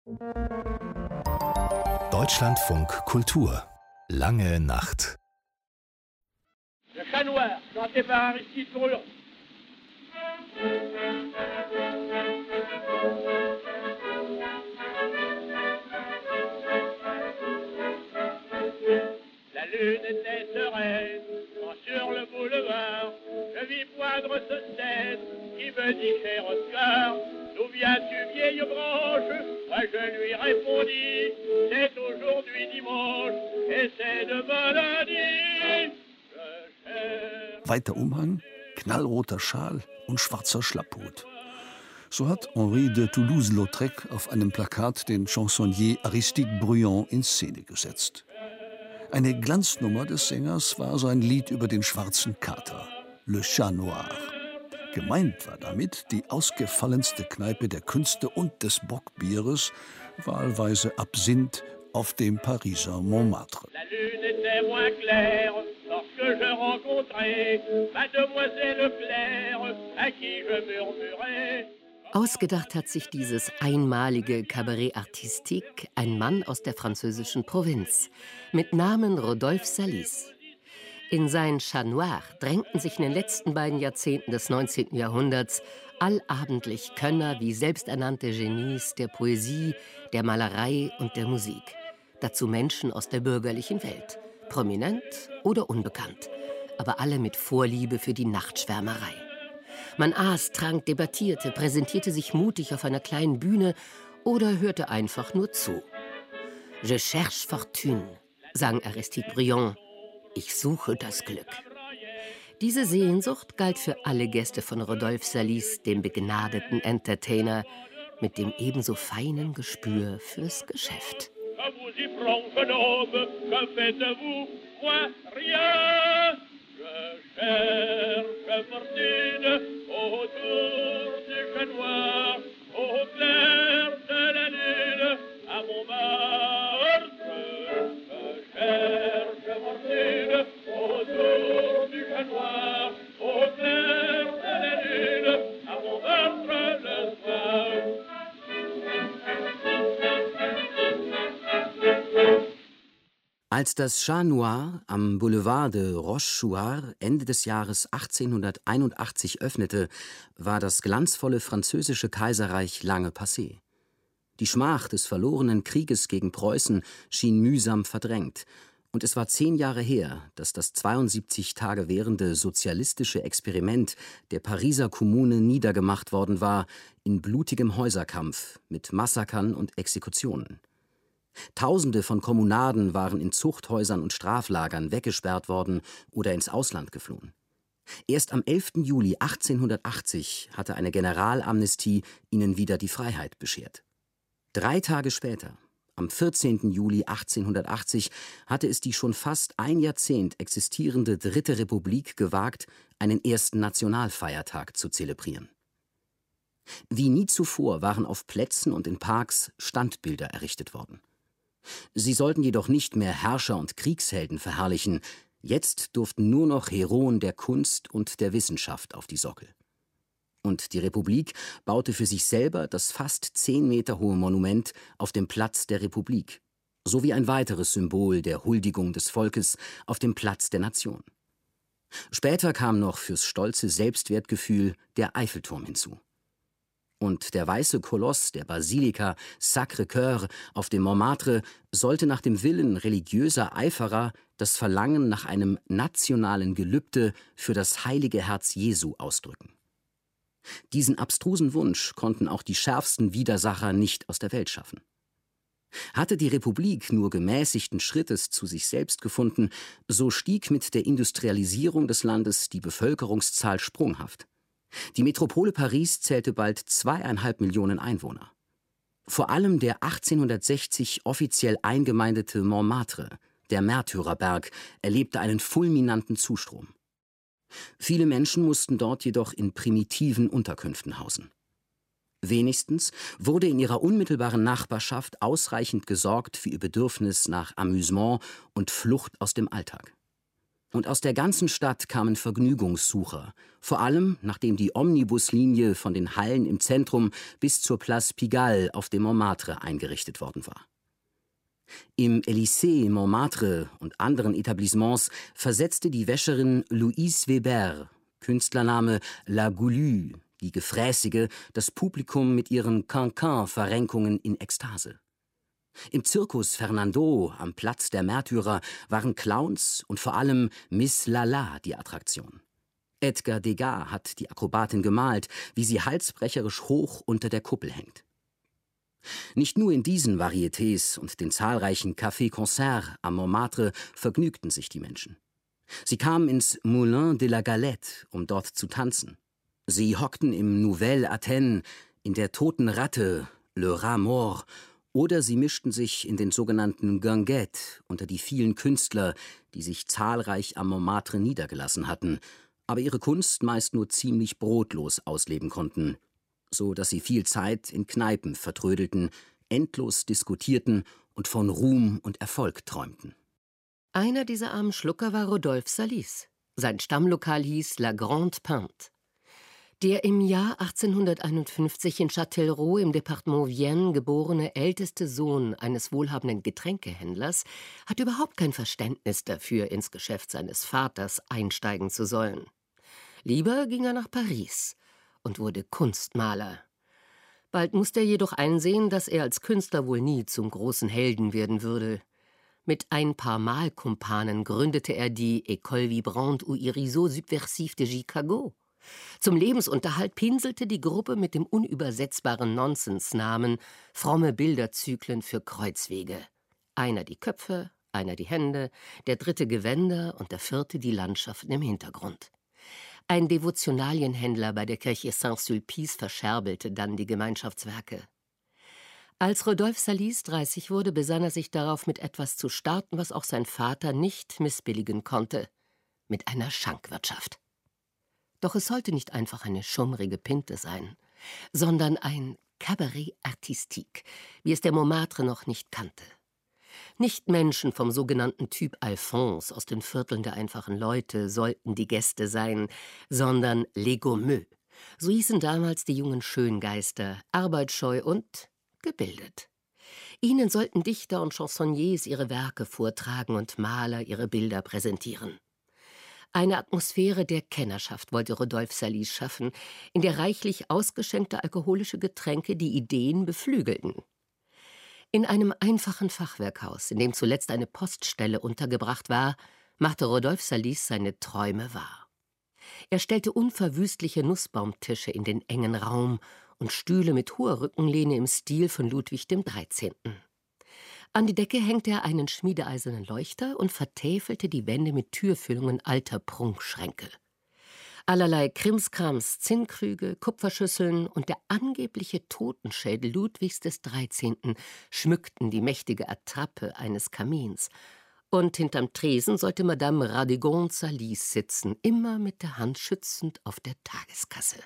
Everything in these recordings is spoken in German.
Deutschlandfunk Kultur. Lange Nacht. Le Chat Noir, chanté par Aristide Bruand. La lune était sereine, quand sur le boulevard, je vis poindre ce Cèdre qui me dit, cher Oscar, d'où viens-tu, vieille branche? Moi je lui répondis, c'est aujourd'hui dimanche et c'est demain lundi. Weiter Umhang, knallroter Schal und schwarzer Schlapphut. So hat Henri de Toulouse-Lautrec auf einem Plakat den Chansonnier Aristide Bruand in Szene gesetzt. Eine Glanznummer des Sängers war sein Lied über den schwarzen Kater, Le Chat Noir. Gemeint war damit die ausgefallenste Kneipe der Künste und des Bockbieres, wahlweise Absinth auf dem Pariser Montmartre. La lune était moins claire lorsque je rencontrai Mademoiselle Claire, à qui je murmurais. Ausgedacht hat sich dieses einmalige Cabaret Artistique ein Mann aus der französischen Provinz mit Namen Rodolphe Salis. In sein Chat Noir drängten sich in den letzten beiden Jahrzehnten des 19. Jahrhunderts allabendlich Könner wie selbsternannte Genies der Poesie, der Malerei und der Musik. Dazu Menschen aus der bürgerlichen Welt, prominent oder unbekannt, aber alle mit Vorliebe für die Nachtschwärmerei. Man aß, trank, debattierte, präsentierte sich mutig auf einer kleinen Bühne oder hörte einfach nur zu. Je cherche fortune, sang Aristide Bruand. Ich suche das Glück. Diese Sehnsucht galt für alle Gäste von Rodolphe Salis, dem begnadeten Entertainer, mit dem ebenso feinen Gespür fürs Geschäft. Als das Chat Noir am Boulevard de Rochechouart Ende des Jahres 1881 öffnete, war das glanzvolle französische Kaiserreich lange passé. Die Schmach des verlorenen Krieges gegen Preußen schien mühsam verdrängt, und es war 10 Jahre her, dass das 72 Tage währende sozialistische Experiment der Pariser Kommune niedergemacht worden war in blutigem Häuserkampf mit Massakern und Exekutionen. Tausende von Kommunarden waren in Zuchthäusern und Straflagern weggesperrt worden oder ins Ausland geflohen. Erst am 11. Juli 1880 hatte eine Generalamnestie ihnen wieder die Freiheit beschert. 3 Tage später, am 14. Juli 1880, hatte es die schon fast ein Jahrzehnt existierende Dritte Republik gewagt, einen ersten Nationalfeiertag zu zelebrieren. Wie nie zuvor waren auf Plätzen und in Parks Standbilder errichtet worden. Sie sollten jedoch nicht mehr Herrscher und Kriegshelden verherrlichen, jetzt durften nur noch Heroen der Kunst und der Wissenschaft auf die Sockel. Und die Republik baute für sich selber das fast 10 Meter hohe Monument auf dem Platz der Republik, sowie ein weiteres Symbol der Huldigung des Volkes auf dem Platz der Nation. Später kam noch fürs stolze Selbstwertgefühl der Eiffelturm hinzu. Und der weiße Koloss der Basilika Sacré-Cœur auf dem Montmartre sollte nach dem Willen religiöser Eiferer das Verlangen nach einem nationalen Gelübde für das heilige Herz Jesu ausdrücken. Diesen abstrusen Wunsch konnten auch die schärfsten Widersacher nicht aus der Welt schaffen. Hatte die Republik nur gemäßigten Schrittes zu sich selbst gefunden, so stieg mit der Industrialisierung des Landes die Bevölkerungszahl sprunghaft. Die Metropole Paris zählte bald 2,5 Millionen Einwohner. Vor allem der 1860 offiziell eingemeindete Montmartre, der Märtyrerberg, erlebte einen fulminanten Zustrom. Viele Menschen mussten dort jedoch in primitiven Unterkünften hausen. Wenigstens wurde in ihrer unmittelbaren Nachbarschaft ausreichend gesorgt für ihr Bedürfnis nach Amüsement und Flucht aus dem Alltag. Und aus der ganzen Stadt kamen Vergnügungssucher, vor allem nachdem die Omnibuslinie von den Hallen im Zentrum bis zur Place Pigalle auf dem Montmartre eingerichtet worden war. Im Élysée, Montmartre und anderen Etablissements versetzte die Wäscherin Louise Weber, Künstlername La Goulue, die Gefräßige, das Publikum mit ihren Cancan-Verrenkungen in Ekstase. Im Zirkus Fernando am Platz der Märtyrer waren Clowns und vor allem Miss Lala die Attraktion. Edgar Degas hat die Akrobatin gemalt, wie sie halsbrecherisch hoch unter der Kuppel hängt. Nicht nur in diesen Varietés und den zahlreichen Cafés-Concerts am Montmartre vergnügten sich die Menschen. Sie kamen ins Moulin de la Galette, um dort zu tanzen. Sie hockten im Nouvelle Athènes, in der Toten Ratte, Le Rat Mort, oder sie mischten sich in den sogenannten Guinguettes unter die vielen Künstler, die sich zahlreich am Montmartre niedergelassen hatten, aber ihre Kunst meist nur ziemlich brotlos ausleben konnten, so dass sie viel Zeit in Kneipen vertrödelten, endlos diskutierten und von Ruhm und Erfolg träumten. Einer dieser armen Schlucker war Rodolphe Salis. Sein Stammlokal hieß La Grande Pinte. Der im Jahr 1851 in Châtellerault im Departement Vienne geborene älteste Sohn eines wohlhabenden Getränkehändlers hat überhaupt kein Verständnis dafür, ins Geschäft seines Vaters einsteigen zu sollen. Lieber ging er nach Paris und wurde Kunstmaler. Bald musste er jedoch einsehen, dass er als Künstler wohl nie zum großen Helden werden würde. Mit ein paar Malkumpanen gründete er die École Vibrante ou Irisot Subversif de Chicago. Zum Lebensunterhalt pinselte die Gruppe mit dem unübersetzbaren Nonsensnamen fromme Bilderzyklen für Kreuzwege. Einer die Köpfe, einer die Hände, der dritte Gewänder und der vierte die Landschaften im Hintergrund. Ein Devotionalienhändler bei der Kirche Saint-Sulpice verscherbelt dann die Gemeinschaftswerke. Als Rodolphe Salis 30 wurde, besann er sich darauf, mit etwas zu starten, was auch sein Vater nicht missbilligen konnte: mit einer Schankwirtschaft. Doch es sollte nicht einfach eine schummrige Pinte sein, sondern ein Cabaret artistique, wie es der Montmartre noch nicht kannte. Nicht Menschen vom sogenannten Typ Alphonse aus den Vierteln der einfachen Leute sollten die Gäste sein, sondern les gommeux. So hießen damals die jungen Schöngeister, arbeitsscheu und gebildet. Ihnen sollten Dichter und Chansonniers ihre Werke vortragen und Maler ihre Bilder präsentieren. Eine Atmosphäre der Kennerschaft wollte Rodolphe Salis schaffen, in der reichlich ausgeschenkte alkoholische Getränke die Ideen beflügelten. In einem einfachen Fachwerkhaus, in dem zuletzt eine Poststelle untergebracht war, machte Rodolphe Salis seine Träume wahr. Er stellte unverwüstliche Nussbaumtische in den engen Raum und Stühle mit hoher Rückenlehne im Stil von Ludwig XIII. An die Decke hängte er einen schmiedeeisernen Leuchter und vertäfelte die Wände mit Türfüllungen alter Prunkschränke. Allerlei Krimskrams, Zinnkrüge, Kupferschüsseln und der angebliche Totenschädel Ludwigs XIII. Schmückten die mächtige Attrappe eines Kamins. Und hinterm Tresen sollte Madame Radegonde Salis sitzen, immer mit der Hand schützend auf der Tageskasse.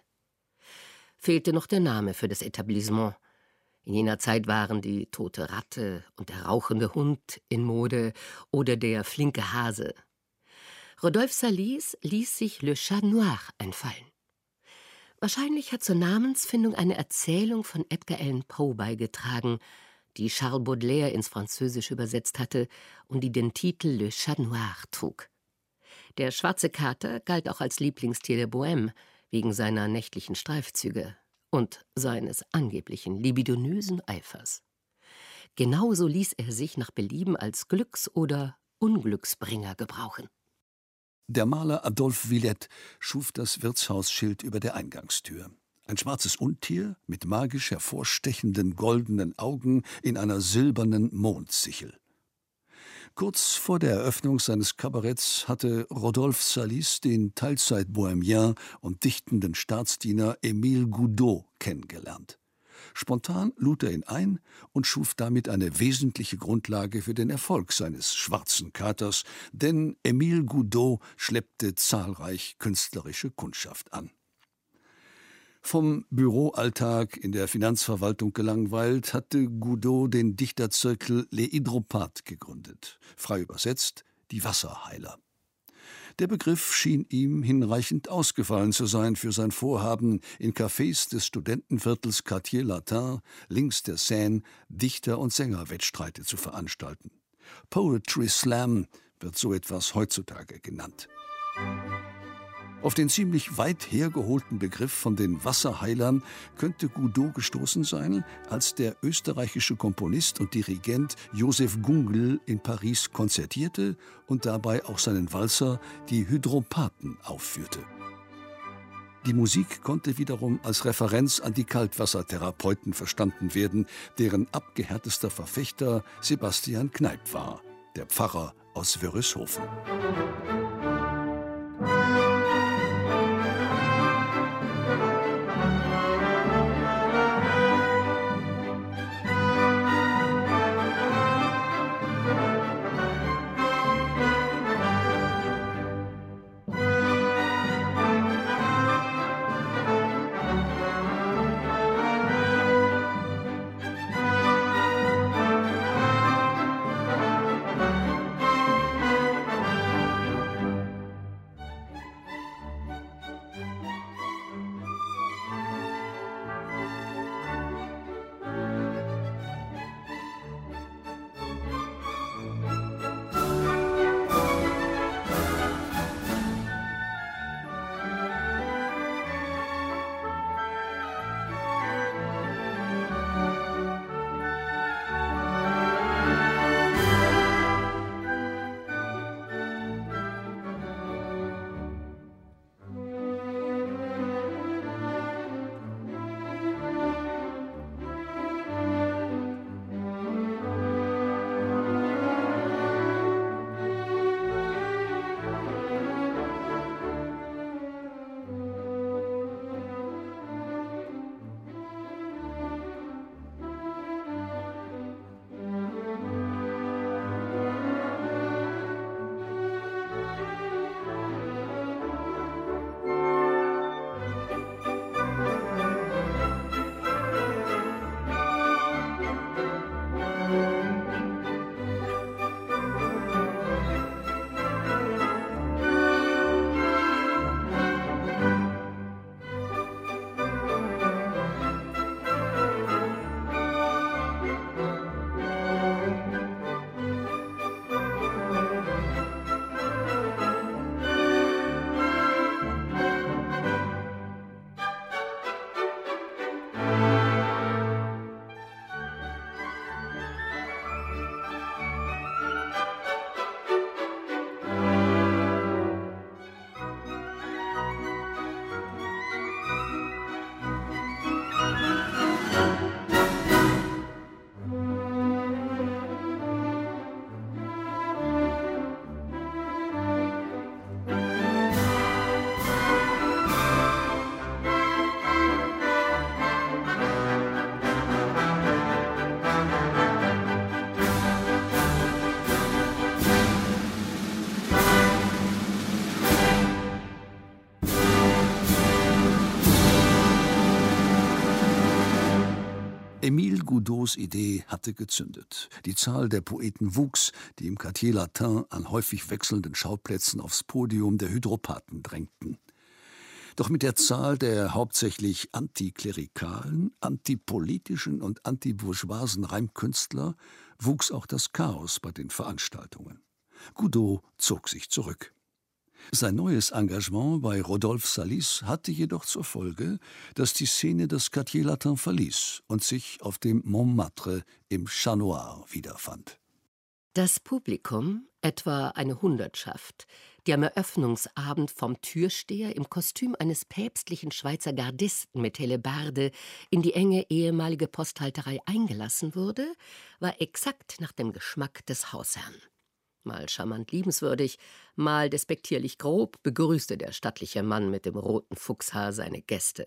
Fehlte noch der Name für das Etablissement. In jener Zeit waren die tote Ratte und der rauchende Hund in Mode oder der flinke Hase. Rodolphe Salis ließ sich Le Chat Noir einfallen. Wahrscheinlich hat zur Namensfindung eine Erzählung von Edgar Allan Poe beigetragen, die Charles Baudelaire ins Französische übersetzt hatte und die den Titel Le Chat Noir trug. Der schwarze Kater galt auch als Lieblingstier der Bohème wegen seiner nächtlichen Streifzüge und seines angeblichen libidinösen Eifers. Genauso ließ er sich nach Belieben als Glücks- oder Unglücksbringer gebrauchen. Der Maler Adolphe Villette schuf das Wirtshausschild über der Eingangstür. Ein schwarzes Untier mit magisch hervorstechenden goldenen Augen in einer silbernen Mondsichel. Kurz vor der Eröffnung seines Kabaretts hatte Rodolphe Salis den Teilzeit-Bohemien und dichtenden Staatsdiener Émile Goudot kennengelernt. Spontan lud er ihn ein und schuf damit eine wesentliche Grundlage für den Erfolg seines schwarzen Katers, denn Émile Goudot schleppte zahlreich künstlerische Kundschaft an. Vom Büroalltag in der Finanzverwaltung gelangweilt, hatte Goudot den Dichterzirkel Les Hydropathes gegründet, frei übersetzt die Wasserheiler. Der Begriff schien ihm hinreichend ausgefallen zu sein für sein Vorhaben, in Cafés des Studentenviertels Quartier Latin links der Seine Dichter- und Sängerwettstreite zu veranstalten. Poetry Slam wird so etwas heutzutage genannt. Auf den ziemlich weit hergeholten Begriff von den Wasserheilern könnte Goudot gestoßen sein, als der österreichische Komponist und Dirigent Joseph Gungel in Paris konzertierte und dabei auch seinen Walzer Die Hydropathen aufführte. Die Musik konnte wiederum als Referenz an die Kaltwassertherapeuten verstanden werden, deren abgehärtester Verfechter Sebastian Kneipp war, der Pfarrer aus Wörishofen. Émile Goudots Idee hatte gezündet. Die Zahl der Poeten wuchs, die im Quartier Latin an häufig wechselnden Schauplätzen aufs Podium der Hydropathen drängten. Doch mit der Zahl der hauptsächlich antiklerikalen, antipolitischen und antibourgeoisen Reimkünstler wuchs auch das Chaos bei den Veranstaltungen. Goudot zog sich zurück. Sein neues Engagement bei Rodolphe Salis hatte jedoch zur Folge, dass die Szene das Quartier Latin verließ und sich auf dem Montmartre im Chat Noir wiederfand. Das Publikum, etwa eine Hundertschaft, die am Eröffnungsabend vom Türsteher im Kostüm eines päpstlichen Schweizer Gardisten mit Hellebarde in die enge ehemalige Posthalterei eingelassen wurde, war exakt nach dem Geschmack des Hausherrn. Mal charmant liebenswürdig, mal despektierlich grob begrüßte der stattliche Mann mit dem roten Fuchshaar seine Gäste.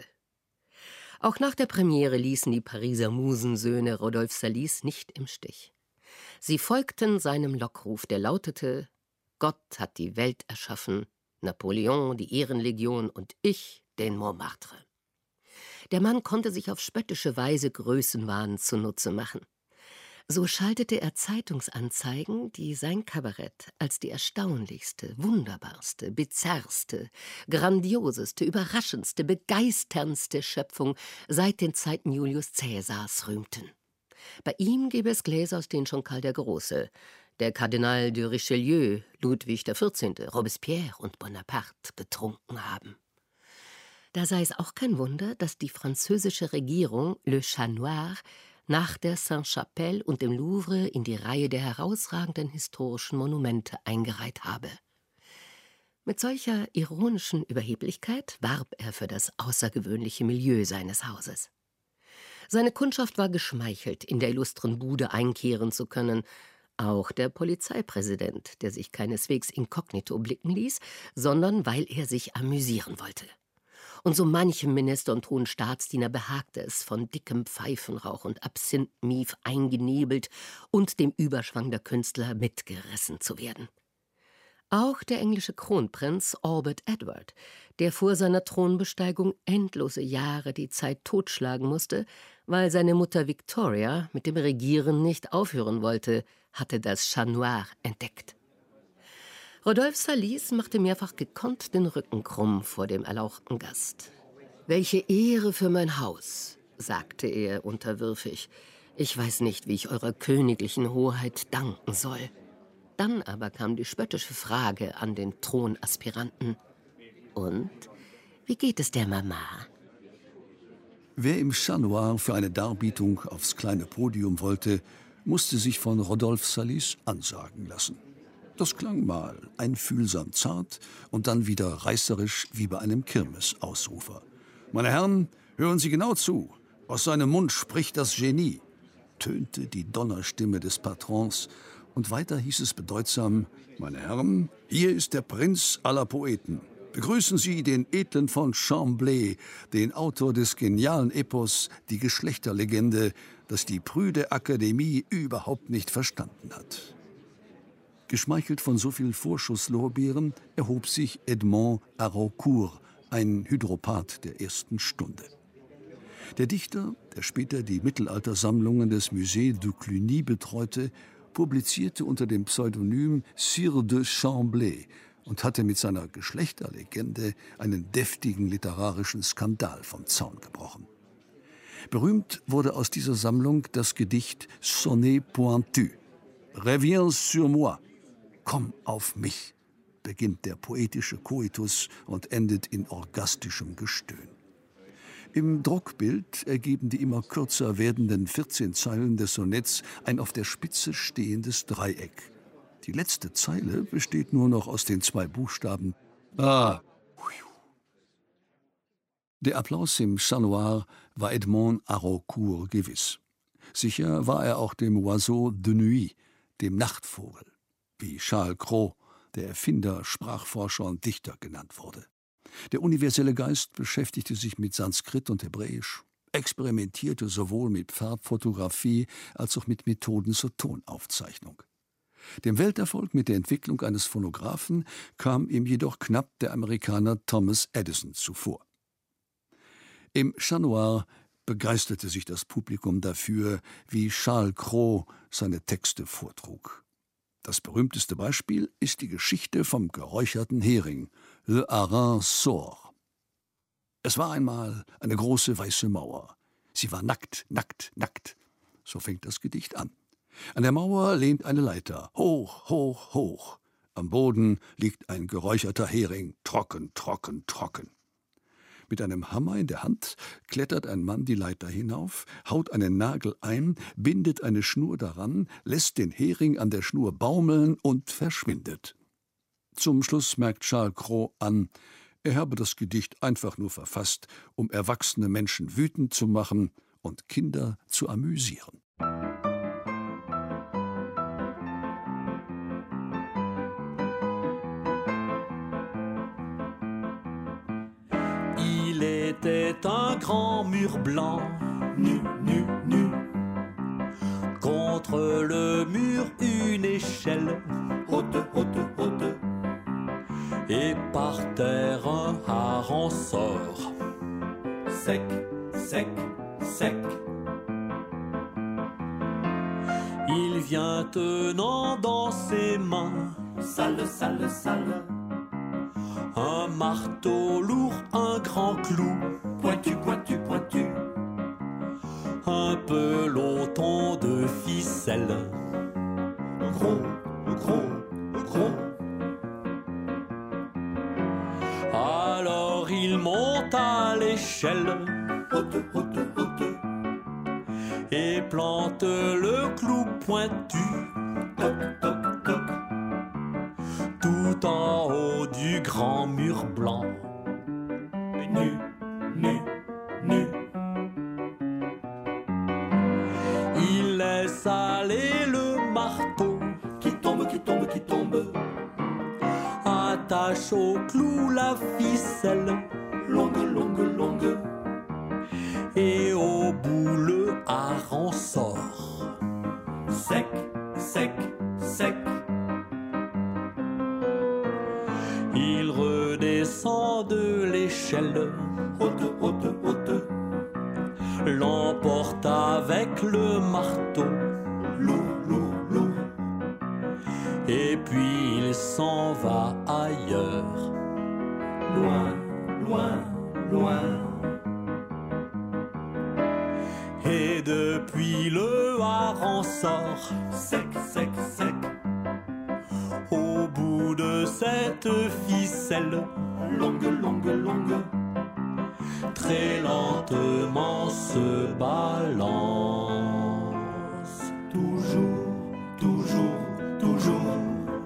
Auch nach der Premiere ließen die Pariser Musensöhne Rodolphe Salis nicht im Stich. Sie folgten seinem Lockruf, der lautete: Gott hat die Welt erschaffen, Napoleon die Ehrenlegion und ich den Montmartre. Der Mann konnte sich auf spöttische Weise Größenwahn zunutze machen. So schaltete er Zeitungsanzeigen, die sein Kabarett als die erstaunlichste, wunderbarste, bizarrste, grandioseste, überraschendste, begeisterndste Schöpfung seit den Zeiten Julius Caesars rühmten. Bei ihm gäbe es Gläser, aus denen schon Karl der Große, der Kardinal de Richelieu, Ludwig XIV., Robespierre und Bonaparte betrunken haben. Da sei es auch kein Wunder, dass die französische Regierung Le Chat Noir nach der Sainte-Chapelle und dem Louvre in die Reihe der herausragenden historischen Monumente eingereiht habe. Mit solcher ironischen Überheblichkeit warb er für das außergewöhnliche Milieu seines Hauses. Seine Kundschaft war geschmeichelt, in der illustren Bude einkehren zu können. Auch der Polizeipräsident, der sich keineswegs inkognito blicken ließ, sondern weil er sich amüsieren wollte. Und so manchem Minister und hohen Staatsdiener behagte es, von dickem Pfeifenrauch und Absinthmief eingenebelt und dem Überschwang der Künstler mitgerissen zu werden. Auch der englische Kronprinz Albert Edward, der vor seiner Thronbesteigung endlose Jahre die Zeit totschlagen musste, weil seine Mutter Victoria mit dem Regieren nicht aufhören wollte, hatte das Chat Noir entdeckt. Rodolphe Salis machte mehrfach gekonnt den Rücken krumm vor dem erlauchten Gast. »Welche Ehre für mein Haus«, sagte er unterwürfig. »Ich weiß nicht, wie ich eurer königlichen Hoheit danken soll.« Dann aber kam die spöttische Frage an den Thronaspiranten. »Und, wie geht es der Mama?« Wer im Chat Noir für eine Darbietung aufs kleine Podium wollte, musste sich von Rodolphe Salis ansagen lassen. Das klang mal einfühlsam zart und dann wieder reißerisch wie bei einem Kirmesausrufer. »Meine Herren, hören Sie genau zu. Aus seinem Mund spricht das Genie«, tönte die Donnerstimme des Patrons. Und weiter hieß es bedeutsam: »Meine Herren, hier ist der Prinz aller Poeten. Begrüßen Sie den edlen von Chambly, den Autor des genialen Epos »Die Geschlechterlegende«, das die prüde Akademie überhaupt nicht verstanden hat.« Geschmeichelt von so viel Vorschusslorbeeren erhob sich Edmond Haraucourt, ein Hydropath der ersten Stunde. Der Dichter, der später die Mittelaltersammlungen des Musée du Cluny betreute, publizierte unter dem Pseudonym Sire de Chambly und hatte mit seiner Geschlechterlegende einen deftigen literarischen Skandal vom Zaun gebrochen. Berühmt wurde aus dieser Sammlung das Gedicht Sonnet pointu. Reviens sur moi. Komm auf mich, beginnt der poetische Koitus und endet in orgastischem Gestöhn. Im Druckbild ergeben die immer kürzer werdenden 14 Zeilen des Sonetts ein auf der Spitze stehendes Dreieck. Die letzte Zeile besteht nur noch aus den 2 Buchstaben A. Der Applaus im Chat Noir war Edmond Haraucourt gewiss. Sicher war er auch dem Oiseau de nuit, dem Nachtvogel, wie Charles Cros, der Erfinder, Sprachforscher und Dichter genannt wurde. Der universelle Geist beschäftigte sich mit Sanskrit und Hebräisch, experimentierte sowohl mit Farbfotografie als auch mit Methoden zur Tonaufzeichnung. Dem Welterfolg mit der Entwicklung eines Phonographen kam ihm jedoch knapp der Amerikaner Thomas Edison zuvor. Im Chat Noir begeisterte sich das Publikum dafür, wie Charles Cros seine Texte vortrug. Das berühmteste Beispiel ist die Geschichte vom geräucherten Hering, Le Hareng sort. Es war einmal eine große weiße Mauer. Sie war nackt, nackt, nackt. So fängt das Gedicht an. An der Mauer lehnt eine Leiter, hoch, hoch, hoch. Am Boden liegt ein geräucherter Hering, trocken, trocken, trocken. Mit einem Hammer in der Hand klettert ein Mann die Leiter hinauf, haut einen Nagel ein, bindet eine Schnur daran, lässt den Hering an der Schnur baumeln und verschwindet. Zum Schluss merkt Charles Cros an, er habe das Gedicht einfach nur verfasst, um erwachsene Menschen wütend zu machen und Kinder zu amüsieren. Il était un grand mur blanc, nu, nu, nu. Contre le mur, une échelle, haute, haute, haute. Et par terre, un hareng sort, sec, sec, sec. Il vient tenant dans ses mains, sale, sale, sale, un marteau lourd, un grand clou, pointu, pointu, pointu, un peloton de ficelle, gros, gros, gros. Alors il monte à l'échelle, Haute, haute, haute, et plante le clou pointu, toc, toc, toc, tout en haut du grand mur blanc. nu, nu, nu. Il laisse aller le marteau, Qui tombe, qui tombe, qui tombe, attache au clou la ficelle, longue, longue, longue, et au bout le hareng sort. sec, sec, sec, Il redescend de l'échelle, haute, haute, haute, l'emporte avec le marteau, lourd, lourd, lourd, et puis il s'en va ailleurs. loin, loin, loin. Et depuis le hareng sort, Sec, sec, sec, au bout de cette ficelle, longue, longue, longue, très lentement se balance. toujours, toujours, toujours.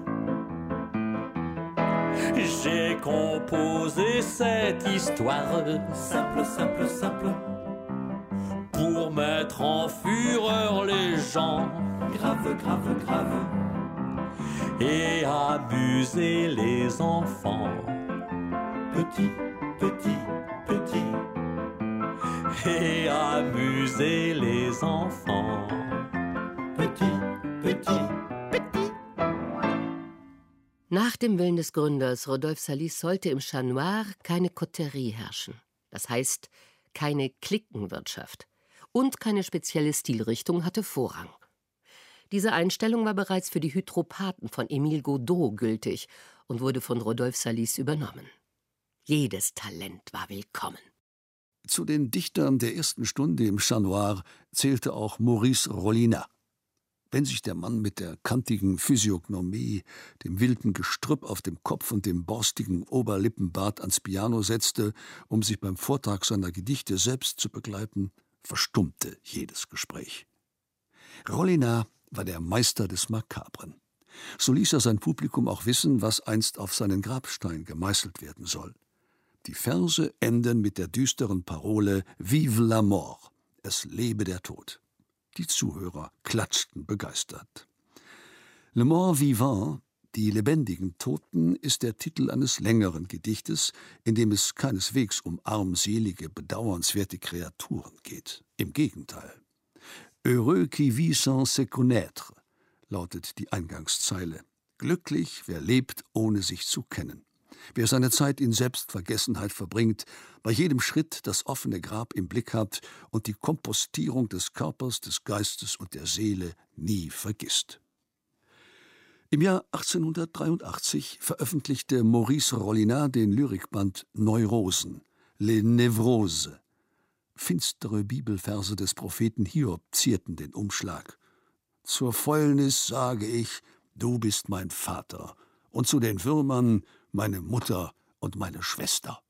J'ai composé cette histoire Simple, simple, simple, pour mettre en fureur les gens grave, grave, grave, et amuser les enfants. petit, petit, petit, Et amuser les enfants. petit, petit. Nach dem Willen des Gründers Rodolphe Salis sollte im Chat Noir keine Coterie herrschen. Das heißt, keine Cliquenwirtschaft. Und keine spezielle Stilrichtung hatte Vorrang. Diese Einstellung war bereits für die Hydropathen von Émile Godot gültig und wurde von Rodolphe Salis übernommen. Jedes Talent war willkommen. Zu den Dichtern der ersten Stunde im Chat Noir zählte auch Maurice Rollinat. Wenn sich der Mann mit der kantigen Physiognomie, dem wilden Gestrüpp auf dem Kopf und dem borstigen Oberlippenbart ans Piano setzte, um sich beim Vortrag seiner Gedichte selbst zu begleiten, verstummte jedes Gespräch. Rollinat war der Meister des Makabren. So ließ er sein Publikum auch wissen, was einst auf seinen Grabstein gemeißelt werden soll. Die Verse enden mit der düsteren Parole »Vive la mort«, es lebe der Tod. Die Zuhörer klatschten begeistert. Le mort vivant, die lebendigen Toten, ist der Titel eines längeren Gedichtes, in dem es keineswegs um armselige, bedauernswerte Kreaturen geht. Im Gegenteil. Heureux qui vit sans se connaître, lautet die Eingangszeile. Glücklich, wer lebt, ohne sich zu kennen. Wer seine Zeit in Selbstvergessenheit verbringt, bei jedem Schritt das offene Grab im Blick hat und die Kompostierung des Körpers, des Geistes und der Seele nie vergisst. Im Jahr 1883 veröffentlichte Maurice Rollinat den Lyrikband Neurosen, Les Névroses. Finstere Bibelverse des Propheten Hiob zierten den Umschlag. Zur Fäulnis sage ich, du bist mein Vater, und zu den Würmern meine Mutter und meine Schwester.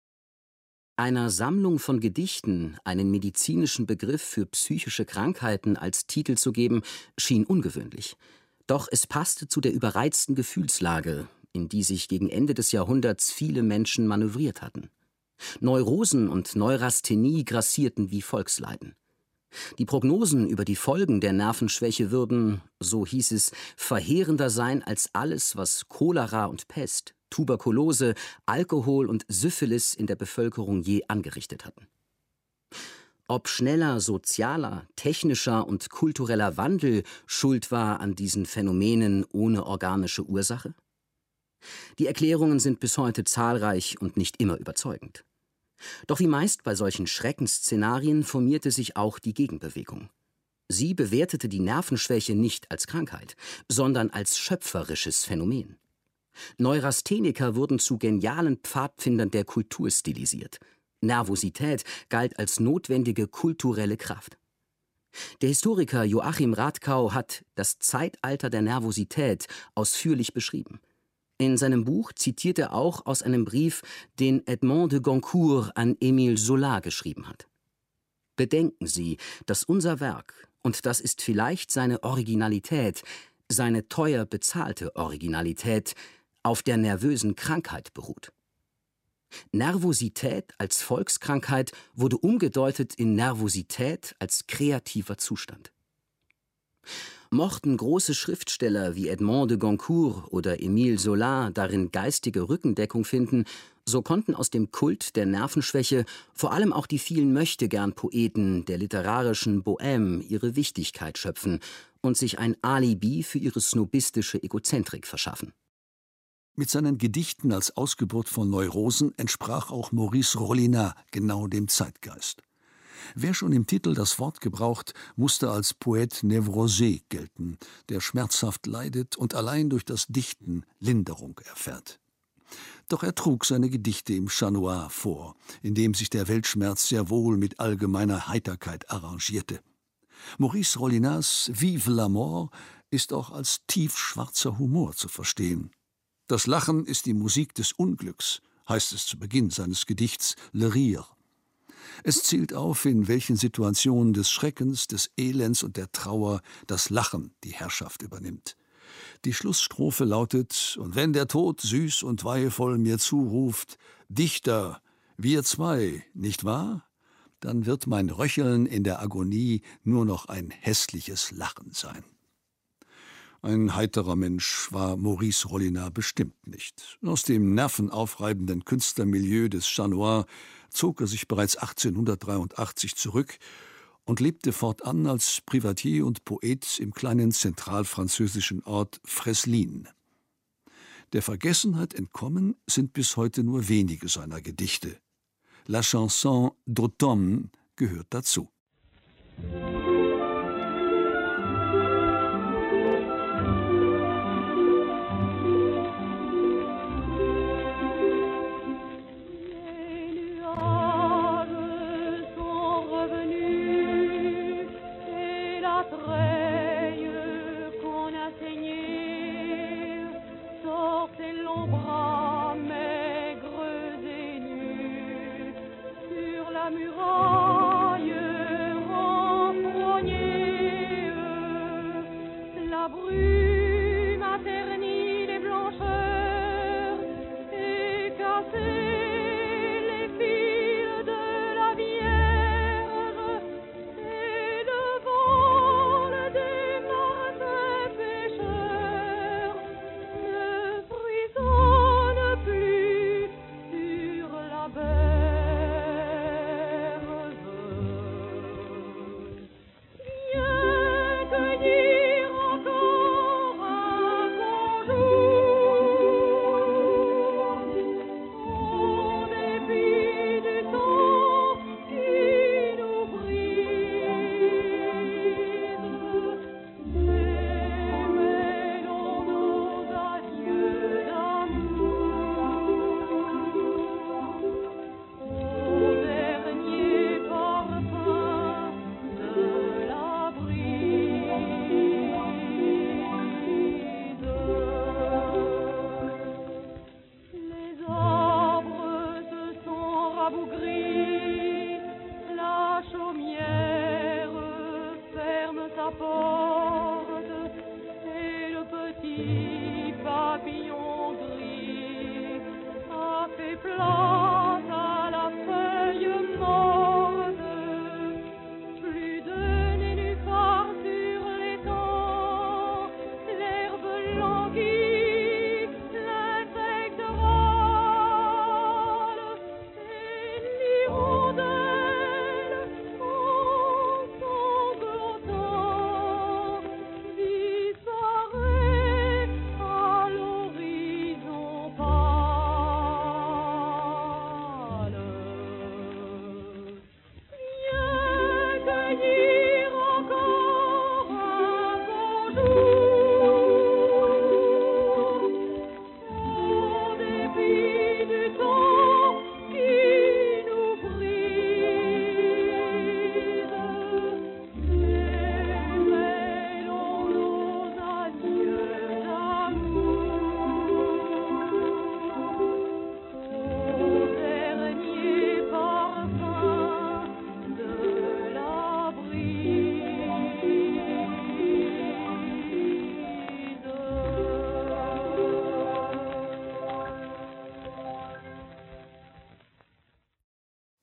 Einer Sammlung von Gedichten einen medizinischen Begriff für psychische Krankheiten als Titel zu geben, schien ungewöhnlich. Doch es passte zu der überreizten Gefühlslage, in die sich gegen Ende des Jahrhunderts viele Menschen manövriert hatten. Neurosen und Neurasthenie grassierten wie Volksleiden. Die Prognosen über die Folgen der Nervenschwäche würden, so hieß es, verheerender sein als alles, was Cholera und Pest, Tuberkulose, Alkohol und Syphilis in der Bevölkerung je angerichtet hatten. Ob schneller sozialer, technischer und kultureller Wandel schuld war an diesen Phänomenen ohne organische Ursache? Die Erklärungen sind bis heute zahlreich und nicht immer überzeugend. Doch wie meist bei solchen Schreckensszenarien formierte sich auch die Gegenbewegung. Sie bewertete die Nervenschwäche nicht als Krankheit, sondern als schöpferisches Phänomen. Neurastheniker wurden zu genialen Pfadfindern der Kultur stilisiert. Nervosität galt als notwendige kulturelle Kraft. Der Historiker Joachim Radkau hat das Zeitalter der Nervosität ausführlich beschrieben. In seinem Buch zitiert er auch aus einem Brief, den Edmond de Goncourt an Émile Zola geschrieben hat. Bedenken Sie, dass unser Werk, und das ist vielleicht seine Originalität, seine teuer bezahlte Originalität, auf der nervösen Krankheit beruht. Nervosität als Volkskrankheit wurde umgedeutet in Nervosität als kreativer Zustand. Mochten große Schriftsteller wie Edmond de Goncourt oder Émile Zola darin geistige Rückendeckung finden, so konnten aus dem Kult der Nervenschwäche vor allem auch die vielen Möchtegern-Poeten der literarischen Bohème ihre Wichtigkeit schöpfen und sich ein Alibi für ihre snobistische Egozentrik verschaffen. Mit seinen Gedichten als Ausgeburt von Neurosen entsprach auch Maurice Rollinat genau dem Zeitgeist. Wer schon im Titel das Wort gebraucht, musste als Poète névrosé gelten, der schmerzhaft leidet und allein durch das Dichten Linderung erfährt. Doch er trug seine Gedichte im Chat Noir vor, in dem sich der Weltschmerz sehr wohl mit allgemeiner Heiterkeit arrangierte. Maurice Rollinats Vive la mort ist auch als tiefschwarzer Humor zu verstehen. Das Lachen ist die Musik des Unglücks, heißt es zu Beginn seines Gedichts Le Rire. Es zählt auf, in welchen Situationen des Schreckens, des Elends und der Trauer das Lachen die Herrschaft übernimmt. Die Schlussstrophe lautet: Und wenn der Tod süß und weihevoll mir zuruft, Dichter, wir zwei, nicht wahr? Dann wird mein Röcheln in der Agonie nur noch ein hässliches Lachen sein. Ein heiterer Mensch war Maurice Rollinat bestimmt nicht. Aus dem nervenaufreibenden Künstlermilieu des Chat Noir zog er sich bereits 1883 zurück und lebte fortan als Privatier und Poet im kleinen zentralfranzösischen Ort Freslin. Der Vergessenheit entkommen sind bis heute nur wenige seiner Gedichte. La Chanson d'Automne gehört dazu. Encore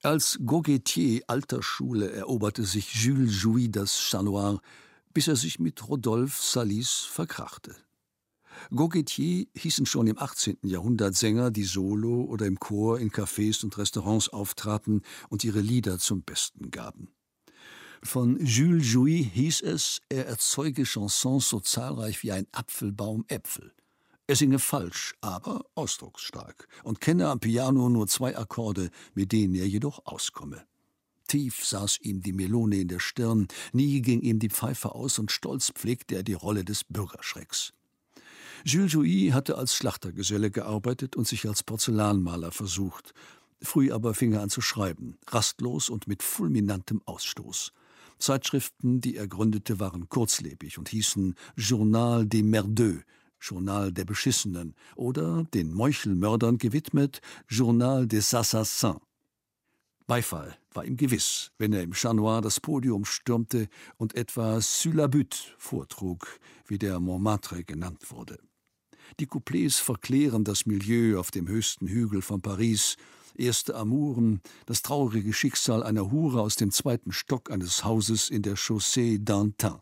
Als Goguettier alter Schule eroberte sich Jules Jouy das Chat Noir, bis er sich mit Rodolphe Salis verkrachte. Goguettier hießen schon im 18. Jahrhundert Sänger, die solo oder im Chor in Cafés und Restaurants auftraten und ihre Lieder zum Besten gaben. Von Jules Jouy hieß es, er erzeuge Chansons so zahlreich wie ein Apfelbaum Äpfel. Er singe falsch, aber ausdrucksstark und kenne am Piano nur 2 Akkorde, mit denen er jedoch auskomme. Tief saß ihm die Melone in der Stirn, nie ging ihm die Pfeife aus und stolz pflegte er die Rolle des Bürgerschrecks. Jules Jouy hatte als Schlachtergeselle gearbeitet und sich als Porzellanmaler versucht. Früh aber fing er an zu schreiben, rastlos und mit fulminantem Ausstoß. Zeitschriften, die er gründete, waren kurzlebig und hießen Journal des Merdeux, Journal der Beschissenen, oder den Meuchelmördern gewidmet Journal des Assassins. Beifall war ihm gewiss, wenn er im Chat Noir das Podium stürmte und etwa Sur la butte vortrug, wie der Montmartre genannt wurde. Die Couplets verklären das Milieu auf dem höchsten Hügel von Paris, erste Amouren, das traurige Schicksal einer Hure aus dem 2. Stock eines Hauses in der Chaussée d'Antin.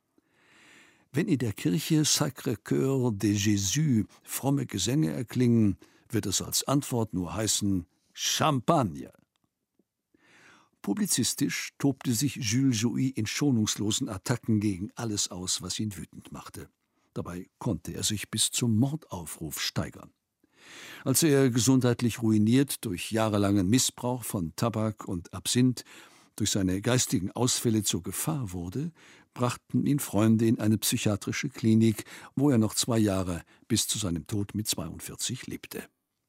Wenn in der Kirche Sacré-Cœur de Jésus fromme Gesänge erklingen, wird es als Antwort nur heißen Champagne. Publizistisch tobte sich Jules Jouy in schonungslosen Attacken gegen alles aus, was ihn wütend machte. Dabei konnte er sich bis zum Mordaufruf steigern. Als er gesundheitlich ruiniert durch jahrelangen Missbrauch von Tabak und Absinth, durch seine geistigen Ausfälle zur Gefahr wurde, brachten ihn Freunde in eine psychiatrische Klinik, wo er noch 2 Jahre bis zu seinem Tod mit 42 lebte.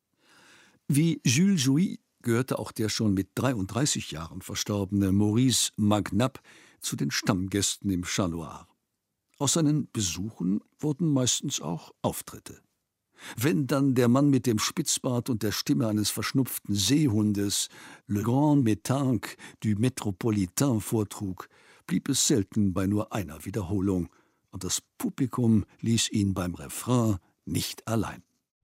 Wie Jules Jouy gehörte auch der schon mit 33 Jahren verstorbene Maurice Magnap zu den Stammgästen im Chat Noir. Aus seinen Besuchen wurden meistens auch Auftritte. Wenn dann der Mann mit dem Spitzbart und der Stimme eines verschnupften Seehundes Le Grand Métanque du Métropolitain vortrug, blieb es selten bei nur einer Wiederholung, und das Publikum ließ ihn beim Refrain nicht allein.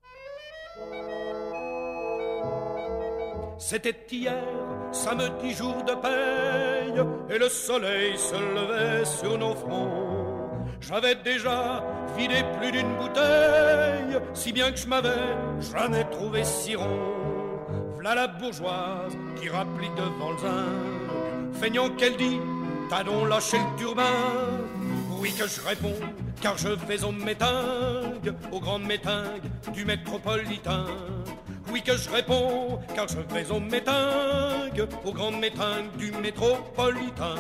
C'était hier, samedi jour de paye, et le soleil se levait sur nos fronts. J'avais déjà vidé plus d'une bouteille, si bien que je m'avais jamais trouvé si rond. V'là la bourgeoise qui rapplique devant le zinc, feignant qu'elle dit, t'as donc lâché le turbin. Oui que je réponds, car je vais au métingue, au grand métingue du métropolitain. Oui que je réponds, car je vais au métingue, au grand métingue du métropolitain.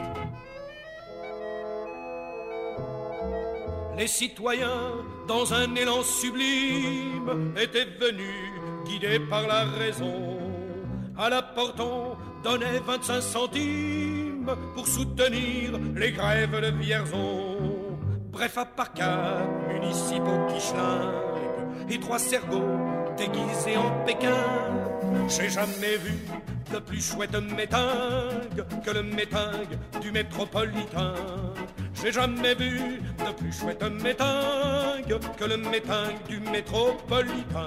Les citoyens, dans un élan sublime, étaient venus, guidés par la raison. À la porte, on donnait 25 centimes pour soutenir les grèves de Vierzon. Bref, à part 4 municipaux qui schlinguent et 3 cergots déguisés en Pékin, j'ai jamais vu de plus chouette métingue que le métingue du métropolitain. J'ai jamais vu de plus chouette métingue que le métingue du métropolitain.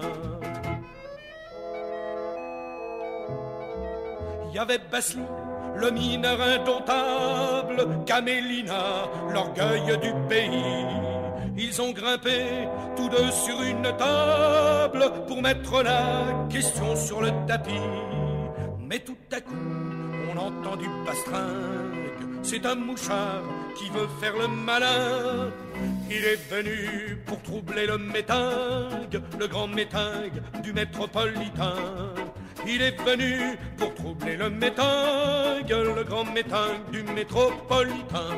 Il y avait Basly, le mineur indomptable, Camélina, l'orgueil du pays. Ils ont grimpé tous deux sur une table pour mettre la question sur le tapis. Mais tout à coup, on entend du pastringue. C'est un mouchard qui veut faire le malin. Il est venu pour troubler le métingue, le grand métingue du métropolitain. Il est venu pour troubler le métingue, le grand métingue du métropolitain.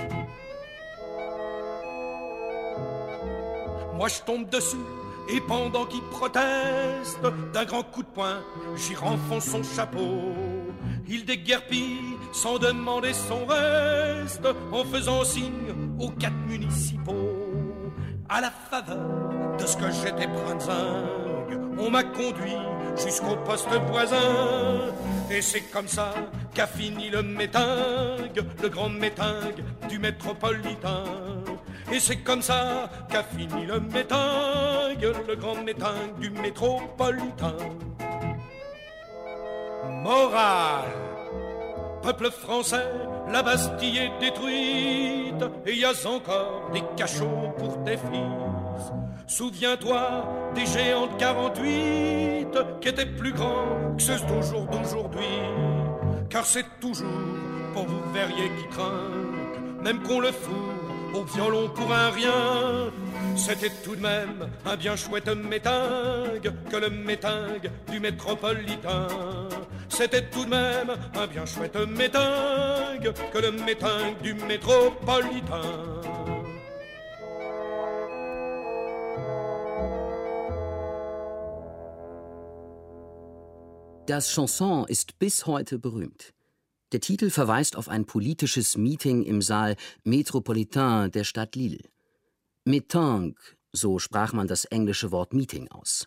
Moi je tombe dessus et pendant qu'il proteste, d'un grand coup de poing, j'y renfonce son chapeau. Il déguerpit sans demander son reste, en faisant signe aux 4 municipaux. À la faveur de ce que j'étais prinzingue, on m'a conduit jusqu'au poste voisin. Et c'est comme ça qu'a fini le métingue, le grand métingue du métropolitain. Et c'est comme ça qu'a fini le métingue, le grand métingue du métropolitain. Morale. Peuple français, la Bastille est détruite, et y a encore des cachots pour tes fils. Souviens-toi des géants de 48 qui étaient plus grands que ceux d'aujourd'hui. Car c'est toujours pour vous verriez qui trinque, même qu'on le fout au violon pour un rien. C'était tout de même un bien chouette métingue que le métingue du métropolitain. C'était tout de même un bien chouette métingue que le métingue du métropolitain. Das Chanson ist bis heute berühmt. Der Titel verweist auf ein politisches Meeting im Saal Métropolitain der Stadt Lille. Meeting, so sprach man das englische Wort Meeting aus.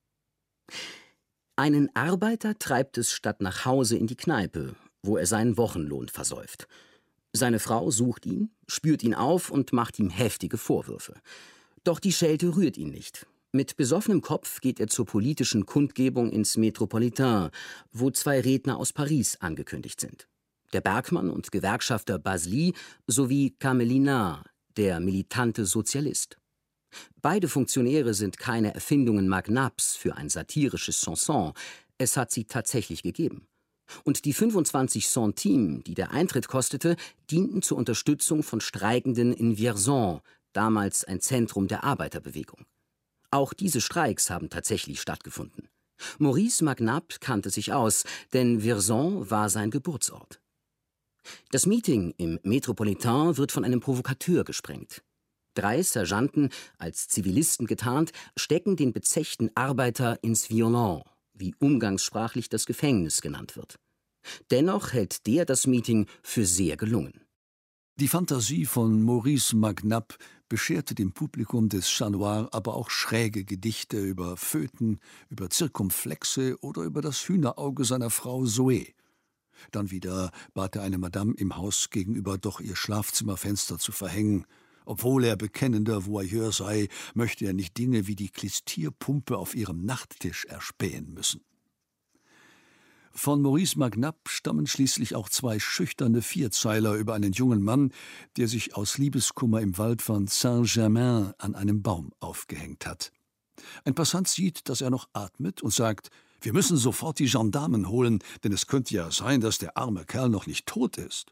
Einen Arbeiter treibt es statt nach Hause in die Kneipe, wo er seinen Wochenlohn versäuft. Seine Frau sucht ihn, spürt ihn auf und macht ihm heftige Vorwürfe. Doch die Schelte rührt ihn nicht. Mit besoffenem Kopf geht er zur politischen Kundgebung ins Métropolitain, wo 2 Redner aus Paris angekündigt sind. Der Bergmann und Gewerkschafter Basely sowie Camelina, der militante Sozialist. Beide Funktionäre sind keine Erfindungen Magnapes für ein satirisches Chanson. Es hat sie tatsächlich gegeben. Und die 25 Centimes, die der Eintritt kostete, dienten zur Unterstützung von Streikenden in Vierzon, damals ein Zentrum der Arbeiterbewegung. Auch diese Streiks haben tatsächlich stattgefunden. Maurice Magnap kannte sich aus, denn Vierzon war sein Geburtsort. Das Meeting im Métropolitain wird von einem Provokateur gesprengt. 3 Sergeanten, als Zivilisten getarnt, stecken den bezechten Arbeiter ins Violon, wie umgangssprachlich das Gefängnis genannt wird. Dennoch hält der das Meeting für sehr gelungen. Die Fantasie von Maurice Magnap bescherte dem Publikum des Chat Noir aber auch schräge Gedichte über Föten, über Zirkumflexe oder über das Hühnerauge seiner Frau Zoé. Dann wieder bat er eine Madame im Haus gegenüber doch ihr Schlafzimmerfenster zu verhängen. Obwohl er bekennender Voyeur sei, möchte er nicht Dinge wie die Klistierpumpe auf ihrem Nachttisch erspähen müssen. Von Maurice Magnap stammen schließlich auch 2 schüchterne Vierzeiler über einen jungen Mann, der sich aus Liebeskummer im Wald von Saint-Germain an einem Baum aufgehängt hat. Ein Passant sieht, dass er noch atmet und sagt: Wir müssen sofort die Gendarmen holen, denn es könnte ja sein, dass der arme Kerl noch nicht tot ist.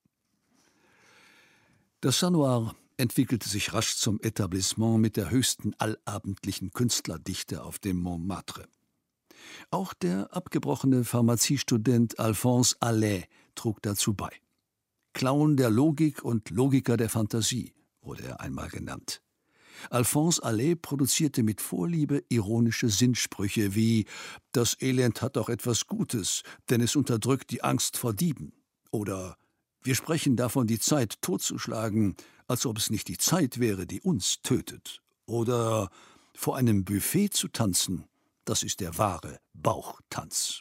Das Chat Noir entwickelte sich rasch zum Etablissement mit der höchsten allabendlichen Künstlerdichte auf dem Montmartre. Auch der abgebrochene Pharmaziestudent Alphonse Allais trug dazu bei. Clown der Logik und Logiker der Fantasie wurde er einmal genannt. Alphonse Allais produzierte mit Vorliebe ironische Sinnsprüche wie »Das Elend hat auch etwas Gutes, denn es unterdrückt die Angst vor Dieben« oder »Wir sprechen davon, die Zeit totzuschlagen, als ob es nicht die Zeit wäre, die uns tötet« oder »Vor einem Buffet zu tanzen, das ist der wahre Bauchtanz«.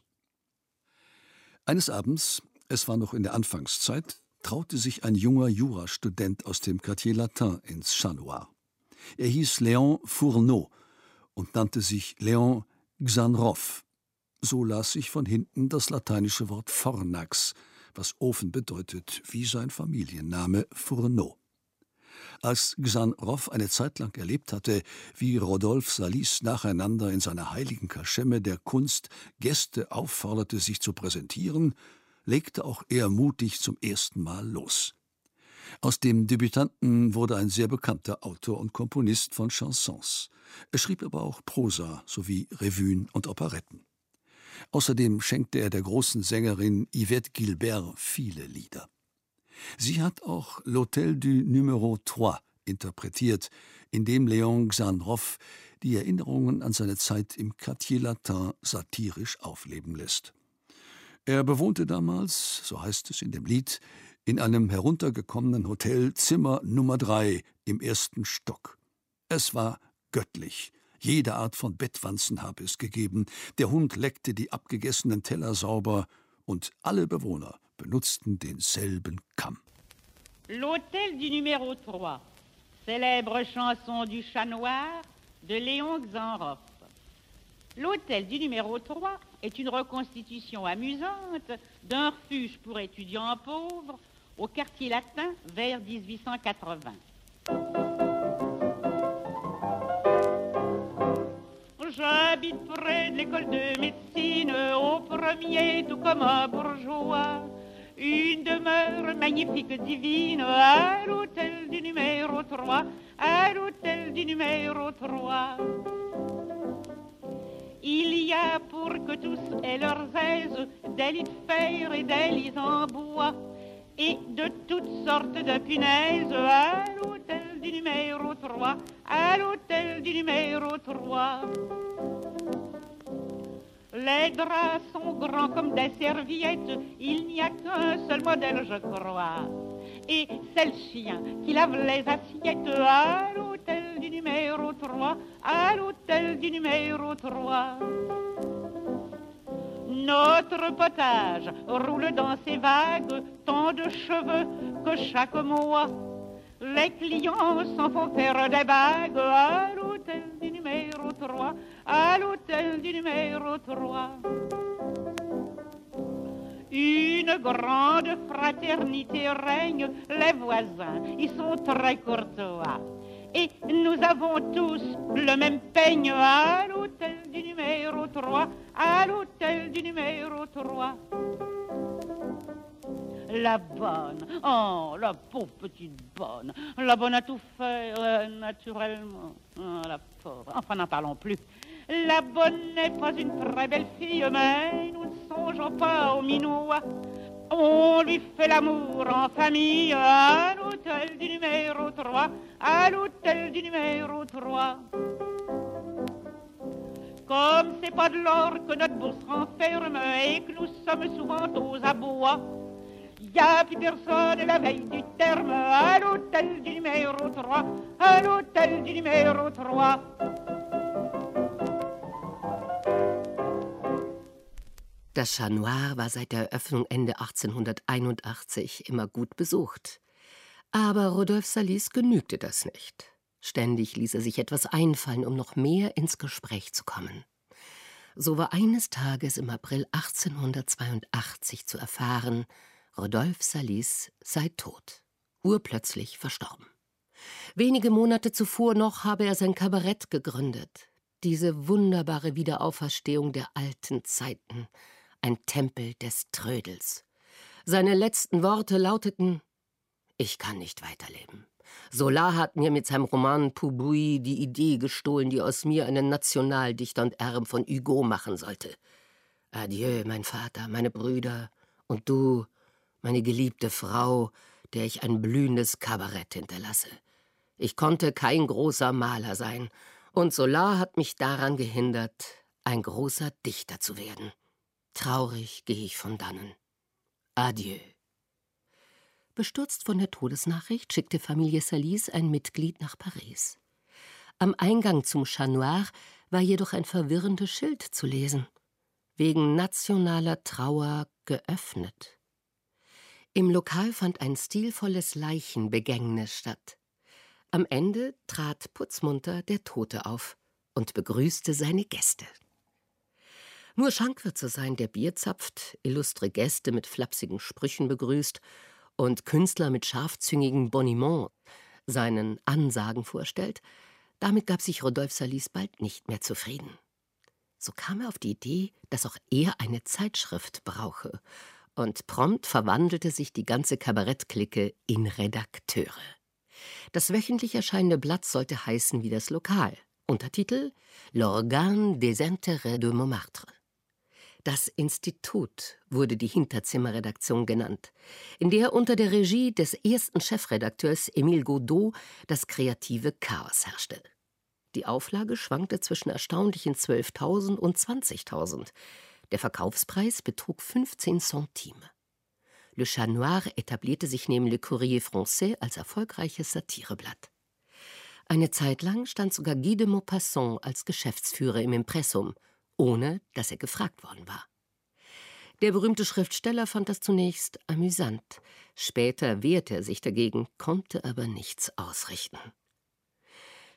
Eines Abends, es war noch in der Anfangszeit, traute sich ein junger Jurastudent aus dem Quartier Latin ins Chat Noir. Er hieß Léon Fourneau und nannte sich Léon Xanroff. So las sich von hinten das lateinische Wort Fornax, was Ofen bedeutet, wie sein Familienname Fourneau. Als Xanroff eine Zeit lang erlebt hatte, wie Rodolphe Salis nacheinander in seiner heiligen Kaschemme der Kunst Gäste aufforderte, sich zu präsentieren, legte auch er mutig zum ersten Mal los. Aus dem Debütanten wurde ein sehr bekannter Autor und Komponist von Chansons. Er schrieb aber auch Prosa sowie Revuen und Operetten. Außerdem schenkte er der großen Sängerin Yvette Gilbert viele Lieder. Sie hat auch L'Hôtel du Numéro 3 interpretiert, in dem Léon Xanroff die Erinnerungen an seine Zeit im Quartier Latin satirisch aufleben lässt. Er bewohnte damals, so heißt es in dem Lied, in einem heruntergekommenen Hotel Zimmer Nummer 3 im 1. Stock. Es war göttlich. Jede Art von Bettwanzen habe es gegeben. Der Hund leckte die abgegessenen Teller sauber und alle Bewohner benutzten denselben Kamm. L'Hôtel du Numéro 3, célèbre chanson du Chat Noir de Léon Xanroff. L'hôtel du numéro 3 est une reconstitution amusante d'un refuge pour étudiants pauvres au quartier latin vers 1880. J'habite près de l'école de médecine, au premier tout comme un bourgeois. Une demeure magnifique, divine, à l'hôtel du numéro 3, à l'hôtel du numéro 3. Il y a pour que tous aient leurs aises des lits de fer et des lits en bois et de toutes sortes de punaises à l'hôtel du numéro 3, à l'hôtel du numéro 3. Les draps sont grands comme des serviettes, il n'y a qu'un seul modèle, je crois. Et c'est le chien qui lave les assiettes à l'hôtel du numéro 3, à l'hôtel du numéro 3. Notre potage roule dans ses vagues, tant de cheveux que chaque mois. Les clients s'en font faire des bagues à l'hôtel du numéro 3, à l'hôtel du numéro 3. Une grande fraternité règne, les voisins, ils sont très courtois. Et nous avons tous le même peigne à l'hôtel du numéro 3, à l'hôtel du numéro 3. La bonne, oh, la pauvre petite bonne, la bonne a tout fait, naturellement, oh, la pauvre, enfin n'en parlons plus. La bonne n'est pas une très belle fille, mais nous ne songeons pas au minois. On lui fait l'amour en famille à l'hôtel du numéro 3, à l'hôtel du numéro 3. Comme c'est pas de l'or que notre bourse renferme et que nous sommes souvent aux abois, y a plus personne la veille du terme à l'hôtel du numéro 3, à l'hôtel du numéro 3. Das Chat Noir war seit der Eröffnung Ende 1881 immer gut besucht. Aber Rodolphe Salis genügte das nicht. Ständig ließ er sich etwas einfallen, um noch mehr ins Gespräch zu kommen. So war eines Tages im April 1882 zu erfahren, Rodolphe Salis sei tot, urplötzlich verstorben. Wenige Monate zuvor noch habe er sein Kabarett gegründet. Diese wunderbare Wiederauferstehung der alten Zeiten, ein Tempel des Trödels. Seine letzten Worte lauteten: Ich kann nicht weiterleben. Zola hat mir mit seinem Roman Poubouille die Idee gestohlen, die aus mir einen Nationaldichter und Erben von Hugo machen sollte. Adieu, mein Vater, meine Brüder und du, meine geliebte Frau, der ich ein blühendes Kabarett hinterlasse. Ich konnte kein großer Maler sein, und Zola hat mich daran gehindert, ein großer Dichter zu werden. Traurig gehe ich von dannen. Adieu. Bestürzt von der Todesnachricht schickte Familie Salis ein Mitglied nach Paris. Am Eingang zum Chat Noir war jedoch ein verwirrendes Schild zu lesen. Wegen nationaler Trauer geöffnet. Im Lokal fand ein stilvolles Leichenbegängnis statt. Am Ende trat putzmunter der Tote auf und begrüßte seine Gäste. Nur Schank wird so sein, der Bier zapft, illustre Gäste mit flapsigen Sprüchen begrüßt und Künstler mit scharfzüngigen Boniments seinen Ansagen vorstellt, damit gab sich Rodolphe Salis bald nicht mehr zufrieden. So kam er auf die Idee, dass auch er eine Zeitschrift brauche, und prompt verwandelte sich die ganze Kabarettklicke in Redakteure. Das wöchentlich erscheinende Blatt sollte heißen wie das Lokal. Untertitel: L'Organe des Intérêts de Montmartre. Das Institut wurde die Hinterzimmerredaktion genannt, in der unter der Regie des ersten Chefredakteurs Émile Godot das kreative Chaos herrschte. Die Auflage schwankte zwischen erstaunlichen 12.000 und 20.000. Der Verkaufspreis betrug 15 Centime. Le Chat Noir etablierte sich neben Le Courrier Français als erfolgreiches Satireblatt. Eine Zeit lang stand sogar Guy de Maupassant als Geschäftsführer im Impressum, ohne dass er gefragt worden war. Der berühmte Schriftsteller fand das zunächst amüsant. Später wehrte er sich dagegen, konnte aber nichts ausrichten.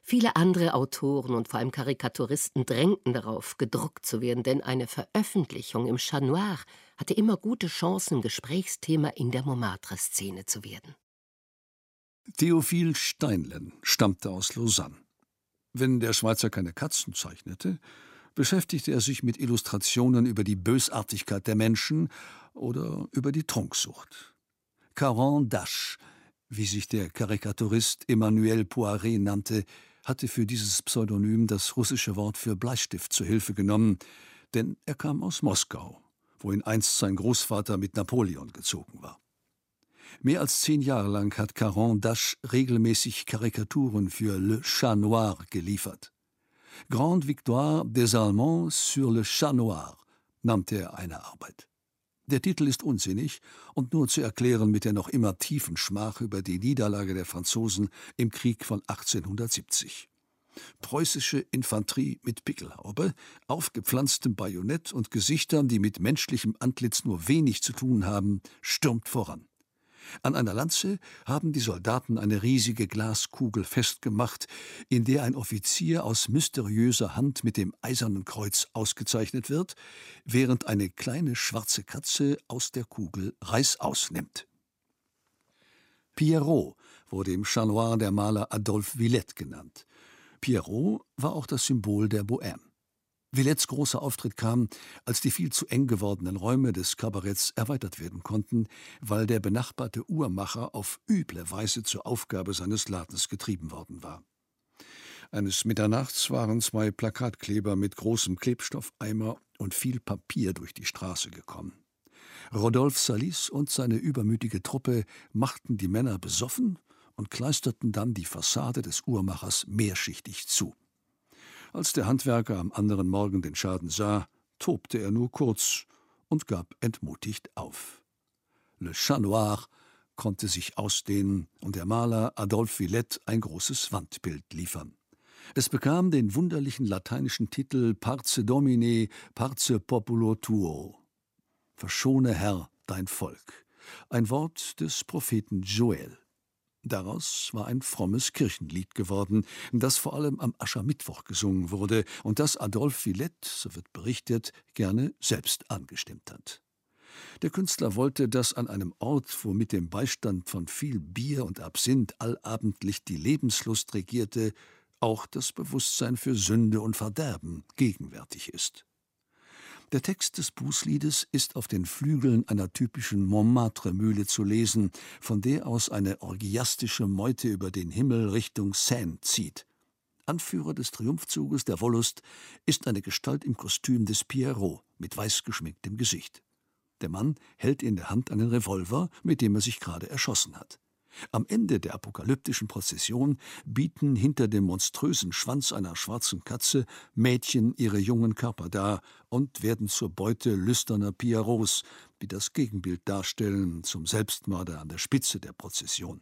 Viele andere Autoren und vor allem Karikaturisten drängten darauf, gedruckt zu werden, denn eine Veröffentlichung im Chat Noir hatte immer gute Chancen, Gesprächsthema in der Montmartre-Szene zu werden. Théophile Steinlen stammte aus Lausanne. Wenn der Schweizer keine Katzen zeichnete, beschäftigte er sich mit Illustrationen über die Bösartigkeit der Menschen oder über die Trunksucht. Caran d'Ache, wie sich der Karikaturist Emmanuel Poiré nannte, hatte für dieses Pseudonym das russische Wort für Bleistift zur Hilfe genommen, denn er kam aus Moskau, wohin einst sein Großvater mit Napoleon gezogen war. Mehr als 10 Jahre lang hat Caran d'Ache regelmäßig Karikaturen für Le Chat Noir geliefert. Grande Victoire des Allemands sur le Chat Noir nannte er eine Arbeit. Der Titel ist unsinnig und nur zu erklären mit der noch immer tiefen Schmach über die Niederlage der Franzosen im Krieg von 1870. Preußische Infanterie mit Pickelhaube, aufgepflanztem Bajonett und Gesichtern, die mit menschlichem Antlitz nur wenig zu tun haben, stürmt voran. An einer Lanze haben die Soldaten eine riesige Glaskugel festgemacht, in der ein Offizier aus mysteriöser Hand mit dem Eisernen Kreuz ausgezeichnet wird, während eine kleine schwarze Katze aus der Kugel Reißaus nimmt. Pierrot wurde im Chat Noir der Maler Adolphe Villette genannt. Pierrot war auch das Symbol der Bohème. Villettes großer Auftritt kam, als die viel zu eng gewordenen Räume des Kabaretts erweitert werden konnten, weil der benachbarte Uhrmacher auf üble Weise zur Aufgabe seines Ladens getrieben worden war. Eines Mitternachts waren 2 Plakatkleber mit großem Klebstoffeimer und viel Papier durch die Straße gekommen. Rodolphe Salis und seine übermütige Truppe machten die Männer besoffen und kleisterten dann die Fassade des Uhrmachers mehrschichtig zu. Als der Handwerker am anderen Morgen den Schaden sah, tobte er nur kurz und gab entmutigt auf. Le Chat Noir konnte sich ausdehnen und der Maler Adolphe Villette ein großes Wandbild liefern. Es bekam den wunderlichen lateinischen Titel Parce Domine, parce populo tuo. Verschone, Herr, dein Volk. Ein Wort des Propheten Joel. Daraus war ein frommes Kirchenlied geworden, das vor allem am Aschermittwoch gesungen wurde und das Adolphe Villette, so wird berichtet, gerne selbst angestimmt hat. Der Künstler wollte, dass an einem Ort, wo mit dem Beistand von viel Bier und Absinth allabendlich die Lebenslust regierte, auch das Bewusstsein für Sünde und Verderben gegenwärtig ist. Der Text des Bußliedes ist auf den Flügeln einer typischen Montmartre-Mühle zu lesen, von der aus eine orgiastische Meute über den Himmel Richtung Seine zieht. Anführer des Triumphzuges der Wollust ist eine Gestalt im Kostüm des Pierrot mit weiß geschminktem Gesicht. Der Mann hält in der Hand einen Revolver, mit dem er sich gerade erschossen hat. Am Ende der apokalyptischen Prozession bieten hinter dem monströsen Schwanz einer schwarzen Katze Mädchen ihre jungen Körper dar und werden zur Beute lüsterner Pierrots, die das Gegenbild darstellen zum Selbstmörder an der Spitze der Prozession.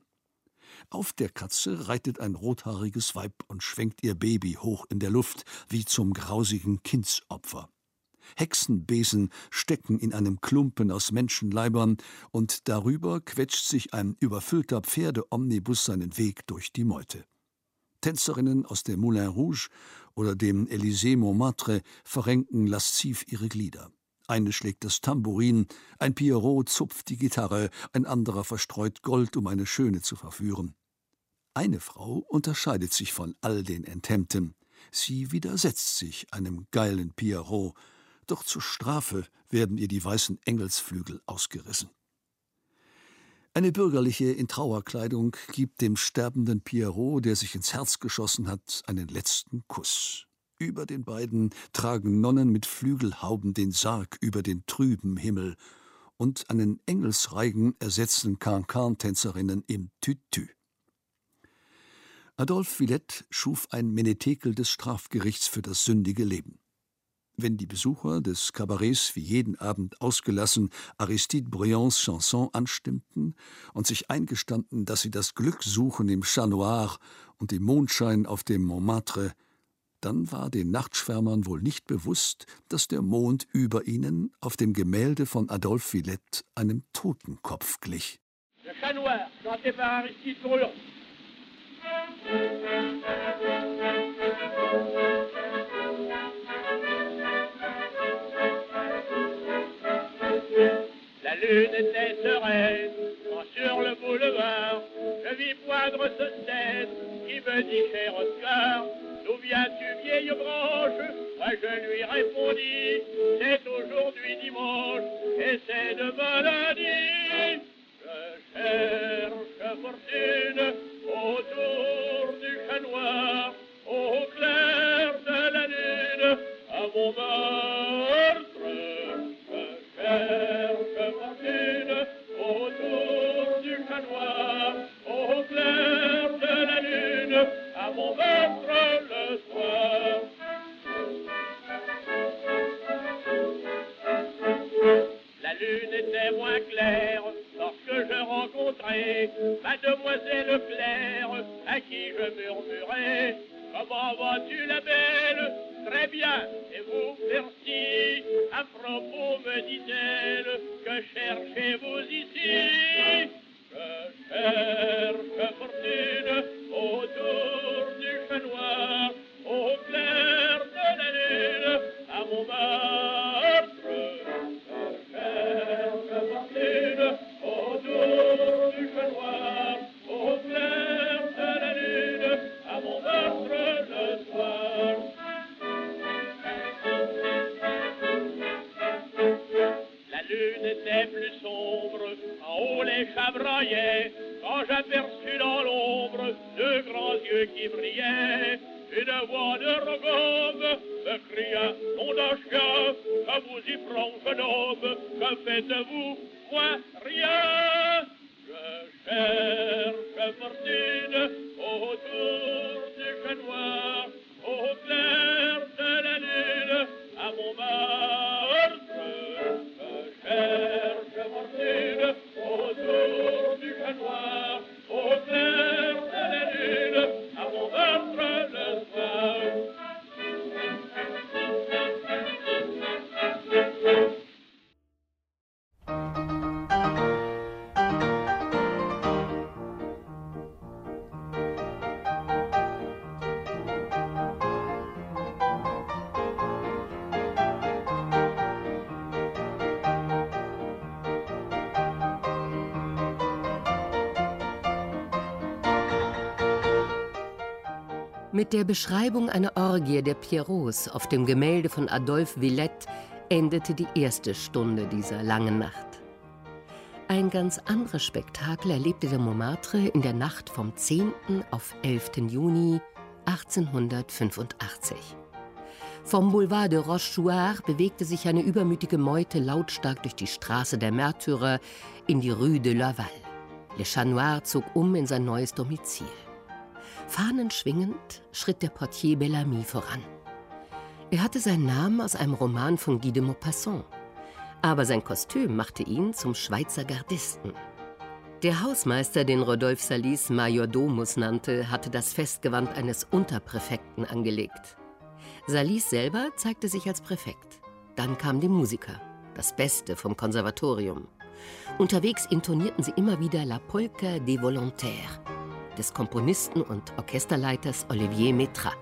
Auf der Katze reitet ein rothaariges Weib und schwenkt ihr Baby hoch in der Luft, wie zum grausigen Kindsopfer. Hexenbesen stecken in einem Klumpen aus Menschenleibern und darüber quetscht sich ein überfüllter Pferdeomnibus seinen Weg durch die Meute. Tänzerinnen aus dem Moulin Rouge oder dem Élysée Montmartre verrenken lasziv ihre Glieder. Eine schlägt das Tambourin, ein Pierrot zupft die Gitarre, ein anderer verstreut Gold, um eine Schöne zu verführen. Eine Frau unterscheidet sich von all den Enthemmten. Sie widersetzt sich einem geilen Pierrot, doch zur Strafe werden ihr die weißen Engelsflügel ausgerissen. Eine Bürgerliche in Trauerkleidung gibt dem sterbenden Pierrot, der sich ins Herz geschossen hat, einen letzten Kuss. Über den beiden tragen Nonnen mit Flügelhauben den Sarg über den trüben Himmel und einen Engelsreigen ersetzen Cancan-Tänzerinnen im Tütü. Adolphe Villette schuf ein Menetekel des Strafgerichts für das sündige Leben. Wenn die Besucher des Kabarets wie jeden Abend ausgelassen Aristide Briands Chanson anstimmten und sich eingestanden, dass sie das Glück suchen im Chat Noir und im Mondschein auf dem Montmartre, dann war den Nachtschwärmern wohl nicht bewusst, dass der Mond über ihnen auf dem Gemälde von Adolphe Villette einem Totenkopf glich. Le Chat Noir, chanté par Aristide Briand. lune était sereine, quand sur le boulevard, je vis poindre ce cèdre qui me dit, cher Oscar, d'où viens-tu, vieille branche? Moi je lui répondis, c'est aujourd'hui dimanche, et c'est demain lundi. Je cherche fortune autour du chat noir, au clair de la lune, à mon meurtre. Je cherche fortune autour du chat noir, au clair de la lune, à mon meurtre le soir. La lune était moins claire lorsque je rencontrai Mademoiselle Claire, à qui je murmurai, comment vas-tu la belle? Très bien, et vous, merci. À propos, me dit-elle, que cherchez-vous ici? Je cherche fortune autour du chat noir, au clair de la lune, à mon meurtre. Je cherche fortune autour du chat noir, au clair de la lune, à mon meurtre le soir. La lune était plus sombre, en haut les chats braillaient, quand j'aperçus dans l'ombre deux grands yeux qui brillaient. Une voix de Rogome me cria, nom d'un chien, que vous y prend, jeune homme, que faites-vous? Moi, rien. Je cherche fortune autour du chat noir, au clair de la lune, à mon meurtre. Je cherche fortune autour du chat noir, au clair de la lune, à mon meurtre le soir. Mit der Beschreibung einer Orgie der Pierrots auf dem Gemälde von Adolphe Villette endete die erste Stunde dieser langen Nacht. Ein ganz anderes Spektakel erlebte der Montmartre in der Nacht vom 10. auf 11. Juni 1885. Vom Boulevard de Rochechouart bewegte sich eine übermütige Meute lautstark durch die Straße der Märtyrer in die Rue de Laval. Le Chat Noir zog in sein neues Domizil. Fahnenschwingend schritt der Portier Bellamy voran. Er hatte seinen Namen aus einem Roman von Guy de Maupassant. Aber sein Kostüm machte ihn zum Schweizer Gardisten. Der Hausmeister, den Rodolphe Salis Majordomus nannte, hatte das Festgewand eines Unterpräfekten angelegt. Salis selber zeigte sich als Präfekt. Dann kamen die Musiker, das Beste vom Konservatorium. Unterwegs intonierten sie immer wieder La Polka des Volontaires des Komponisten und Orchesterleiters Olivier Métra.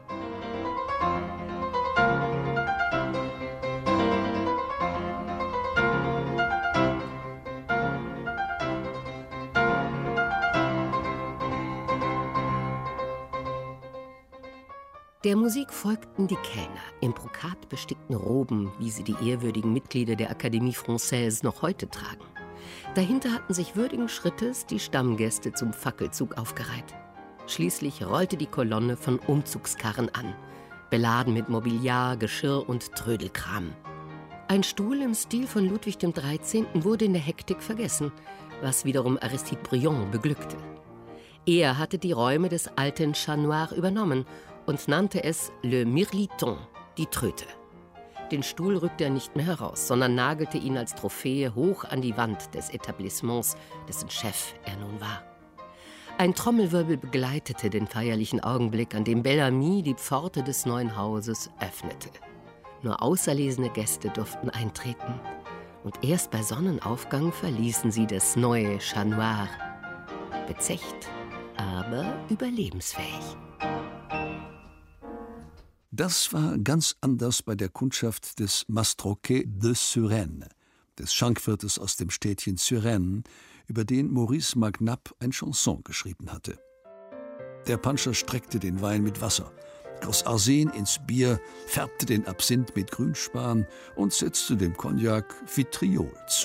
Der Musik folgten die Kellner in brokatbestickten Roben, wie sie die ehrwürdigen Mitglieder der Académie Française noch heute tragen. Dahinter hatten sich würdigen Schrittes die Stammgäste zum Fackelzug aufgereiht. Schließlich rollte die Kolonne von Umzugskarren an, beladen mit Mobiliar, Geschirr und Trödelkram. Ein Stuhl im Stil von Ludwig XIII. Wurde in der Hektik vergessen, was wiederum Aristide Briand beglückte. Er hatte die Räume des alten Chat Noir übernommen und nannte es Le Mirliton, die Tröte. Den Stuhl rückte er nicht mehr heraus, sondern nagelte ihn als Trophäe hoch an die Wand des Etablissements, dessen Chef er nun war. Ein Trommelwirbel begleitete den feierlichen Augenblick, an dem Bellamy die Pforte des neuen Hauses öffnete. Nur auserlesene Gäste durften eintreten. Und erst bei Sonnenaufgang verließen sie das neue Chat Noir. Bezecht, aber überlebensfähig. Das war ganz anders bei der Kundschaft des Mastroquet de Suresnes, des Schankwirtes aus dem Städtchen Suresnes, über den Maurice Magnap ein Chanson geschrieben hatte. Der Panscher streckte den Wein mit Wasser, goss Arsen ins Bier, färbte den Absinth mit Grünspan und setzte dem Cognac Vitriol zu.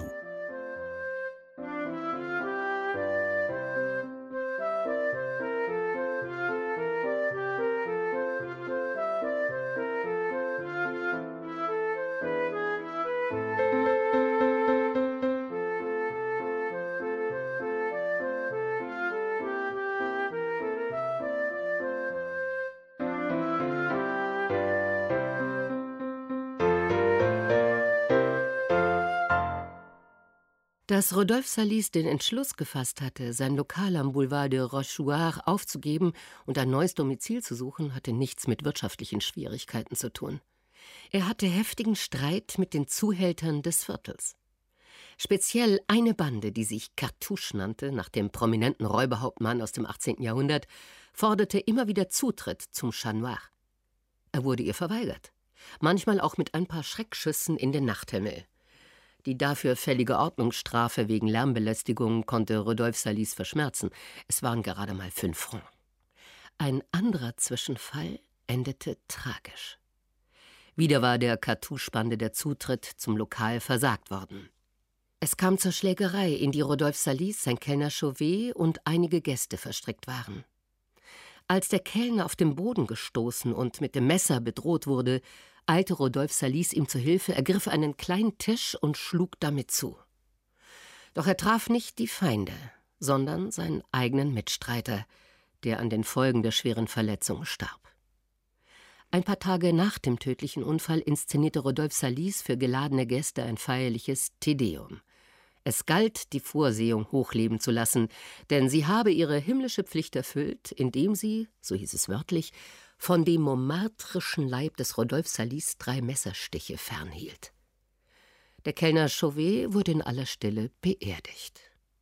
Dass Rodolphe Salis den Entschluss gefasst hatte, sein Lokal am Boulevard de Rochechouart aufzugeben und ein neues Domizil zu suchen, hatte nichts mit wirtschaftlichen Schwierigkeiten zu tun. Er hatte heftigen Streit mit den Zuhältern des Viertels. Speziell eine Bande, die sich Cartouche nannte, nach dem prominenten Räuberhauptmann aus dem 18. Jahrhundert, forderte immer wieder Zutritt zum Chat Noir. Er wurde ihr verweigert, manchmal auch mit ein paar Schreckschüssen in den Nachthimmel. Die dafür fällige Ordnungsstrafe wegen Lärmbelästigung konnte Rodolphe Salis verschmerzen. Es waren gerade mal 5 Francs. Ein anderer Zwischenfall endete tragisch. Wieder war der Cartouche-Bande der Zutritt zum Lokal versagt worden. Es kam zur Schlägerei, in die Rodolphe Salis, sein Kellner Chauvet und einige Gäste verstrickt waren. Als der Kellner auf den Boden gestoßen und mit dem Messer bedroht wurde, eilte Rodolphe Salis ihm zu Hilfe, ergriff einen kleinen Tisch und schlug damit zu. Doch er traf nicht die Feinde, sondern seinen eigenen Mitstreiter, der an den Folgen der schweren Verletzung starb. Ein paar Tage nach dem tödlichen Unfall inszenierte Rodolphe Salis für geladene Gäste ein feierliches Tedeum. Es galt, die Vorsehung hochleben zu lassen, denn sie habe ihre himmlische Pflicht erfüllt, indem sie, so hieß es wörtlich, von dem montmartrischen Leib des Rodolphe Salis 3 Messerstiche fernhielt. Der Kellner Chauvet wurde in aller Stille beerdigt.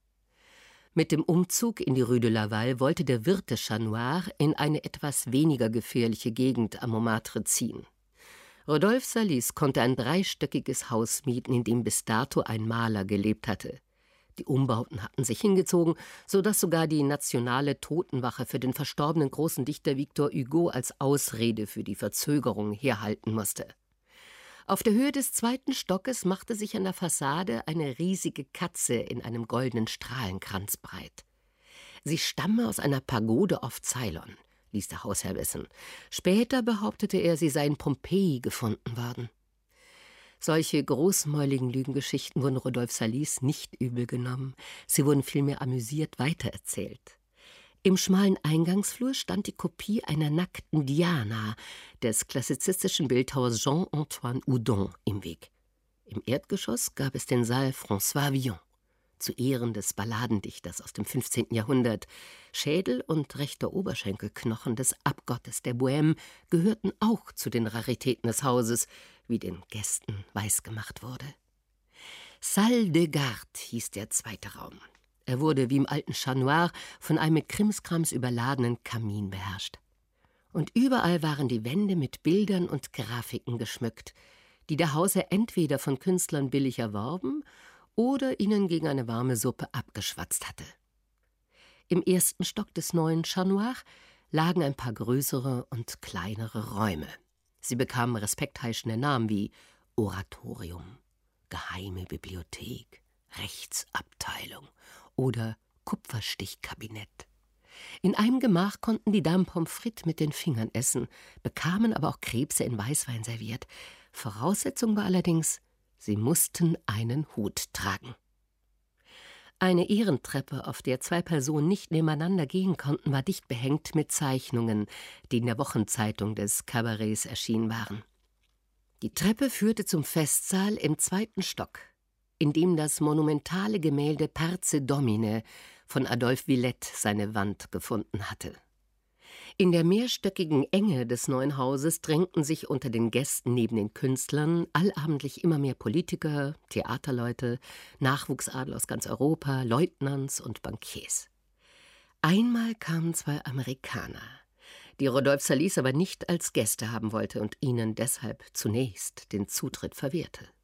Mit dem Umzug in die Rue de Laval wollte der Wirt des Chat Noir in eine etwas weniger gefährliche Gegend am Montmartre ziehen. Rodolphe Salis konnte ein 3-stöckiges Haus mieten, in dem bis dato ein Maler gelebt hatte. Die Umbauten hatten sich hingezogen, sodass sogar die nationale Totenwache für den verstorbenen großen Dichter Victor Hugo als Ausrede für die Verzögerung herhalten musste. Auf der Höhe des 2. Stockes machte sich an der Fassade eine riesige Katze in einem goldenen Strahlenkranz breit. Sie stamme aus einer Pagode auf Ceylon, ließ der Hausherr wissen. Später behauptete er, sie sei in Pompeji gefunden worden. Solche großmäuligen Lügengeschichten wurden Rodolphe Salis nicht übel genommen. Sie wurden vielmehr amüsiert weitererzählt. Im schmalen Eingangsflur stand die Kopie einer nackten Diana des klassizistischen Bildhauers Jean-Antoine Houdon im Weg. Im Erdgeschoss gab es den Saal François Villon, zu Ehren des Balladendichters aus dem 15. Jahrhundert. Schädel und rechter Oberschenkelknochen des Abgottes der Bohème gehörten auch zu den Raritäten des Hauses, wie den Gästen weisgemacht wurde. Salle de Garde hieß der 2. Raum. Er wurde wie im alten Chat Noir von einem mit Krimskrams überladenen Kamin beherrscht. Und überall waren die Wände mit Bildern und Grafiken geschmückt, die der Hausherr entweder von Künstlern billig erworben oder ihnen gegen eine warme Suppe abgeschwatzt hatte. Im 1. Stock des neuen Chat Noir lagen ein paar größere und kleinere Räume. Sie bekamen respektheischende Namen wie Oratorium, Geheime Bibliothek, Rechtsabteilung oder Kupferstichkabinett. In einem Gemach konnten die Damen Pommes frites mit den Fingern essen, bekamen aber auch Krebse in Weißwein serviert. Voraussetzung war allerdings, sie mussten einen Hut tragen. Eine Ehrentreppe, auf der 2 Personen nicht nebeneinander gehen konnten, war dicht behängt mit Zeichnungen, die in der Wochenzeitung des Kabarets erschienen waren. Die Treppe führte zum Festsaal im 2. Stock, in dem das monumentale Gemälde Parce Domine von Adolphe Villette seine Wand gefunden hatte. In der mehrstöckigen Enge des neuen Hauses drängten sich unter den Gästen neben den Künstlern allabendlich immer mehr Politiker, Theaterleute, Nachwuchsadel aus ganz Europa, Leutnants und Bankiers. Einmal kamen 2 Amerikaner, die Rodolphe Salis aber nicht als Gäste haben wollte und ihnen deshalb zunächst den Zutritt verwehrte.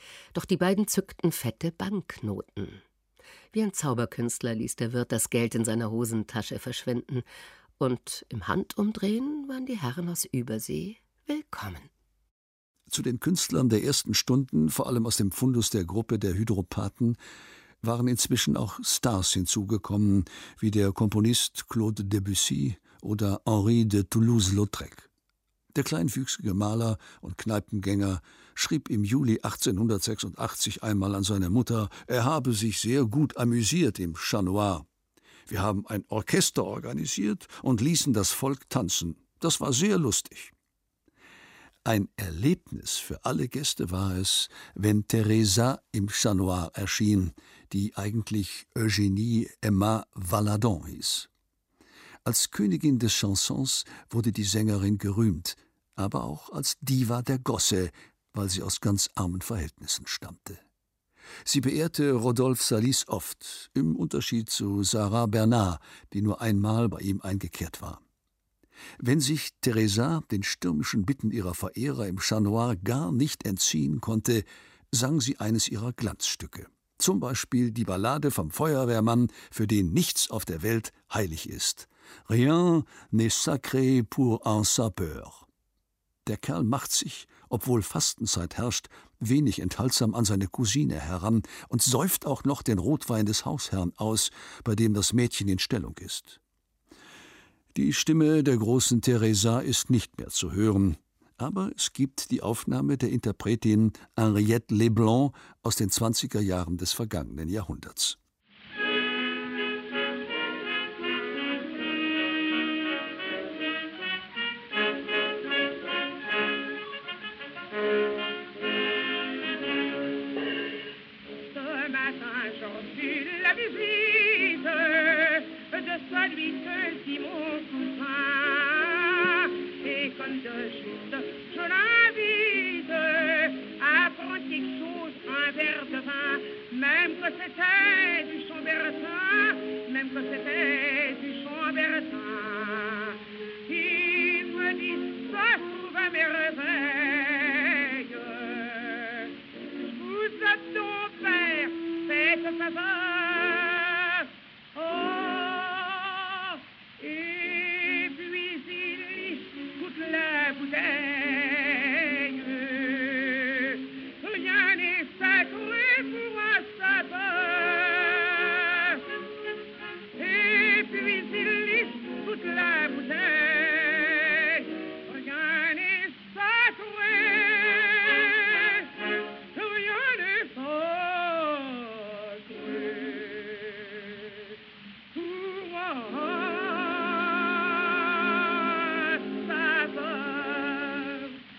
Doch die beiden zückten fette Banknoten. Wie ein Zauberkünstler ließ der Wirt das Geld in seiner Hosentasche verschwinden. Und im Handumdrehen waren die Herren aus Übersee willkommen. Zu den Künstlern der ersten Stunden, vor allem aus dem Fundus der Gruppe der Hydropathen, waren inzwischen auch Stars hinzugekommen, wie der Komponist Claude Debussy oder Henri de Toulouse-Lautrec. Der kleinwüchsige Maler und Kneipengänger schrieb im Juli 1886 einmal an seine Mutter, er habe sich sehr gut amüsiert im Chat Noir. Wir haben ein Orchester organisiert und ließen das Volk tanzen. Das war sehr lustig. Ein Erlebnis für alle Gäste war es, wenn Teresa im Chat Noir erschien, die eigentlich Eugénie Emma Valadon hieß. Als Königin des Chansons wurde die Sängerin gerühmt, aber auch als Diva der Gosse, weil sie aus ganz armen Verhältnissen stammte. Sie beehrte Rodolphe Salis oft, im Unterschied zu Sarah Bernard, die nur einmal bei ihm eingekehrt war. Wenn sich Teresa den stürmischen Bitten ihrer Verehrer im Chat Noir gar nicht entziehen konnte, sang sie eines ihrer Glanzstücke. Zum Beispiel die Ballade vom Feuerwehrmann, für den nichts auf der Welt heilig ist. Rien n'est sacré pour un sapeur. Der Kerl macht sich, obwohl Fastenzeit herrscht, wenig enthaltsam an seine Cousine heran und säuft auch noch den Rotwein des Hausherrn aus, bei dem das Mädchen in Stellung ist. Die Stimme der großen Teresa ist nicht mehr zu hören, aber es gibt die Aufnahme der Interpretin Henriette Leblanc aus den 20er Jahren des vergangenen Jahrhunderts. Même que c'était du Chambertin, même que c'était du Chambertin. Il me dit ça trouve à merveille. Vous êtes ton père, faites faveur. Oh, et puis il lit toute la bouteille. Rien n'est sacré pour un sapeur. Et puis il lit toute la bouteille. Rien n'est sacré. Rien n'est sacré pour un sapeur.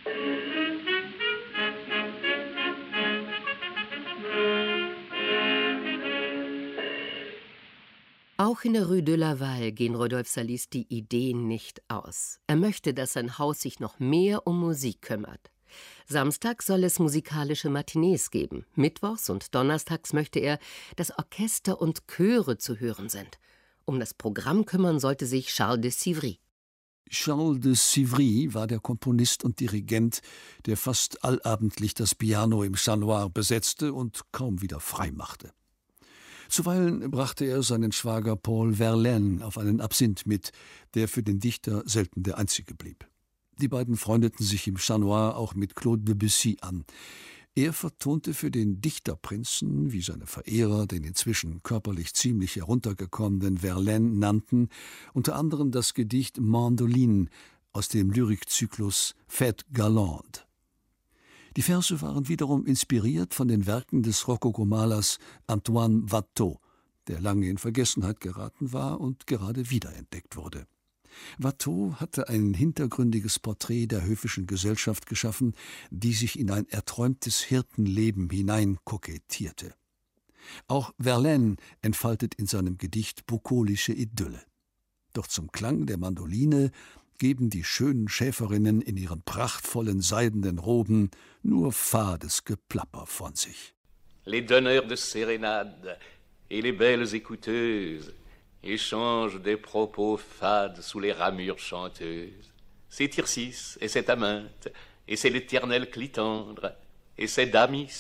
Auch in der Rue de Laval gehen Rodolphe Salis die Ideen nicht aus. Er möchte, dass sein Haus sich noch mehr um Musik kümmert. Samstag soll es musikalische Matinees geben. Mittwochs und donnerstags möchte er, dass Orchester und Chöre zu hören sind. Um das Programm kümmern sollte sich Charles de Sivry. Charles de Sivry war der Komponist und Dirigent, der fast allabendlich das Piano im Chat Noir besetzte und kaum wieder frei machte. Zuweilen brachte er seinen Schwager Paul Verlaine auf einen Absinth mit, der für den Dichter selten der einzige blieb. Die beiden freundeten sich im Chat Noir auch mit Claude Debussy an. Er vertonte für den Dichterprinzen, wie seine Verehrer den inzwischen körperlich ziemlich heruntergekommenen Verlaine nannten, unter anderem das Gedicht Mandoline aus dem Lyrikzyklus Fête Galante. Die Verse waren wiederum inspiriert von den Werken des Rokokomalers Antoine Watteau, der lange in Vergessenheit geraten war und gerade wiederentdeckt wurde. Watteau hatte ein hintergründiges Porträt der höfischen Gesellschaft geschaffen, die sich in ein erträumtes Hirtenleben hinein kokettierte. Auch Verlaine entfaltet in seinem Gedicht bukolische Idylle. Doch zum Klang der Mandoline geben die schönen Schäferinnen in ihren prachtvollen seidenen Roben nur fades Geplapper von sich. Les donneurs de sérénades et les belles écouteuses échangent des propos fades sous les ramures chanteuses. C'est Tircis et c'est Aminte et c'est l'éternel Clitandre et c'est Damis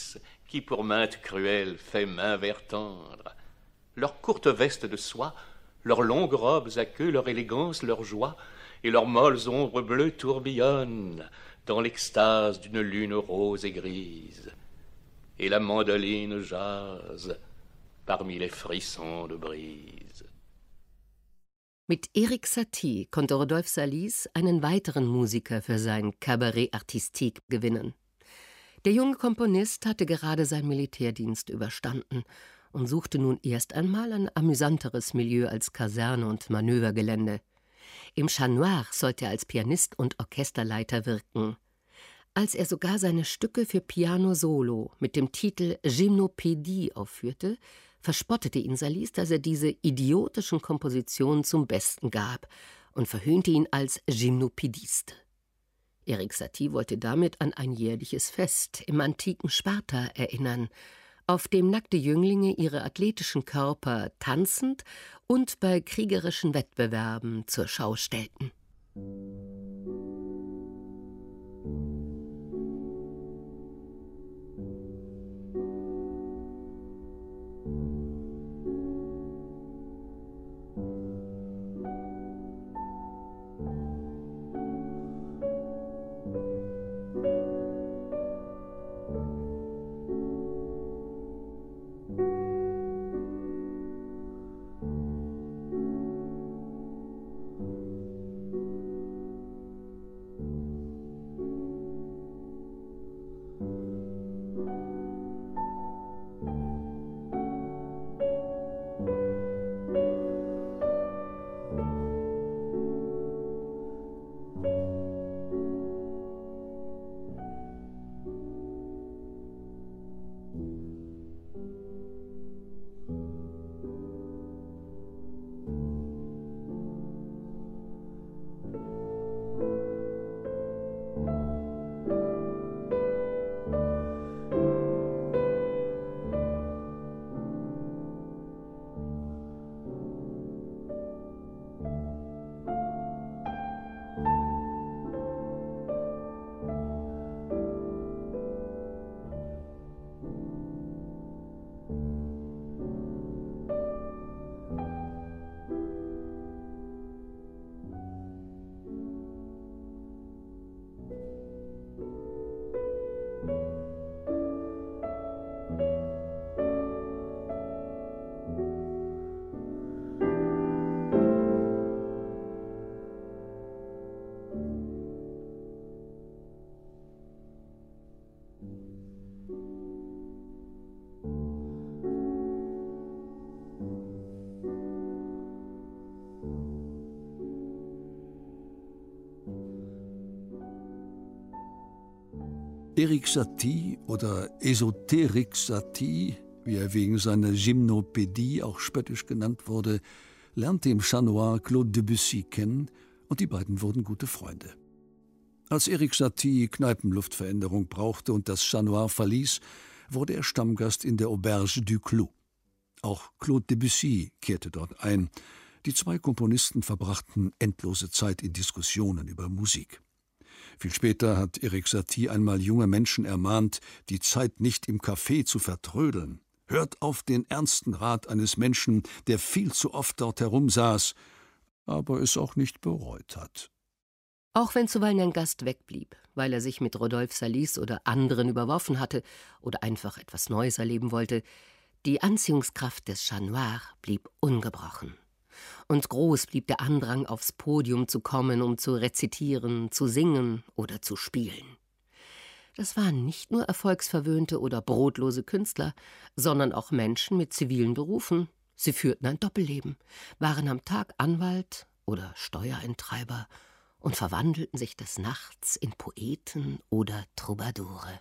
qui pour mainte cruelle fait main vers tendre. Leurs courtes vestes de soie, leurs longues robes à queue, leur élégance, leur joie, et leurs molles ombres bleues tourbillonnent dans l'extase d'une lune rose et grise. Et la mandoline jase parmi les frissons de brise. Mit Erik Satie konnte Rodolphe Salis einen weiteren Musiker für sein Cabaret Artistique gewinnen. Der junge Komponist hatte gerade seinen Militärdienst überstanden und suchte nun erst einmal ein amüsanteres Milieu als Kaserne und Manövergelände. Im Chat Noir sollte er als Pianist und Orchesterleiter wirken. Als er sogar seine Stücke für Piano Solo mit dem Titel Gymnopédie aufführte, verspottete ihn Salis, dass er diese idiotischen Kompositionen zum Besten gab und verhöhnte ihn als Gymnopédiste. Erik Satie wollte damit an ein jährliches Fest im antiken Sparta erinnern, auf dem nackte Jünglinge ihre athletischen Körper tanzend und bei kriegerischen Wettbewerben zur Schau stellten. Erik Satie oder Esoterik Satie, wie er wegen seiner Gymnopédie auch spöttisch genannt wurde, lernte im Chat Noir Claude Debussy kennen und die beiden wurden gute Freunde. Als Erik Satie Kneipenluftveränderung brauchte und das Chat Noir verließ, wurde er Stammgast in der Auberge du Clos. Auch Claude Debussy kehrte dort ein. Die zwei Komponisten verbrachten endlose Zeit in Diskussionen über Musik. Viel später hat Erik Satie einmal junge Menschen ermahnt, die Zeit nicht im Café zu vertrödeln. Hört auf den ernsten Rat eines Menschen, der viel zu oft dort herumsaß, aber es auch nicht bereut hat. Auch wenn zuweilen ein Gast wegblieb, weil er sich mit Rodolphe Salis oder anderen überworfen hatte oder einfach etwas Neues erleben wollte, die Anziehungskraft des Chat Noir blieb ungebrochen. Und groß blieb der Andrang, aufs Podium zu kommen, um zu rezitieren, zu singen oder zu spielen. Das waren nicht nur erfolgsverwöhnte oder brotlose Künstler, sondern auch Menschen mit zivilen Berufen. Sie führten ein Doppelleben, waren am Tag Anwalt oder Steuereintreiber und verwandelten sich des Nachts in Poeten oder Troubadoure.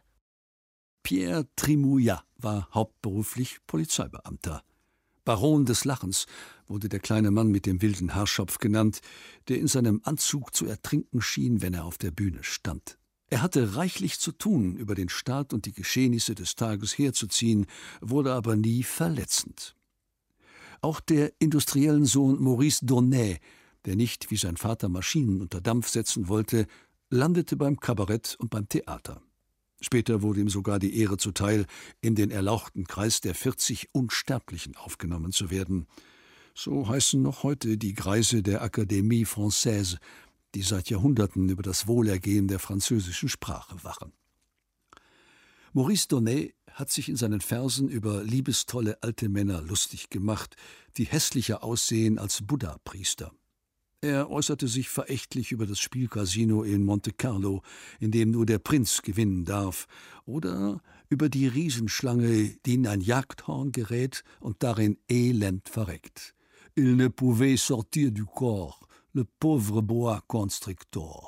Pierre Trimouillat war hauptberuflich Polizeibeamter. Baron des Lachens wurde der kleine Mann mit dem wilden Haarschopf genannt, der in seinem Anzug zu ertrinken schien, wenn er auf der Bühne stand. Er hatte reichlich zu tun, über den Staat und die Geschehnisse des Tages herzuziehen, wurde aber nie verletzend. Auch der industriellen Sohn Maurice Daunet, der nicht wie sein Vater Maschinen unter Dampf setzen wollte, landete beim Kabarett und beim Theater. Später wurde ihm sogar die Ehre zuteil, in den erlauchten Kreis der 40 Unsterblichen aufgenommen zu werden. So heißen noch heute die Greise der Académie Française, die seit Jahrhunderten über das Wohlergehen der französischen Sprache wachen. Maurice Donnet hat sich in seinen Versen über liebestolle alte Männer lustig gemacht, die hässlicher aussehen als Buddha-Priester. Er äußerte sich verächtlich über das Spielcasino in Monte Carlo, in dem nur der Prinz gewinnen darf, oder über die Riesenschlange, die in ein Jagdhorn gerät und darin elend verreckt. Il ne pouvait sortir du corps, le pauvre boa constrictor.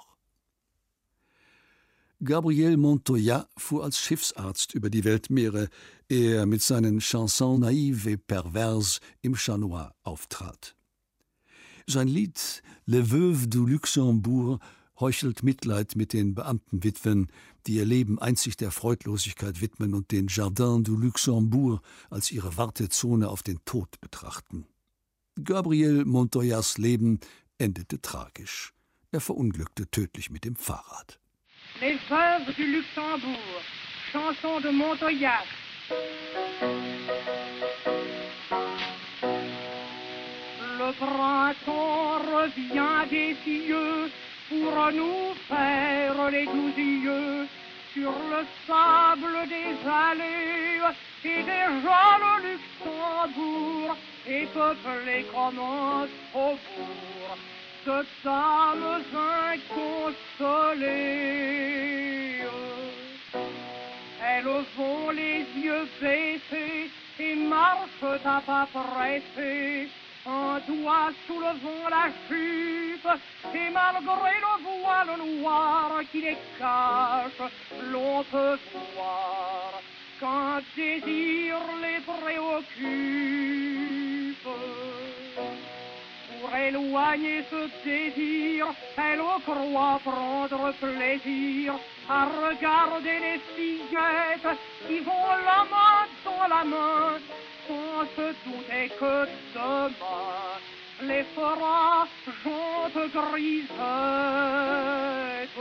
Gabriel Montoya fuhr als Schiffsarzt über die Weltmeere, ehe er mit seinen Chansons naïves et perverses im Chat Noir auftrat. Sein Lied »Les Veuves du Luxembourg« heuchelt Mitleid mit den Beamtenwitwen, die ihr Leben einzig der Freudlosigkeit widmen und den Jardin du Luxembourg als ihre Wartezone auf den Tod betrachten. Gabriel Montoyas Leben endete tragisch. Er verunglückte tödlich mit dem Fahrrad. Les Veuves du Luxembourg, chanson de Montoya. Le printemps revient des cieux pour nous faire les doux yeux sur le sable des allées et déjà le Luxembourg est peuplé comme un faubourg de dames inconsolées. Elles vont les yeux baissés et marchent à pas pressés, un doigt soulevant la jupe, et malgré le voile noir qui les cache, l'on peut voir qu'un désir les préoccupe. Pour éloigner ce désir, elle croit prendre plaisir à regarder les fillettes qui vont la main dans la main, sans se douter que demain les fera jantes grisettes.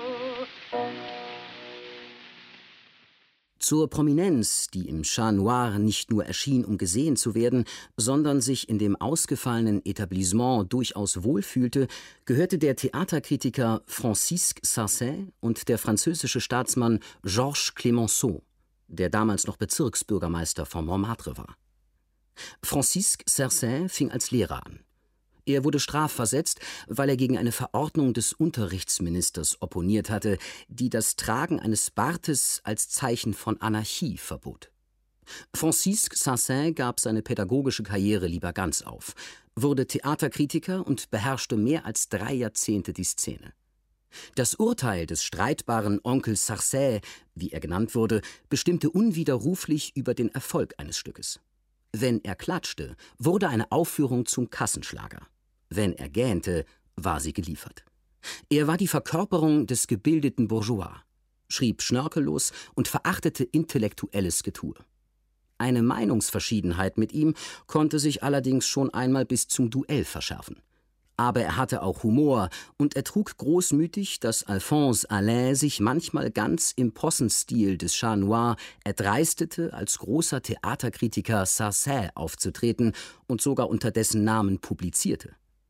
Zur Prominenz, die im Chat Noir nicht nur erschien, um gesehen zu werden, sondern sich in dem ausgefallenen Etablissement durchaus wohlfühlte, gehörte der Theaterkritiker Francisque Sarcey und der französische Staatsmann Georges Clemenceau, der damals noch Bezirksbürgermeister von Montmartre war. Francisque Sarcey fing als Lehrer an. Er wurde strafversetzt, weil er gegen eine Verordnung des Unterrichtsministers opponiert hatte, die das Tragen eines Bartes als Zeichen von Anarchie verbot. Francisque Sarcey gab seine pädagogische Karriere lieber ganz auf, wurde Theaterkritiker und beherrschte mehr als 3 Jahrzehnte die Szene. Das Urteil des streitbaren Onkel Sarcey, wie er genannt wurde, bestimmte unwiderruflich über den Erfolg eines Stückes. Wenn er klatschte, wurde eine Aufführung zum Kassenschlager. Wenn er gähnte, war sie geliefert. Er war die Verkörperung des gebildeten Bourgeois, schrieb schnörkellos und verachtete intellektuelles Getue. Eine Meinungsverschiedenheit mit ihm konnte sich allerdings schon einmal bis zum Duell verschärfen. Aber er hatte auch Humor und ertrug großmütig, dass Alphonse Alain sich manchmal ganz im Possenstil des Chat Noir erdreistete, als großer Theaterkritiker Sarcey aufzutreten und sogar unter dessen Namen publizierte.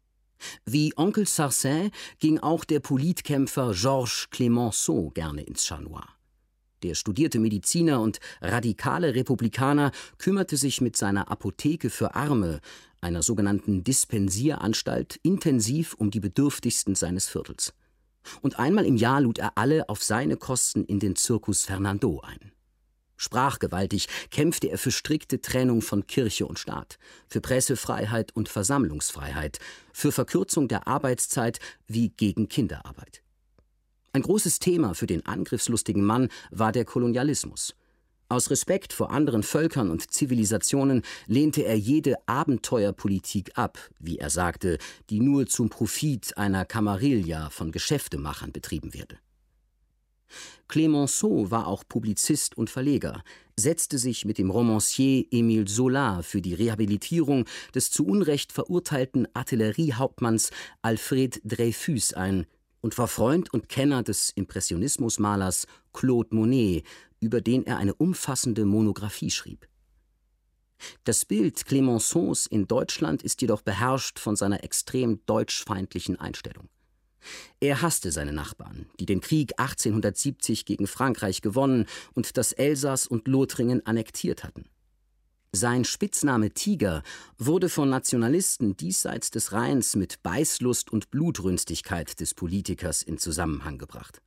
Wie Onkel Sarcey ging auch der Politkämpfer Georges Clemenceau gerne ins Chat Noir. Der studierte Mediziner und radikale Republikaner kümmerte sich mit seiner Apotheke für Arme, einer sogenannten Dispensieranstalt, intensiv um die Bedürftigsten seines Viertels. Und einmal im Jahr lud er alle auf seine Kosten in den Circus Fernando ein. Sprachgewaltig kämpfte er für strikte Trennung von Kirche und Staat, für Pressefreiheit und Versammlungsfreiheit, für Verkürzung der Arbeitszeit wie gegen Kinderarbeit. Ein großes Thema für den angriffslustigen Mann war der Kolonialismus. Aus Respekt vor anderen Völkern und Zivilisationen lehnte er jede Abenteuerpolitik ab, wie er sagte, die nur zum Profit einer Camarilla von Geschäftemachern betrieben werde. Clemenceau war auch Publizist und Verleger, setzte sich mit dem Romancier Émile Zola für die Rehabilitierung des zu Unrecht verurteilten Artilleriehauptmanns Alfred Dreyfus ein und war Freund und Kenner des Impressionismusmalers Claude Monet, über den er eine umfassende Monographie schrieb. Das Bild Clemenceaus in Deutschland ist jedoch beherrscht von seiner extrem deutschfeindlichen Einstellung. Er hasste seine Nachbarn, die den Krieg 1870 gegen Frankreich gewonnen und das Elsass und Lothringen annektiert hatten. Sein Spitzname Tiger wurde von Nationalisten diesseits des Rheins mit Beißlust und Blutrünstigkeit des Politikers in Zusammenhang gebracht.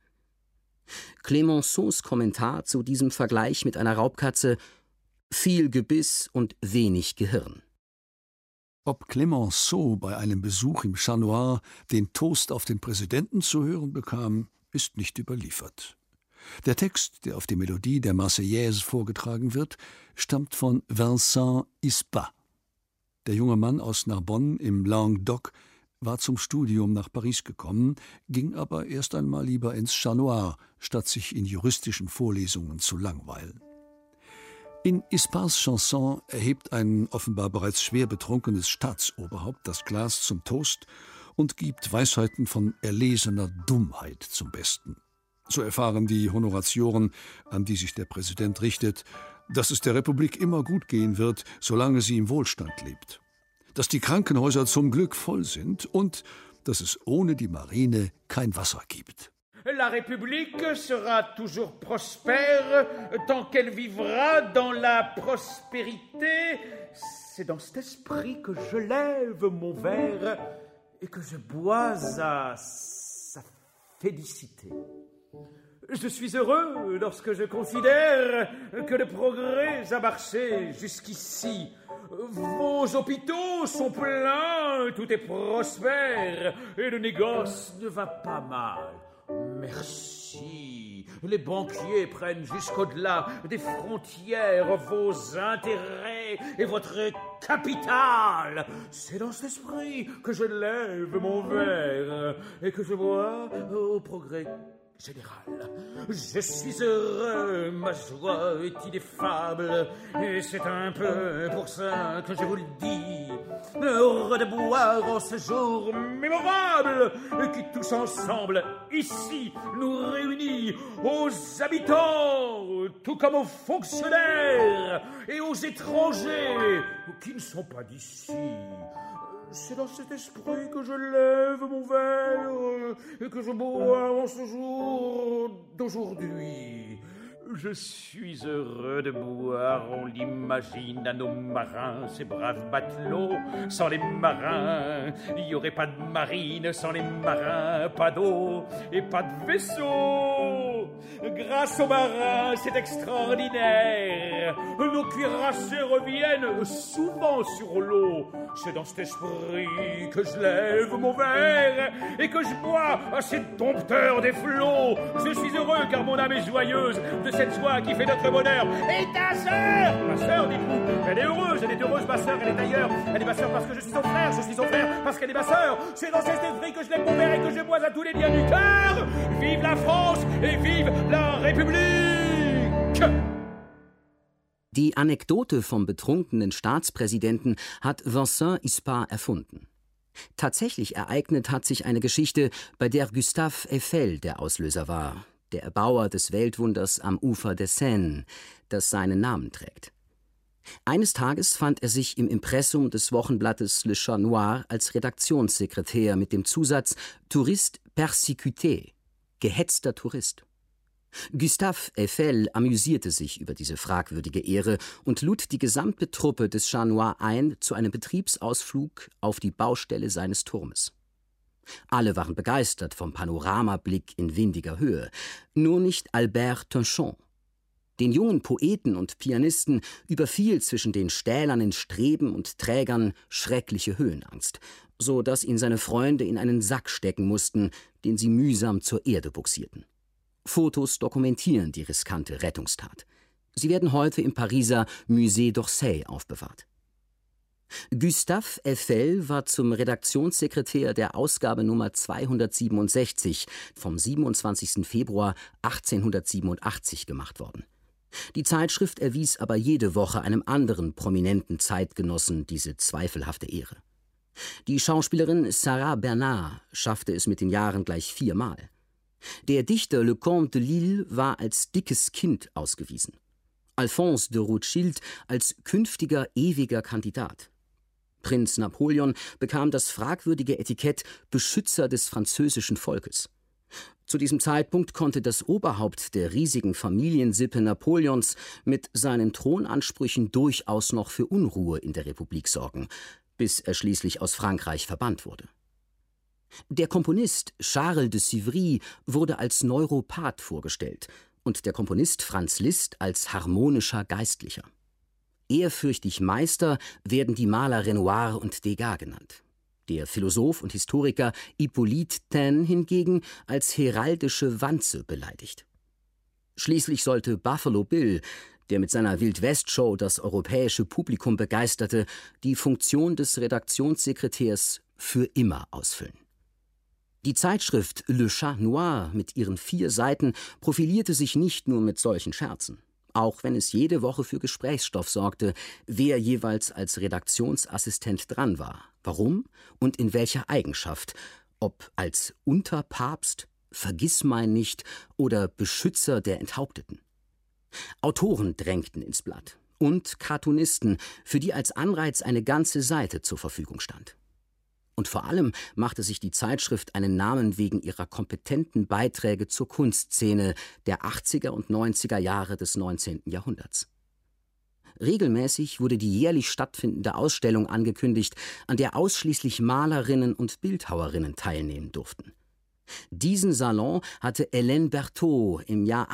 Clemenceaus Kommentar zu diesem Vergleich mit einer Raubkatze: viel Gebiss und wenig Gehirn. Ob Clemenceau bei einem Besuch im Chat Noir den Toast auf den Präsidenten zu hören bekam, ist nicht überliefert. Der Text, der auf die Melodie der Marseillaise vorgetragen wird, stammt von Vincent Ispat. Der junge Mann aus Narbonne im Languedoc war zum Studium nach Paris gekommen, ging aber erst einmal lieber ins Chat Noir, statt sich in juristischen Vorlesungen zu langweilen. In Ispats Chanson erhebt ein offenbar bereits schwer betrunkenes Staatsoberhaupt das Glas zum Toast und gibt Weisheiten von erlesener Dummheit zum Besten. So erfahren die Honoratioren, an die sich der Präsident richtet, dass es der Republik immer gut gehen wird, solange sie im Wohlstand lebt. Dass die Krankenhäuser zum Glück voll sind und dass es ohne die Marine kein Wasser gibt. La République sera toujours prospère tant qu'elle vivra dans la prospérité. C'est dans cet esprit que je lève mon verre et que je bois à sa félicité. Je suis heureux lorsque je considère que le progrès a marché jusqu'ici. Vos hôpitaux sont pleins, tout est prospère et le négoce ne va pas mal. Merci. Les banquiers prennent jusqu'au-delà des frontières vos intérêts et votre capital. C'est dans cet esprit que je lève mon verre et que je bois au progrès général. Je suis heureux, ma joie est ineffable, et c'est un peu pour ça que je vous le dis. Heureux de boire en ce jour mémorable, qui tous ensemble, ici, nous réunit, aux habitants, tout comme aux fonctionnaires, et aux étrangers, qui ne sont pas d'ici. C'est dans cet esprit que je lève mon verre et que je bois en ce jour d'aujourd'hui. Je suis heureux de boire, on l'imagine, à nos marins, ces braves matelots. Sans les marins, il n'y aurait pas de marine. Sans les marins, pas d'eau et pas de vaisseau. Grâce aux marins, c'est extraordinaire. Nos cuirassés reviennent souvent sur l'eau. C'est dans cet esprit que je lève mon verre et que je bois à ces dompteurs des flots. Je suis heureux car mon âme est joyeuse de cette joie qui fait notre bonheur. Et ta sœur, ma sœur, dites-vous, elle est heureuse, ma sœur, elle est ailleurs. Elle est ma sœur parce que je suis son frère parce qu'elle est ma sœur. C'est dans cet esprit que je lève mon verre et que je bois à tous les biens du cœur. Vive la France et vive la République! Die Anekdote vom betrunkenen Staatspräsidenten hat Vincent Ispat erfunden. Tatsächlich ereignet hat sich eine Geschichte, bei der Gustave Eiffel der Auslöser war, der Erbauer des Weltwunders am Ufer der Seine, das seinen Namen trägt. Eines Tages fand er sich im Impressum des Wochenblattes Le Chat Noir als Redaktionssekretär mit dem Zusatz Touriste persécuté, gehetzter Tourist. Gustave Eiffel amüsierte sich über diese fragwürdige Ehre und lud die gesamte Truppe des Chat Noir ein zu einem Betriebsausflug auf die Baustelle seines Turmes. Alle waren begeistert vom Panoramablick in windiger Höhe, nur nicht Albert Tinchon. Den jungen Poeten und Pianisten überfiel zwischen den stählernen Streben und Trägern schreckliche Höhenangst, so dass ihn seine Freunde in einen Sack stecken mussten, den sie mühsam zur Erde buxierten. Fotos dokumentieren die riskante Rettungstat. Sie werden heute im Pariser Musée d'Orsay aufbewahrt. Gustave Eiffel war zum Redaktionssekretär der Ausgabe Nummer 267 vom 27. Februar 1887 gemacht worden. Die Zeitschrift erwies aber jede Woche einem anderen prominenten Zeitgenossen diese zweifelhafte Ehre. Die Schauspielerin Sarah Bernard schaffte es mit den Jahren gleich 4-mal. Der Dichter Le Comte de Lille war als dickes Kind ausgewiesen. Alphonse de Rothschild als künftiger ewiger Kandidat. Prinz Napoleon bekam das fragwürdige Etikett Beschützer des französischen Volkes. Zu diesem Zeitpunkt konnte das Oberhaupt der riesigen Familiensippe Napoleons mit seinen Thronansprüchen durchaus noch für Unruhe in der Republik sorgen, bis er schließlich aus Frankreich verbannt wurde. Der Komponist Charles de Sivry wurde als Neuropath vorgestellt und der Komponist Franz Liszt als harmonischer Geistlicher. Ehrfürchtig Meister werden die Maler Renoir und Degas genannt. Der Philosoph und Historiker Hippolyte Taine hingegen als heraldische Wanze beleidigt. Schließlich sollte Buffalo Bill, der mit seiner Wild-West-Show das europäische Publikum begeisterte, die Funktion des Redaktionssekretärs für immer ausfüllen. Die Zeitschrift Le Chat Noir mit ihren 4 Seiten profilierte sich nicht nur mit solchen Scherzen, auch wenn es jede Woche für Gesprächsstoff sorgte, wer jeweils als Redaktionsassistent dran war, warum und in welcher Eigenschaft, ob als Unterpapst, Vergissmeinnicht oder Beschützer der Enthaupteten. Autoren drängten ins Blatt und Cartoonisten, für die als Anreiz eine ganze Seite zur Verfügung stand. Und vor allem machte sich die Zeitschrift einen Namen wegen ihrer kompetenten Beiträge zur Kunstszene der 80er und 90er Jahre des 19. Jahrhunderts. Regelmäßig wurde die jährlich stattfindende Ausstellung angekündigt, an der ausschließlich Malerinnen und Bildhauerinnen teilnehmen durften. Diesen Salon hatte Hélène Berthaud im Jahr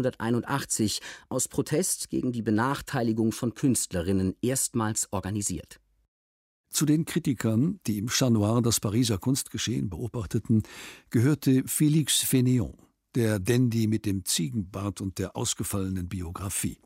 1881 aus Protest gegen die Benachteiligung von Künstlerinnen erstmals organisiert. Zu den Kritikern, die im Chat Noir das Pariser Kunstgeschehen beobachteten, gehörte Félix Fénéon, der Dandy mit dem Ziegenbart und der ausgefallenen Biografie.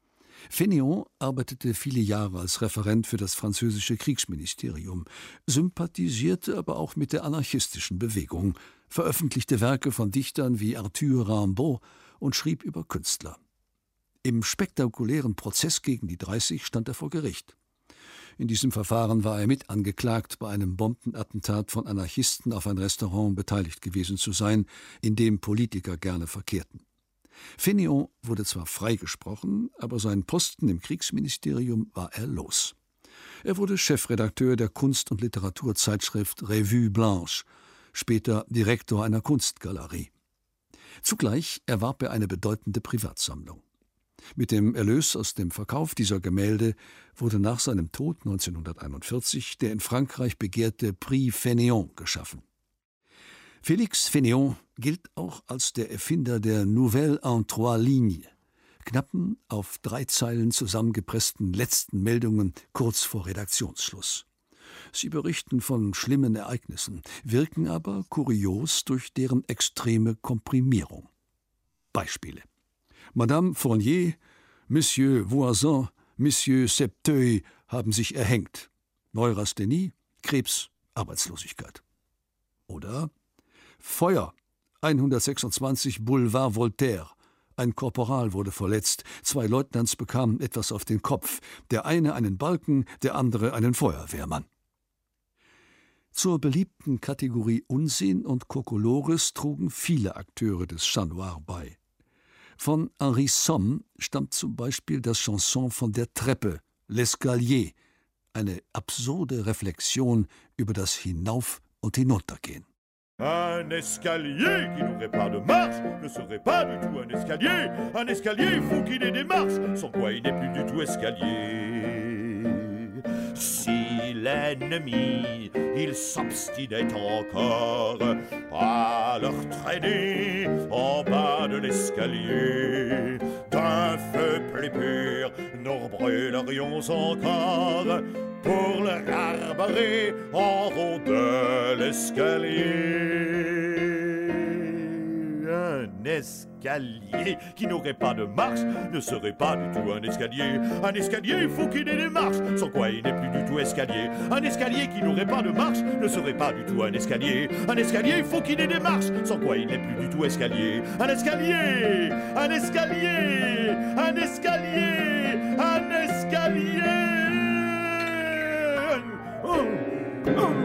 Fénéon arbeitete viele Jahre als Referent für das französische Kriegsministerium, sympathisierte aber auch mit der anarchistischen Bewegung, veröffentlichte Werke von Dichtern wie Arthur Rimbaud und schrieb über Künstler. Im spektakulären Prozess gegen die 30 stand er vor Gericht. In diesem Verfahren war er mitangeklagt, bei einem Bombenattentat von Anarchisten auf ein Restaurant beteiligt gewesen zu sein, in dem Politiker gerne verkehrten. Fénéon wurde zwar freigesprochen, aber seinen Posten im Kriegsministerium war er los. Er wurde Chefredakteur der Kunst- und Literaturzeitschrift Revue Blanche, später Direktor einer Kunstgalerie. Zugleich erwarb er eine bedeutende Privatsammlung. Mit dem Erlös aus dem Verkauf dieser Gemälde wurde nach seinem Tod 1941 der in Frankreich begehrte Prix Fénéon geschaffen. Félix Fénéon gilt auch als der Erfinder der Nouvelle en 3 Lignes, knappen, auf 3 Zeilen zusammengepressten letzten Meldungen kurz vor Redaktionsschluss. Sie berichten von schlimmen Ereignissen, wirken aber kurios durch deren extreme Komprimierung. Beispiele: Madame Fournier, Monsieur Voisin, Monsieur Septeuil haben sich erhängt. Neurasthenie, Krebs, Arbeitslosigkeit. Oder Feuer, 126 Boulevard Voltaire. Ein Korporal wurde verletzt, 2 Leutnants bekamen etwas auf den Kopf, der eine einen Balken, der andere einen Feuerwehrmann. Zur beliebten Kategorie Unsinn und Kokolores trugen viele Akteure des Chat Noir bei. Von Henri Somme stammt zum Beispiel das Chanson von der Treppe, L'Escalier, eine absurde Reflexion über das Hinauf- und Hinuntergehen. Un escalier qui n'aurait pas de marche ne serait pas du tout un escalier. Un escalier, il faut qu'il ait des marches, sans quoi il n'est plus du tout escalier. Si l'ennemi, il s'obstinait encore à leur traîner en bas de l'escalier, d'un feu plus pur, nous brûlerions encore pour le arborer en haut de l'escalier. Un escalier qui n'aurait pas de marche ne serait pas du tout un escalier. Un escalier, il faut qu'il ait des marches, sans quoi il n'est plus du tout escalier. Un escalier qui n'aurait pas de marche ne serait pas du tout un escalier. Un escalier, il faut qu'il ait des marches, sans quoi il n'est plus du tout escalier. Un escalier, un escalier, un escalier, un escalier.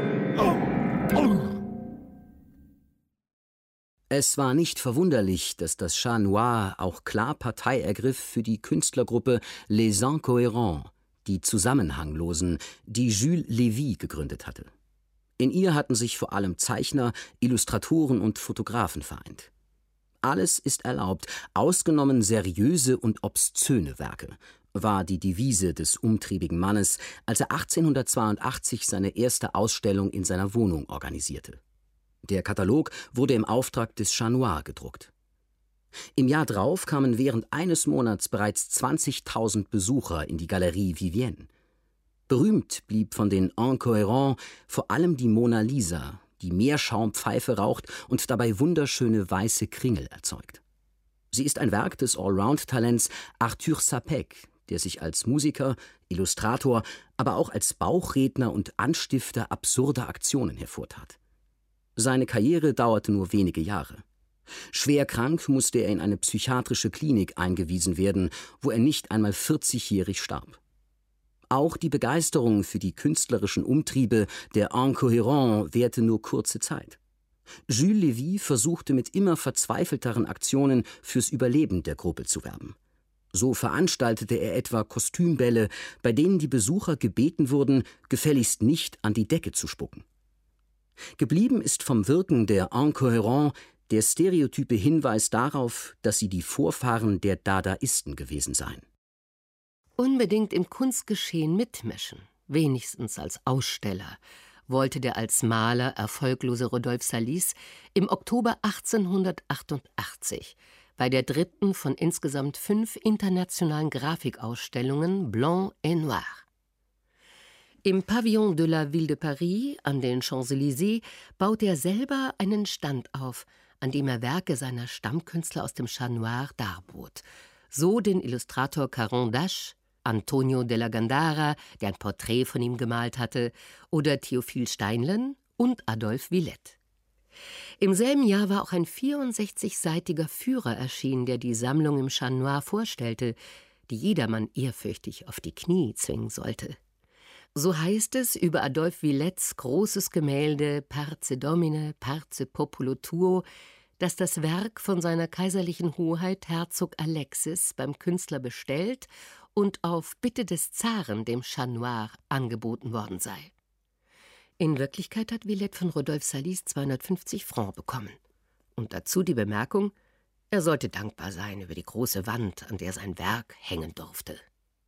Es war nicht verwunderlich, dass das Chat Noir auch klar Partei ergriff für die Künstlergruppe Les Incohérents, die Zusammenhanglosen, die Jules Lévy gegründet hatte. In ihr hatten sich vor allem Zeichner, Illustratoren und Fotografen vereint. Alles ist erlaubt, ausgenommen seriöse und obszöne Werke, war die Devise des umtriebigen Mannes, als er 1882 seine erste Ausstellung in seiner Wohnung organisierte. Der Katalog wurde im Auftrag des Chat Noir gedruckt. Im Jahr drauf kamen während eines Monats bereits 20.000 Besucher in die Galerie Vivienne. Berühmt blieb von den Incohérents vor allem die Mona Lisa, die Meerschaumpfeife raucht und dabei wunderschöne weiße Kringel erzeugt. Sie ist ein Werk des Allround-Talents Arthur Sapec, der sich als Musiker, Illustrator, aber auch als Bauchredner und Anstifter absurder Aktionen hervortat. Seine Karriere dauerte nur wenige Jahre. Schwer krank musste er in eine psychiatrische Klinik eingewiesen werden, wo er nicht einmal 40-jährig starb. Auch die Begeisterung für die künstlerischen Umtriebe der Incohérents währte nur kurze Zeit. Jules Lévy versuchte mit immer verzweifelteren Aktionen fürs Überleben der Gruppe zu werben. So veranstaltete er etwa Kostümbälle, bei denen die Besucher gebeten wurden, gefälligst nicht an die Decke zu spucken. Geblieben ist vom Wirken der Incohérents der stereotype Hinweis darauf, dass sie die Vorfahren der Dadaisten gewesen seien. Unbedingt im Kunstgeschehen mitmischen, wenigstens als Aussteller, wollte der als Maler erfolglose Rodolphe Salis im Oktober 1888 bei der dritten von insgesamt 5 internationalen Grafikausstellungen Blanc et Noir. Im Pavillon de la Ville de Paris an den Champs-Élysées baute er selber einen Stand auf, an dem er Werke seiner Stammkünstler aus dem Chat Noir darbot. So den Illustrator Caron d'Ache, Antonio della Gandara, der ein Porträt von ihm gemalt hatte, oder Theophile Steinlen und Adolphe Villette. Im selben Jahr war auch ein 64-seitiger Führer erschienen, der die Sammlung im Chat Noir vorstellte, die jedermann ehrfürchtig auf die Knie zwingen sollte. So heißt es über Adolphe Villettes großes Gemälde Parce Domine, Parce Populo Tuo, dass das Werk von seiner kaiserlichen Hoheit Herzog Alexis beim Künstler bestellt und auf Bitte des Zaren dem Chat Noir angeboten worden sei. In Wirklichkeit hat Villette von Rodolphe Salis 250 Francs bekommen. Und dazu die Bemerkung, er sollte dankbar sein über die große Wand, an der sein Werk hängen durfte.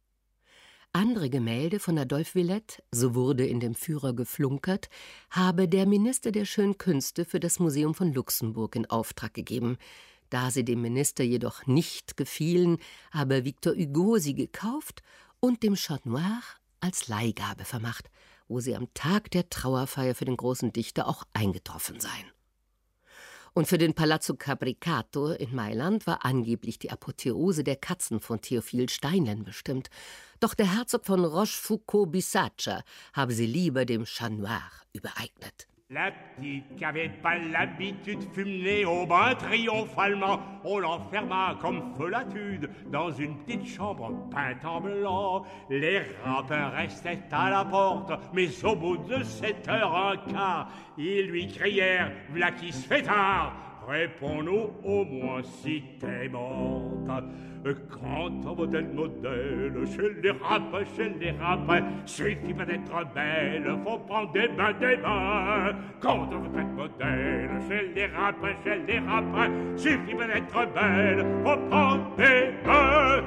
Andere Gemälde von Adolphe Villette, so wurde in dem Führer geflunkert, habe der Minister der schönen Künste für das Museum von Luxemburg in Auftrag gegeben. Da sie dem Minister jedoch nicht gefielen, habe Victor Hugo sie gekauft und dem Chat Noir als Leihgabe vermacht, wo sie am Tag der Trauerfeier für den großen Dichter auch eingetroffen seien. Und für den Palazzo Capricato in Mailand war angeblich die Apotheose der Katzen von Theophile Steinlen bestimmt. Doch der Herzog von Rochefoucauld-Bissaccia habe sie lieber dem Chat Noir übereignet. La petite qui avait pas l'habitude fumer au bain triomphalement, on l'enferma comme folatude dans une petite chambre peinte en blanc. Les rapins restaient à la porte, mais au bout de 7 heures un quart, ils lui crièrent « V'là qui se fait tard, réponds-nous au moins si t'es morte ». Quand on modèle, chez les rapins, suffit pas d'être belle, faut prendre des bains. Quand on veut être modèle, chez les rapins, suffit pas d'être belle, faut prendre des bains.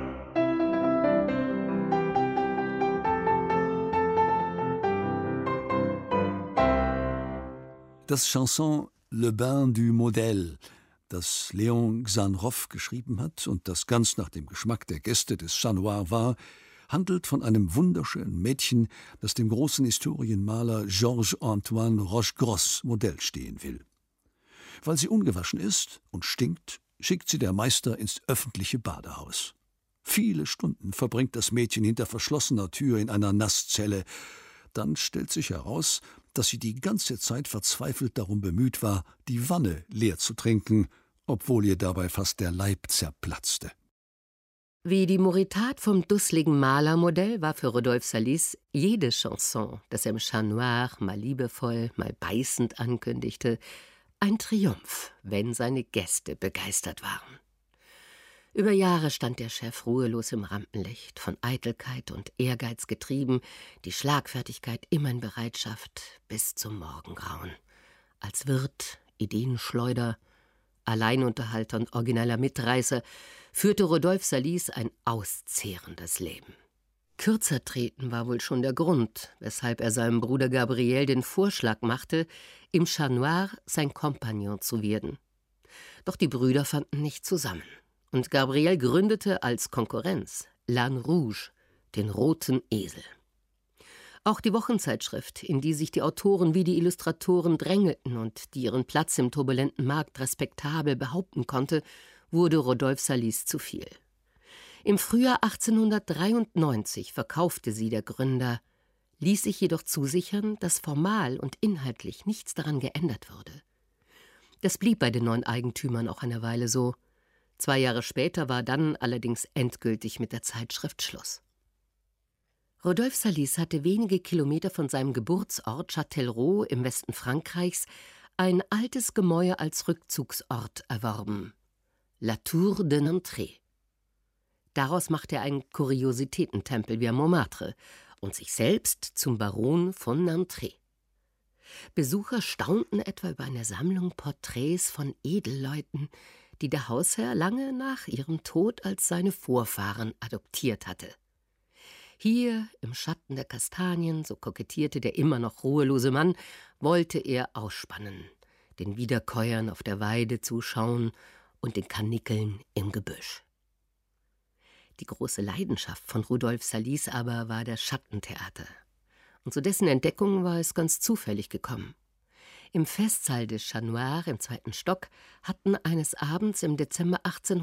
Das Chanson Le Bain du Modèle, das Léon Xanroff geschrieben hat und das ganz nach dem Geschmack der Gäste des Chat Noir war, handelt von einem wunderschönen Mädchen, das dem großen Historienmaler Georges-Antoine Rochegrosse Modell stehen will. Weil sie ungewaschen ist und stinkt, schickt sie der Meister ins öffentliche Badehaus. Viele Stunden verbringt das Mädchen hinter verschlossener Tür in einer Nasszelle. Dann stellt sich heraus, dass sie die ganze Zeit verzweifelt darum bemüht war, die Wanne leer zu trinken, obwohl ihr dabei fast der Leib zerplatzte. Wie die Moritat vom dusseligen Malermodell war für Rodolphe Salis jede Chanson, das er im Chat Noir mal liebevoll, mal beißend ankündigte, ein Triumph, wenn seine Gäste begeistert waren. Über Jahre stand der Chef ruhelos im Rampenlicht, von Eitelkeit und Ehrgeiz getrieben, die Schlagfertigkeit immer in Bereitschaft bis zum Morgengrauen. Als Wirt, Ideenschleuder, Alleinunterhalter und origineller Mitreißer führte Rodolphe Salis ein auszehrendes Leben. Kürzer treten war wohl schon der Grund, weshalb er seinem Bruder Gabriel den Vorschlag machte, im Chat Noir sein Kompagnon zu werden. Doch die Brüder fanden nicht zusammen. Und Gabriel gründete als Konkurrenz L'Âne Rouge, den roten Esel. Auch die Wochenzeitschrift, in die sich die Autoren wie die Illustratoren drängelten und die ihren Platz im turbulenten Markt respektabel behaupten konnte, wurde Rodolphe Salis zu viel. Im Frühjahr 1893 verkaufte sie der Gründer, ließ sich jedoch zusichern, dass formal und inhaltlich nichts daran geändert würde. Das blieb bei den neuen Eigentümern auch eine Weile so. 2 Jahre später war dann allerdings endgültig mit der Zeitschrift Schluss. Rodolphe Salis hatte wenige Kilometer von seinem Geburtsort Châtellerault im Westen Frankreichs ein altes Gemäuer als Rückzugsort erworben, La Tour de Nanterre. Daraus machte er einen Kuriositätentempel wie am Montmartre und sich selbst zum Baron von Nanterre. Besucher staunten etwa über eine Sammlung Porträts von Edelleuten, die der Hausherr lange nach ihrem Tod als seine Vorfahren adoptiert hatte. Hier, im Schatten der Kastanien, so kokettierte der immer noch ruhelose Mann, wollte er ausspannen, den Wiederkäuern auf der Weide zuschauen und den Karnickeln im Gebüsch. Die große Leidenschaft von Rodolphe Salis aber war das Schattentheater. Und zu dessen Entdeckung war es ganz zufällig gekommen. Im Festsaal des Chat Noir im 2. Stock hatten eines Abends im Dezember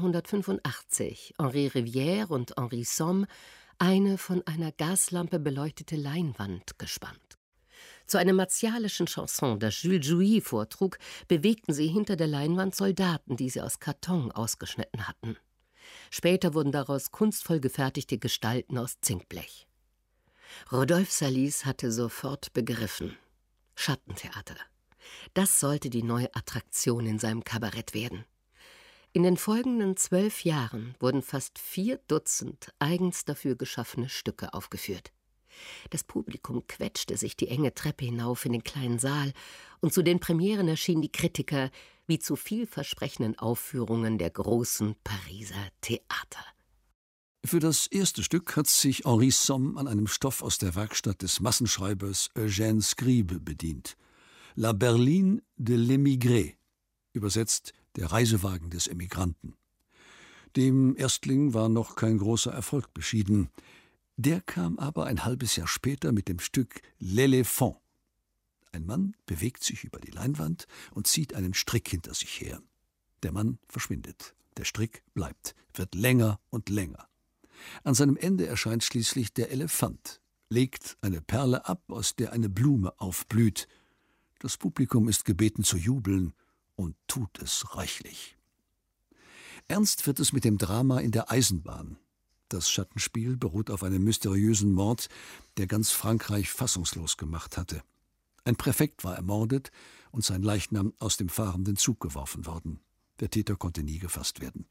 1885 Henri Rivière und Henri Somme eine von einer Gaslampe beleuchtete Leinwand gespannt. Zu einer martialischen Chanson, das Jules Jouy vortrug, bewegten sie hinter der Leinwand Soldaten, die sie aus Karton ausgeschnitten hatten. Später wurden daraus kunstvoll gefertigte Gestalten aus Zinkblech. Rodolphe Salis hatte sofort begriffen: Schattentheater. Das sollte die neue Attraktion in seinem Kabarett werden. In den folgenden 12 Jahren wurden fast 4 Dutzend eigens dafür geschaffene Stücke aufgeführt. Das Publikum quetschte sich die enge Treppe hinauf in den kleinen Saal, und zu den Premieren erschienen die Kritiker wie zu vielversprechenden Aufführungen der großen Pariser Theater. Für das erste Stück hat sich Henri Somme an einem Stoff aus der Werkstatt des Massenschreibers Eugène Scribe bedient. La Berline de l'émigré, übersetzt der Reisewagen des Emigranten. Dem Erstling war noch kein großer Erfolg beschieden. Der kam aber ein halbes Jahr später mit dem Stück L'Éléphant. Ein Mann bewegt sich über die Leinwand und zieht einen Strick hinter sich her. Der Mann verschwindet. Der Strick bleibt, wird länger und länger. An seinem Ende erscheint schließlich der Elefant, legt eine Perle ab, aus der eine Blume aufblüht. Das Publikum ist gebeten zu jubeln und tut es reichlich. Ernst wird es mit dem Drama in der Eisenbahn. Das Schattenspiel beruht auf einem mysteriösen Mord, der ganz Frankreich fassungslos gemacht hatte. Ein Präfekt war ermordet und sein Leichnam aus dem fahrenden Zug geworfen worden. Der Täter konnte nie gefasst werden.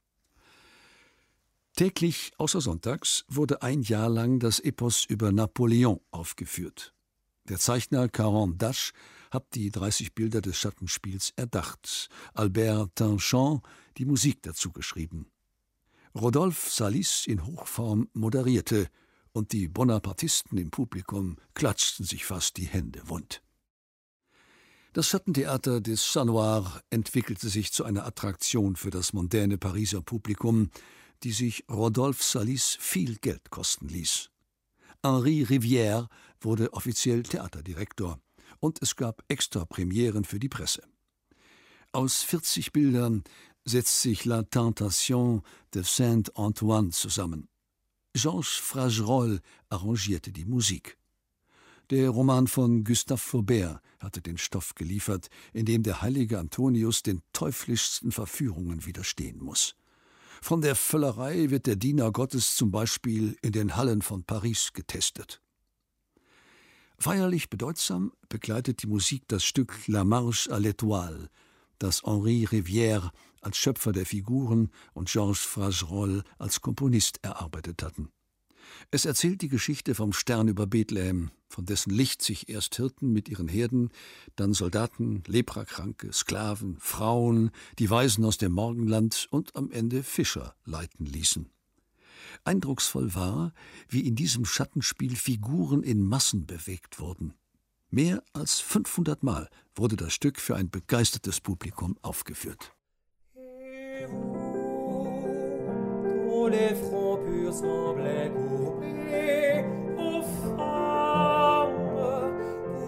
Täglich außer sonntags wurde 1 Jahr lang das Epos über Napoleon aufgeführt. Der Zeichner Caron d'Ache hat die 30 Bilder des Schattenspiels erdacht, Albert Tinchon die Musik dazu geschrieben. Rodolphe Salis in Hochform moderierte, und die Bonapartisten im Publikum klatschten sich fast die Hände wund. Das Schattentheater des Chat Noir entwickelte sich zu einer Attraktion für das mondäne Pariser Publikum, die sich Rodolphe Salis viel Geld kosten ließ. Henri Rivière wurde offiziell Theaterdirektor, und es gab Extra-Premieren für die Presse. Aus 40 Bildern setzt sich La Tentation de Saint-Antoine zusammen. Georges Fragerolles arrangierte die Musik. Der Roman von Gustave Flaubert hatte den Stoff geliefert, in dem der heilige Antonius den teuflischsten Verführungen widerstehen muss. Von der Völlerei wird der Diener Gottes zum Beispiel in den Hallen von Paris getestet. Feierlich bedeutsam begleitet die Musik das Stück La Marche à l'Étoile, das Henri Rivière als Schöpfer der Figuren und Georges Fragerolles als Komponist erarbeitet hatten. Es erzählt die Geschichte vom Stern über Bethlehem, von dessen Licht sich erst Hirten mit ihren Herden, dann Soldaten, Leprakranke, Sklaven, Frauen, die Weisen aus dem Morgenland und am Ende Fischer leiten ließen. Eindrucksvoll war, wie in diesem Schattenspiel Figuren in Massen bewegt wurden. Mehr als 500 Mal wurde das Stück für ein begeistertes Publikum aufgeführt. Les fronts purs semblaient courbés aux femmes.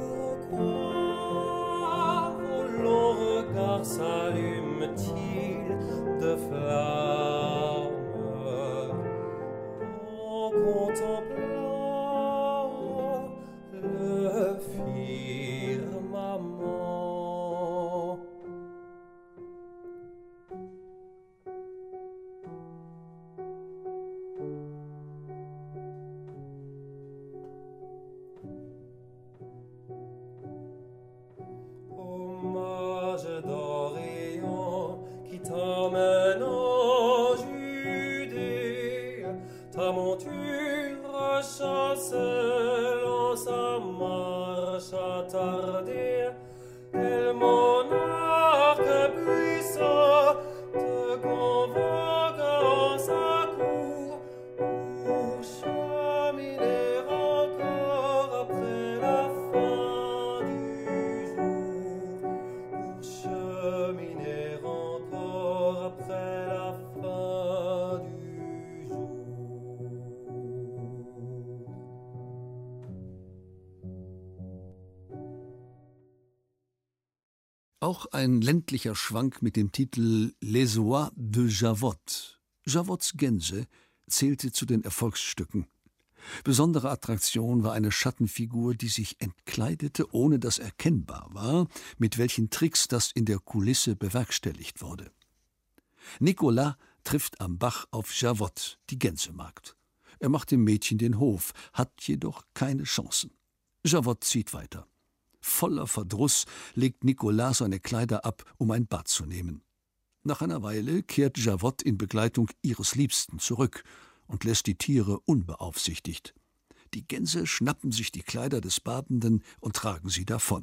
Pourquoi vos longs regards s'allument-ils de flammes en contemplant le firmament? T'emmène en Judée, ta monture chancelant sa marche attardée, quel monarque puissant te convoque en sa cour pour cheminer encore après la fin du jour, pour cheminer après la fin du jour. Auch ein ländlicher Schwank mit dem Titel Les Oies de Javotte, Javotts Gänse, zählte zu den Erfolgsstücken. Besondere Attraktion war eine Schattenfigur, die sich entkleidete, ohne dass erkennbar war, mit welchen Tricks das in der Kulisse bewerkstelligt wurde. Nicolas trifft am Bach auf Javotte, die Gänsemagd. Er macht dem Mädchen den Hof, hat jedoch keine Chancen. Javotte zieht weiter. Voller Verdruss legt Nicolas seine Kleider ab, um ein Bad zu nehmen. Nach einer Weile kehrt Javotte in Begleitung ihres Liebsten zurück und lässt die Tiere unbeaufsichtigt. Die Gänse schnappen sich die Kleider des Badenden und tragen sie davon.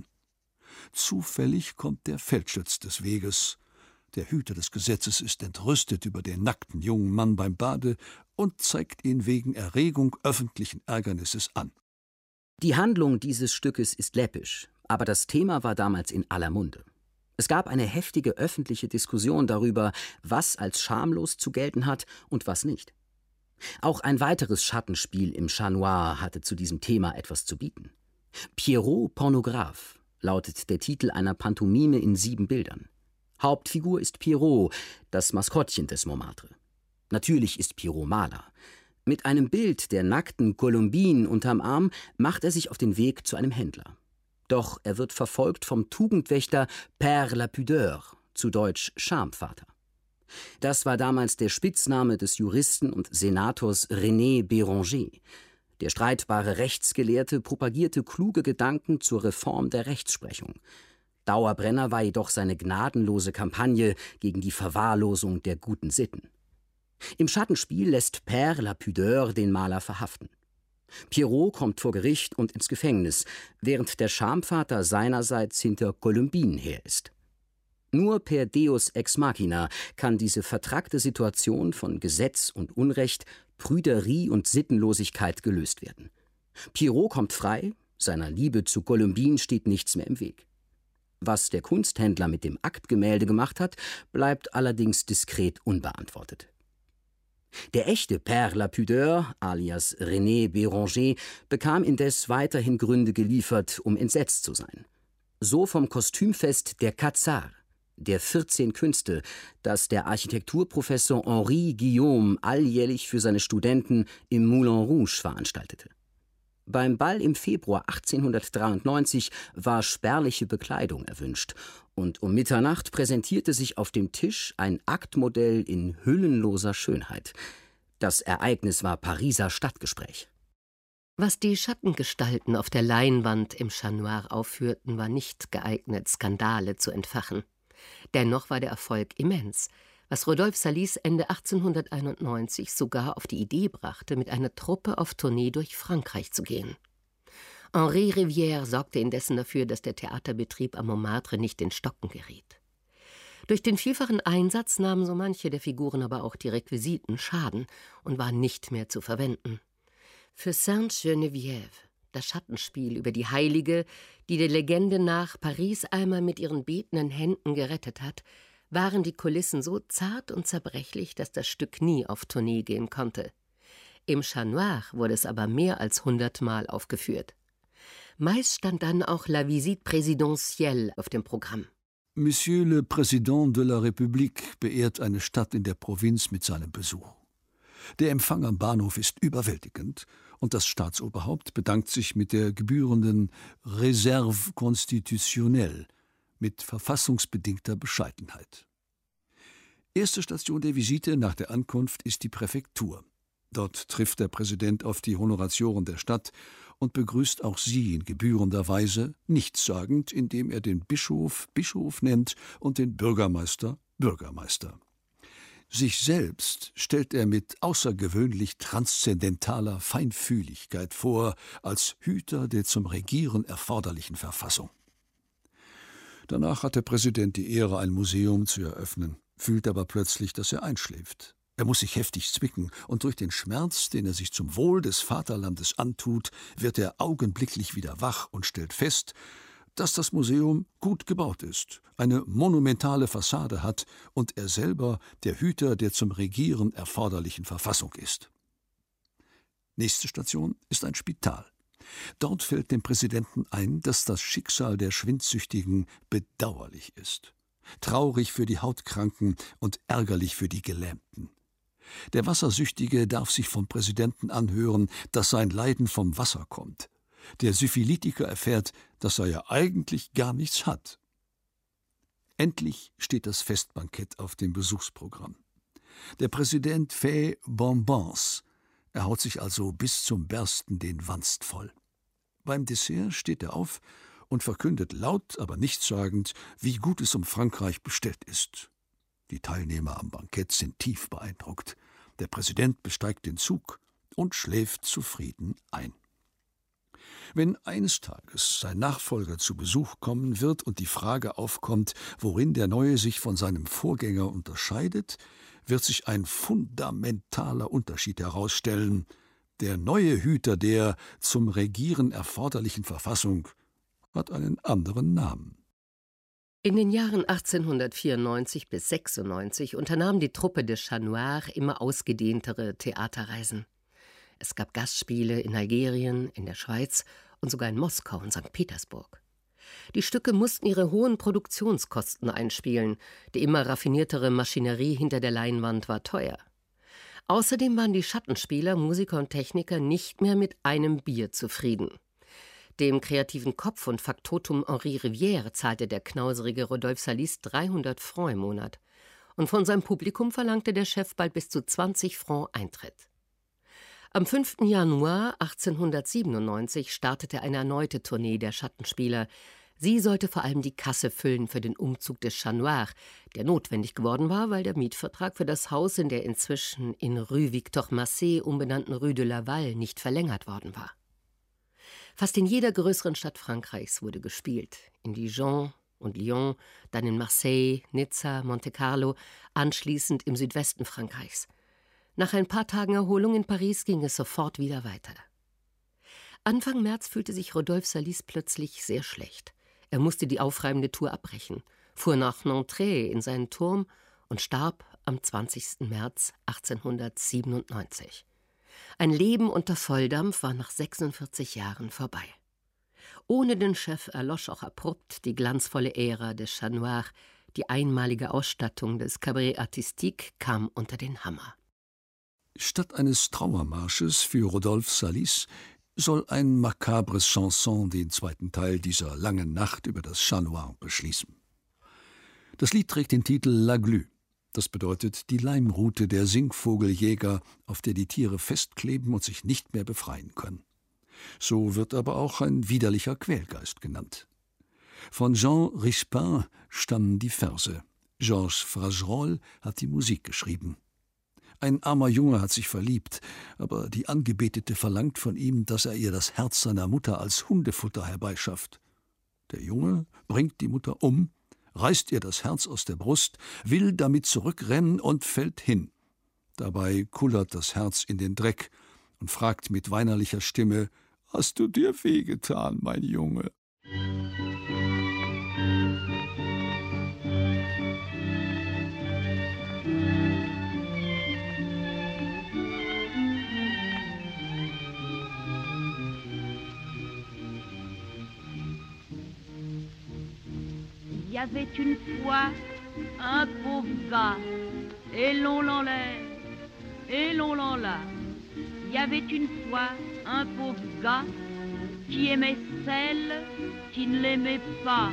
Zufällig kommt der Feldschütz des Weges. Der Hüter des Gesetzes ist entrüstet über den nackten jungen Mann beim Bade und zeigt ihn wegen Erregung öffentlichen Ärgernisses an. Die Handlung dieses Stückes ist läppisch, aber das Thema war damals in aller Munde. Es gab eine heftige öffentliche Diskussion darüber, was als schamlos zu gelten hat und was nicht. Auch ein weiteres Schattenspiel im Chat Noir hatte zu diesem Thema etwas zu bieten. Pierrot Pornographe lautet der Titel einer Pantomime in 7 Bildern. Hauptfigur ist Pierrot, das Maskottchen des Montmartre. Natürlich ist Pierrot Maler. Mit einem Bild der nackten Colombine unterm Arm macht er sich auf den Weg zu einem Händler. Doch er wird verfolgt vom Tugendwächter Père la Pudeur, zu Deutsch Schamvater. Das war damals der Spitzname des Juristen und Senators René Béranger. Der streitbare Rechtsgelehrte propagierte kluge Gedanken zur Reform der Rechtsprechung. Dauerbrenner war jedoch seine gnadenlose Kampagne gegen die Verwahrlosung der guten Sitten. Im Schattenspiel lässt Père la Pudeur den Maler verhaften. Pierrot kommt vor Gericht und ins Gefängnis, während der Schamvater seinerseits hinter Colombine her ist. Nur per Deus ex machina kann diese vertrackte Situation von Gesetz und Unrecht, Prüderie und Sittenlosigkeit gelöst werden. Pierrot kommt frei, seiner Liebe zu Colombine steht nichts mehr im Weg. Was der Kunsthändler mit dem Aktgemälde gemacht hat, bleibt allerdings diskret unbeantwortet. Der echte Père la Pudeur, alias René Béranger, bekam indes weiterhin Gründe geliefert, um entsetzt zu sein. So vom Kostümfest der Quat'z'Arts, der 14 Künste, das der Architekturprofessor Henri Guillaume alljährlich für seine Studenten im Moulin Rouge veranstaltete. Beim Ball im Februar 1893 war spärliche Bekleidung erwünscht und um Mitternacht präsentierte sich auf dem Tisch ein Aktmodell in hüllenloser Schönheit. Das Ereignis war Pariser Stadtgespräch. Was die Schattengestalten auf der Leinwand im Chat Noir aufführten, war nicht geeignet, Skandale zu entfachen. Dennoch war der Erfolg immens, was Rodolphe Salis Ende 1891 sogar auf die Idee brachte, mit einer Truppe auf Tournee durch Frankreich zu gehen. Henri Rivière sorgte indessen dafür, dass der Theaterbetrieb am Montmartre nicht in Stocken geriet. Durch den vielfachen Einsatz nahmen so manche der Figuren aber auch die Requisiten Schaden und waren nicht mehr zu verwenden. Für Sainte-Geneviève, das Schattenspiel über die Heilige, die der Legende nach Paris einmal mit ihren betenden Händen gerettet hat, waren die Kulissen so zart und zerbrechlich, dass das Stück nie auf Tournee gehen konnte. Im Chat Noir wurde es aber mehr als 100-mal aufgeführt. Meist stand dann auch La Visite Présidentielle auf dem Programm. Monsieur le Président de la République beehrt eine Stadt in der Provinz mit seinem Besuch. Der Empfang am Bahnhof ist überwältigend und das Staatsoberhaupt bedankt sich mit der gebührenden Réserve constitutionnelle, mit verfassungsbedingter Bescheidenheit. Erste Station der Visite nach der Ankunft ist die Präfektur. Dort trifft der Präsident auf die Honoratioren der Stadt und begrüßt auch sie in gebührender Weise, nichtssagend, indem er den Bischof Bischof nennt und den Bürgermeister Bürgermeister. Sich selbst stellt er mit außergewöhnlich transzendentaler Feinfühligkeit vor, als Hüter der zum Regieren erforderlichen Verfassung. Danach hat der Präsident die Ehre, ein Museum zu eröffnen, fühlt aber plötzlich, dass er einschläft. Er muss sich heftig zwicken, und durch den Schmerz, den er sich zum Wohl des Vaterlandes antut, wird er augenblicklich wieder wach und stellt fest, dass das Museum gut gebaut ist, eine monumentale Fassade hat und er selber der Hüter der zum Regieren erforderlichen Verfassung ist. Nächste Station ist ein Spital. Dort fällt dem Präsidenten ein, dass das Schicksal der Schwindsüchtigen bedauerlich ist. Traurig für die Hautkranken und ärgerlich für die Gelähmten. Der Wassersüchtige darf sich vom Präsidenten anhören, dass sein Leiden vom Wasser kommt. Der Syphilitiker erfährt, dass er ja eigentlich gar nichts hat. Endlich steht das Festbankett auf dem Besuchsprogramm. Der Präsident fait Bonbons. Er haut sich also bis zum Bersten den Wanst voll. Beim Dessert steht er auf und verkündet laut, aber nichtssagend, wie gut es um Frankreich bestellt ist. Die Teilnehmer am Bankett sind tief beeindruckt. Der Präsident besteigt den Zug und schläft zufrieden ein. Wenn eines Tages sein Nachfolger zu Besuch kommen wird und die Frage aufkommt, worin der Neue sich von seinem Vorgänger unterscheidet, wird sich ein fundamentaler Unterschied herausstellen. Der neue Hüter der zum Regieren erforderlichen Verfassung hat einen anderen Namen. In den Jahren 1894 bis 1896 unternahm die Truppe des Chat Noir immer ausgedehntere Theaterreisen. Es gab Gastspiele in Algerien, in der Schweiz und sogar in Moskau und St. Petersburg. Die Stücke mussten ihre hohen Produktionskosten einspielen. Die immer raffiniertere Maschinerie hinter der Leinwand war teuer. Außerdem waren die Schattenspieler, Musiker und Techniker nicht mehr mit einem Bier zufrieden. Dem kreativen Kopf und Faktotum Henri Rivière zahlte der knauserige Rodolphe Salis 300 Francs im Monat. Und von seinem Publikum verlangte der Chef bald bis zu 20 Francs Eintritt. Am 5. Januar 1897 startete eine erneute Tournee der Schattenspieler. Sie sollte vor allem die Kasse füllen für den Umzug des Chat Noir, der notwendig geworden war, weil der Mietvertrag für das Haus in der inzwischen in Rue Victor Massé umbenannten Rue de Laval nicht verlängert worden war. Fast in jeder größeren Stadt Frankreichs wurde gespielt. In Dijon und Lyon, dann in Marseille, Nizza, Monte Carlo, anschließend im Südwesten Frankreichs. Nach ein paar Tagen Erholung in Paris ging es sofort wieder weiter. Anfang März fühlte sich Rodolphe Salis plötzlich sehr schlecht. Er musste die aufreibende Tour abbrechen, fuhr nach Nanterre in seinen Turm und starb am 20. März 1897. Ein Leben unter Volldampf war nach 46 Jahren vorbei. Ohne den Chef erlosch auch abrupt die glanzvolle Ära des Chat Noir. Die einmalige Ausstattung des Cabaret Artistique kam unter den Hammer. Statt eines Trauermarsches für Rodolphe Salis soll ein makabres Chanson den zweiten Teil dieser langen Nacht über das Chat Noir beschließen. Das Lied trägt den Titel La Glu. Das bedeutet die Leimrute der Singvogeljäger, auf der die Tiere festkleben und sich nicht mehr befreien können. So wird aber auch ein widerlicher Quälgeist genannt. Von Jean Rispin stammen die Verse. Georges Fragerolles hat die Musik geschrieben. Ein armer Junge hat sich verliebt, aber die Angebetete verlangt von ihm, dass er ihr das Herz seiner Mutter als Hundefutter herbeischafft. Der Junge bringt die Mutter um, reißt ihr das Herz aus der Brust, will damit zurückrennen und fällt hin. Dabei kullert das Herz in den Dreck und fragt mit weinerlicher Stimme: »Hast du dir wehgetan, mein Junge?« Il y avait une fois un pauvre gars, et l'on l'enlève, et l'on l'enlève. Il y avait une fois un pauvre gars qui aimait celle qui ne l'aimait pas.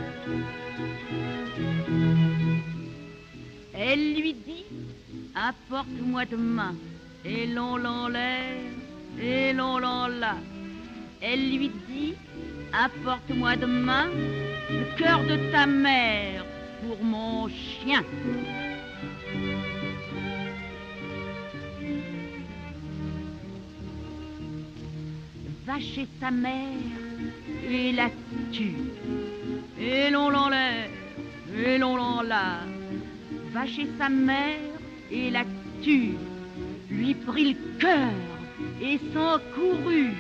Elle lui dit: apporte-moi demain, et l'on l'enlève, et l'on l'enlève. Elle lui dit: apporte-moi demain le cœur de ta mère pour mon chien. Va chez ta mère et la tue, et l'on l'enlève, et l'on l'enlève. Va chez sa mère et la tue, lui prit le cœur et s'en courut.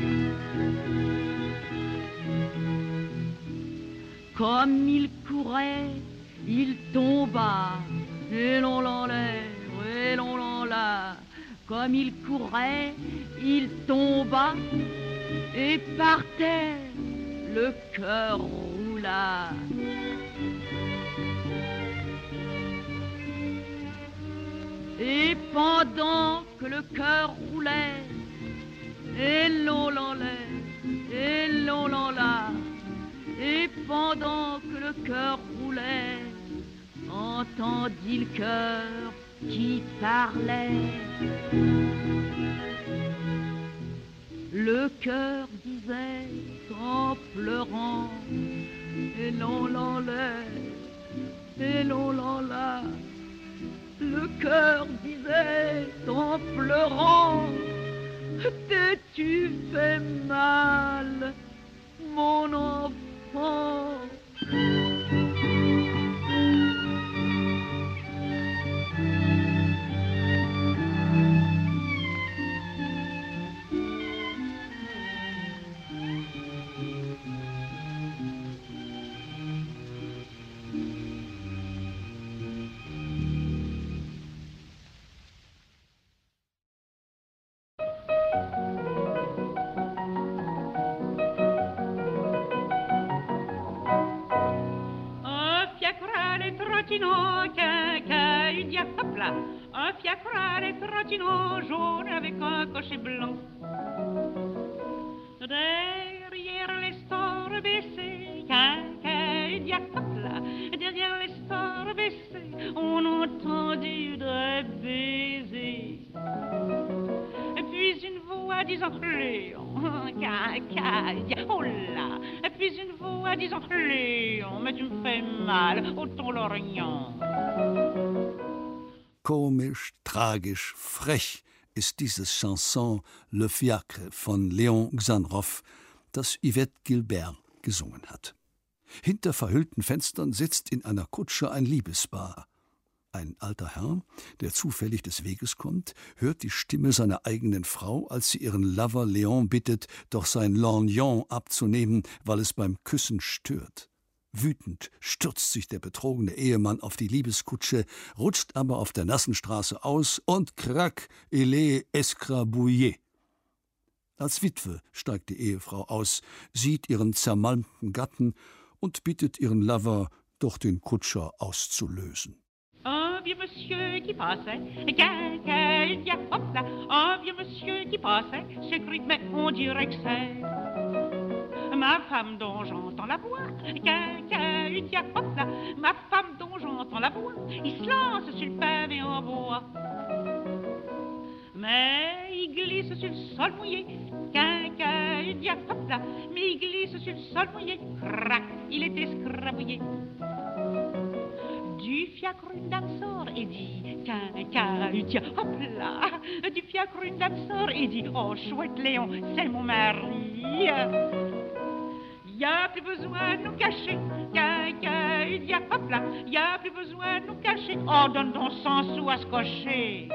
Comme il courait, il tomba, et l'on l'enlève, et l'on l'enlève. Comme il courait, il tomba, et par terre, le cœur roula. Et pendant que le cœur roulait, et l'on l'enlève, et l'on l'enlève. Et pendant que le cœur roulait, entendit le cœur qui parlait. Le cœur disait en pleurant: et l'on l'enlève, et l'on l'enlève. Le cœur disait en pleurant: t'es-tu fait mal, mon enfant? Un fiacre à les trottinants jaune avec un cocher blanc. Derrière les stores baissés, derrière les stores baissés, on entendit des baisers. Puis une voix disant Léon, oh là. Puis une voix disant Léon, mais tu me fais mal, au ton lorgnon. Komisch, tragisch, frech ist dieses Chanson Le Fiacre von Léon Xanroff, das Yvette Gilbert gesungen hat. Hinter verhüllten Fenstern sitzt in einer Kutsche ein Liebespaar. Ein alter Herr, der zufällig des Weges kommt, hört die Stimme seiner eigenen Frau, als sie ihren Lover Léon bittet, doch sein Lorgnon abzunehmen, weil es beim Küssen stört. Wütend stürzt sich der betrogene Ehemann auf die Liebeskutsche, rutscht aber auf der nassen Straße aus und crac, il est escrabouillé. Als Witwe steigt die Ehefrau aus, sieht ihren zermalmten Gatten und bittet ihren Lover, doch den Kutscher auszulösen. Un vieux monsieur qui passait, hop là, un vieux monsieur qui passait, c'est gris, mais on dirait que c'est ma femme dont j'entends la voix, hop là, ma femme dont j'entends la voix, il se lance sur le pavé en bois. Mais il glisse glisse sur le sol mouillé. Quinquadia, hop là, mais il glisse sur le sol mouillé. Crac, il est escrabouillé. Du fiacre une dame sort et dit quinquadia, hop là. Du fiacre une dame sort et dit oh chouette Léon, c'est mon mari. Y a plus besoin de nous cacher, quinquadia, hop là. Y a plus besoin de nous cacher. Oh donne donc 100 sous à se cocher.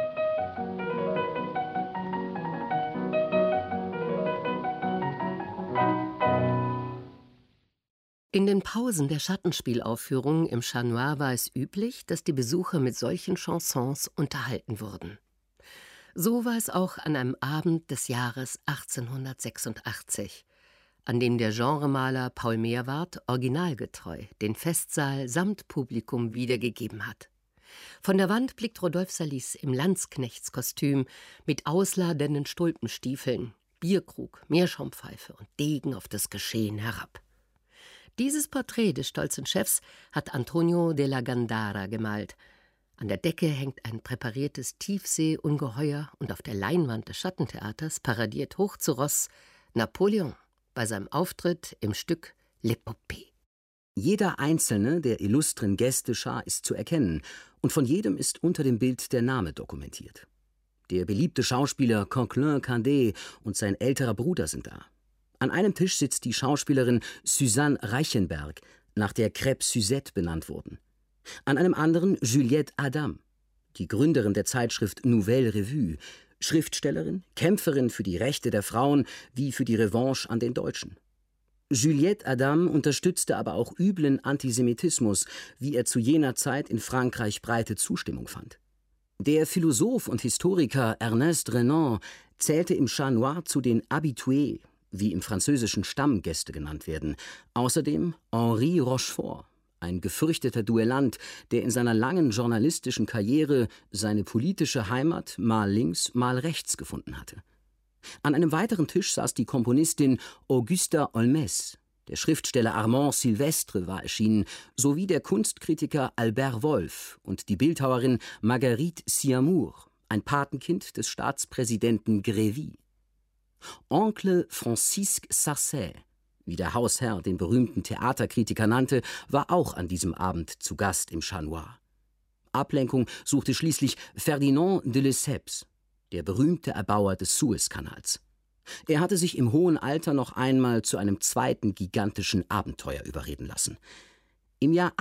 In den Pausen der Schattenspielaufführungen im Chat Noir war es üblich, dass die Besucher mit solchen Chansons unterhalten wurden. So war es auch an einem Abend des Jahres 1886, an dem der Genremaler Paul Meerwarth originalgetreu den Festsaal samt Publikum wiedergegeben hat. Von der Wand blickt Rodolphe Salis im Landsknechtskostüm mit ausladenden Stulpenstiefeln, Bierkrug, Meerschaumpfeife und Degen auf das Geschehen herab. Dieses Porträt des stolzen Chefs hat Antonio de la Gandara gemalt. An der Decke hängt ein präpariertes Tiefseeungeheuer und auf der Leinwand des Schattentheaters paradiert hoch zu Ross Napoleon bei seinem Auftritt im Stück L'Épopée. Jeder einzelne der illustren Gästeschar ist zu erkennen und von jedem ist unter dem Bild der Name dokumentiert. Der beliebte Schauspieler Coquelin Candet und sein älterer Bruder sind da. An einem Tisch sitzt die Schauspielerin Suzanne Reichenberg, nach der Crêpe Suzette benannt wurden. An einem anderen Juliette Adam, die Gründerin der Zeitschrift Nouvelle Revue, Schriftstellerin, Kämpferin für die Rechte der Frauen wie für die Revanche an den Deutschen. Juliette Adam unterstützte aber auch üblen Antisemitismus, wie er zu jener Zeit in Frankreich breite Zustimmung fand. Der Philosoph und Historiker Ernest Renan zählte im Chat Noir zu den Habitués, wie im französischen Stammgäste genannt werden. Außerdem Henri Rochefort, ein gefürchteter Duellant, der in seiner langen journalistischen Karriere seine politische Heimat mal links, mal rechts gefunden hatte. An einem weiteren Tisch saß die Komponistin Augusta Holmes, der Schriftsteller Armand Silvestre war erschienen, sowie der Kunstkritiker Albert Wolff und die Bildhauerin Marguerite Siamour, ein Patenkind des Staatspräsidenten Grévy. Oncle Francisque Sarcey, wie der Hausherr den berühmten Theaterkritiker nannte, war auch an diesem Abend zu Gast im Chat Noir. Ablenkung suchte schließlich Ferdinand de Lesseps, der berühmte Erbauer des Suezkanals. Er hatte sich im hohen Alter noch einmal zu einem zweiten gigantischen Abenteuer überreden lassen. Im Jahr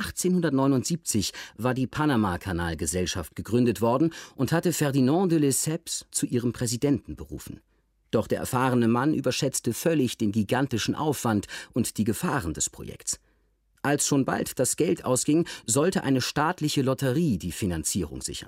1879 war die Panama-Kanal-Gesellschaft gegründet worden und hatte Ferdinand de Lesseps zu ihrem Präsidenten berufen. Doch der erfahrene Mann überschätzte völlig den gigantischen Aufwand und die Gefahren des Projekts. Als schon bald das Geld ausging, sollte eine staatliche Lotterie die Finanzierung sichern.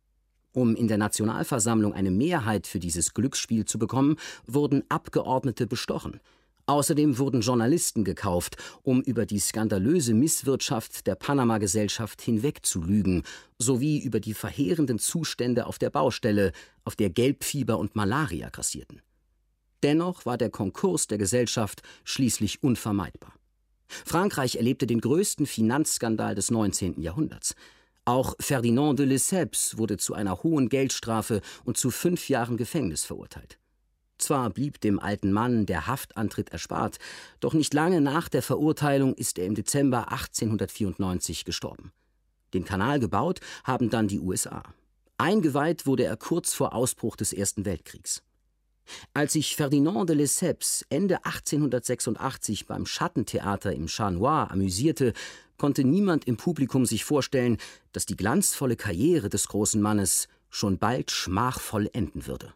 Um in der Nationalversammlung eine Mehrheit für dieses Glücksspiel zu bekommen, wurden Abgeordnete bestochen. Außerdem wurden Journalisten gekauft, um über die skandalöse Misswirtschaft der Panama-Gesellschaft hinwegzulügen, sowie über die verheerenden Zustände auf der Baustelle, auf der Gelbfieber und Malaria grassierten. Dennoch war der Konkurs der Gesellschaft schließlich unvermeidbar. Frankreich erlebte den größten Finanzskandal des 19. Jahrhunderts. Auch Ferdinand de Lesseps wurde zu einer hohen Geldstrafe und zu 5 Jahren Gefängnis verurteilt. Zwar blieb dem alten Mann der Haftantritt erspart, doch nicht lange nach der Verurteilung ist er im Dezember 1894 gestorben. Den Kanal gebaut haben dann die USA. Eingeweiht wurde er kurz vor Ausbruch des Ersten Weltkriegs. Als sich Ferdinand de Lesseps Ende 1886 beim Schattentheater im Chat Noir amüsierte, konnte niemand im Publikum sich vorstellen, dass die glanzvolle Karriere des großen Mannes schon bald schmachvoll enden würde.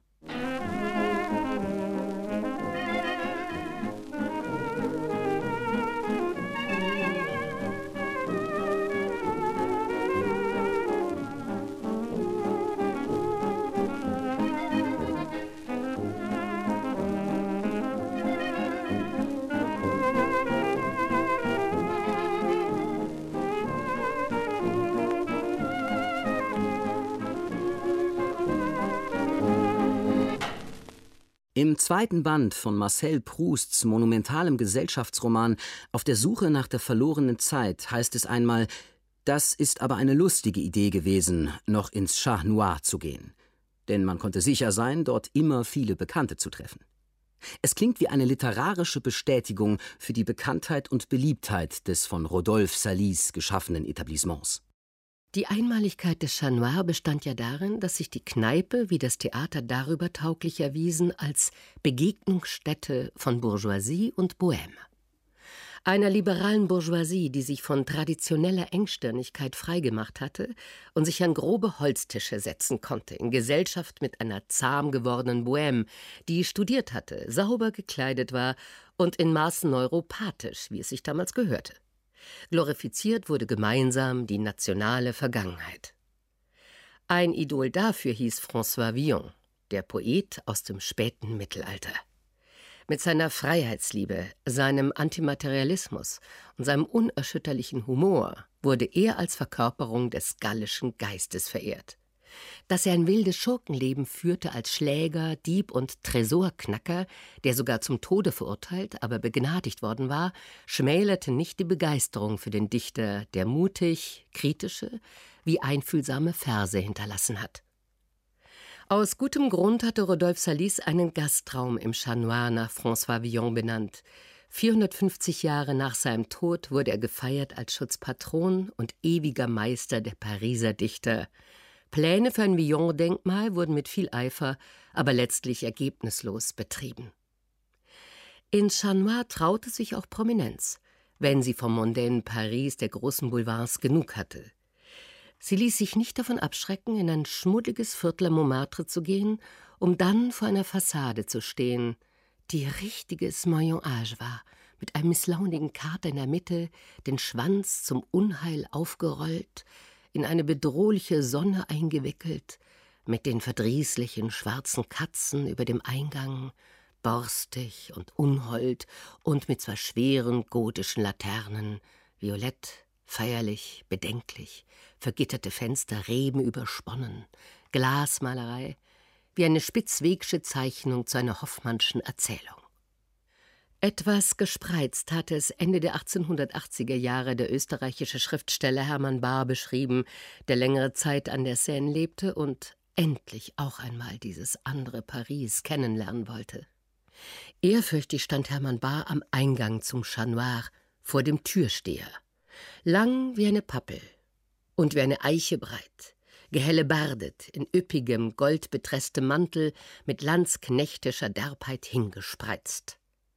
Im zweiten Band von Marcel Prousts monumentalem Gesellschaftsroman »Auf der Suche nach der verlorenen Zeit« heißt es einmal: »Das ist aber eine lustige Idee gewesen, noch ins Chat Noir zu gehen. denn man konnte sicher sein, dort immer viele Bekannte zu treffen. Es klingt wie eine literarische Bestätigung für die Bekanntheit und Beliebtheit des von Rodolphe Salis geschaffenen Etablissements. Die Einmaligkeit des Chat Noir bestand ja darin, dass sich die Kneipe wie das Theater darüber tauglich erwiesen als Begegnungsstätte von Bourgeoisie und Bohème. Einer liberalen Bourgeoisie, die sich von traditioneller Engstirnigkeit freigemacht hatte und sich an grobe Holztische setzen konnte, in Gesellschaft mit einer zahm gewordenen Bohème, die studiert hatte, sauber gekleidet war und in Maßen neuropathisch, wie es sich damals gehörte. Glorifiziert wurde gemeinsam die nationale Vergangenheit. Ein Idol dafür hieß François Villon, der Poet aus dem späten Mittelalter. Mit seiner Freiheitsliebe, seinem Antimaterialismus und seinem unerschütterlichen Humor wurde er als Verkörperung des gallischen Geistes verehrt. Dass er ein wildes Schurkenleben führte als Schläger, Dieb und Tresorknacker, der sogar zum Tode verurteilt, aber begnadigt worden war, schmälerte nicht die Begeisterung für den Dichter, der mutig, kritische wie einfühlsame Verse hinterlassen hat. Aus gutem Grund hatte Rodolphe Salis einen Gastraum im Chat Noir nach François Villon benannt. 450 Jahre nach seinem Tod wurde er gefeiert als Schutzpatron und ewiger Meister der Pariser Dichter. Pläne für ein Villon-Denkmal wurden mit viel Eifer, aber letztlich ergebnislos betrieben. In Chat Noir traute sich auch Prominenz, wenn sie vom mondänen Paris der großen Boulevards genug hatte. Sie ließ sich nicht davon abschrecken, in ein schmuddeliges Viertel am Montmartre zu gehen, um dann vor einer Fassade zu stehen, die richtiges Moyen Âge war, mit einem misslaunigen Kater in der Mitte, den Schwanz zum Unheil aufgerollt, in eine bedrohliche Sonne eingewickelt, mit den verdrießlichen schwarzen Katzen über dem Eingang, borstig und unhold und mit 2 schweren gotischen Laternen, violett, feierlich, bedenklich, vergitterte Fenster, Reben übersponnen, Glasmalerei, wie eine spitzwegsche Zeichnung zu einer Hoffmannschen Erzählung. Etwas gespreizt hatte es Ende der 1880er Jahre der österreichische Schriftsteller Hermann Bahr beschrieben, der längere Zeit an der Seine lebte und endlich auch einmal dieses andere Paris kennenlernen wollte. Ehrfürchtig stand Hermann Bahr am Eingang zum Chat Noir, vor dem Türsteher, lang wie eine Pappel und wie eine Eiche breit, gehellebardet, in üppigem, goldbetreßtem Mantel, mit landsknechtischer Derbheit hingespreizt.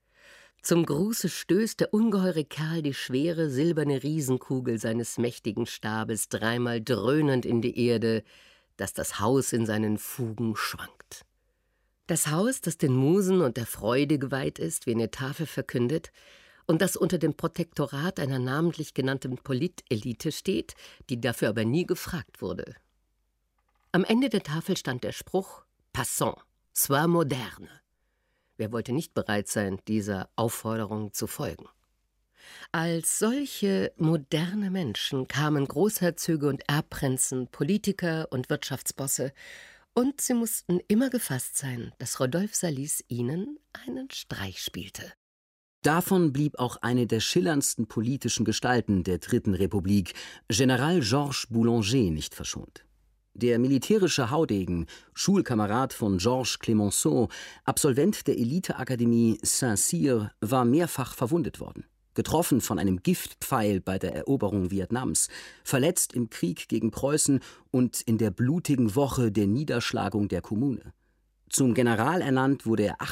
Zum Gruße stößt der ungeheure Kerl die schwere, silberne Riesenkugel seines mächtigen Stabes 3-mal dröhnend in die Erde, dass das Haus in seinen Fugen schwankt. Das Haus, das den Musen und der Freude geweiht ist, wie eine Tafel verkündet, und das unter dem Protektorat einer namentlich genannten Politelite steht, die dafür aber nie gefragt wurde. Am Ende der Tafel stand der Spruch »Passons, sois moderne«. Wer wollte nicht bereit sein, dieser Aufforderung zu folgen? Als solche moderne Menschen kamen Großherzöge und Erbprinzen, Politiker und Wirtschaftsbosse, und sie mussten immer gefasst sein, dass Rodolphe Salis ihnen einen Streich spielte. Davon blieb auch eine der schillerndsten politischen Gestalten der Dritten Republik, General Georges Boulanger, nicht verschont. Der militärische Haudegen, Schulkamerad von Georges Clemenceau, Absolvent der Eliteakademie Saint-Cyr, war mehrfach verwundet worden. Getroffen von einem Giftpfeil bei der Eroberung Vietnams, verletzt im Krieg gegen Preußen und in der blutigen Woche der Niederschlagung der Kommune. Zum General ernannt wurde er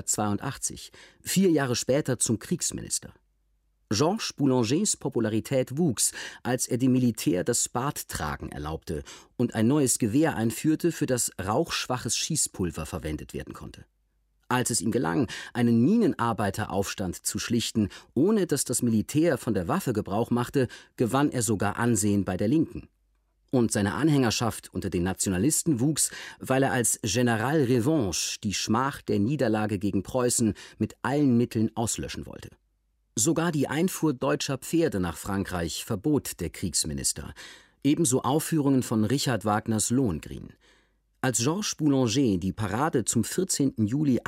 1882, 4 Jahre später zum Kriegsminister. Georges Boulangers Popularität wuchs, als er dem Militär das Barttragen erlaubte und ein neues Gewehr einführte, für das rauchschwaches Schießpulver verwendet werden konnte. Als es ihm gelang, einen Minenarbeiteraufstand zu schlichten, ohne dass das Militär von der Waffe Gebrauch machte, gewann er sogar Ansehen bei der Linken. Und seine Anhängerschaft unter den Nationalisten wuchs, weil er als General Revanche die Schmach der Niederlage gegen Preußen mit allen Mitteln auslöschen wollte. Sogar die Einfuhr deutscher Pferde nach Frankreich verbot der Kriegsminister, ebenso Aufführungen von Richard Wagners Lohengrin. Als Georges Boulanger die Parade zum 14. Juli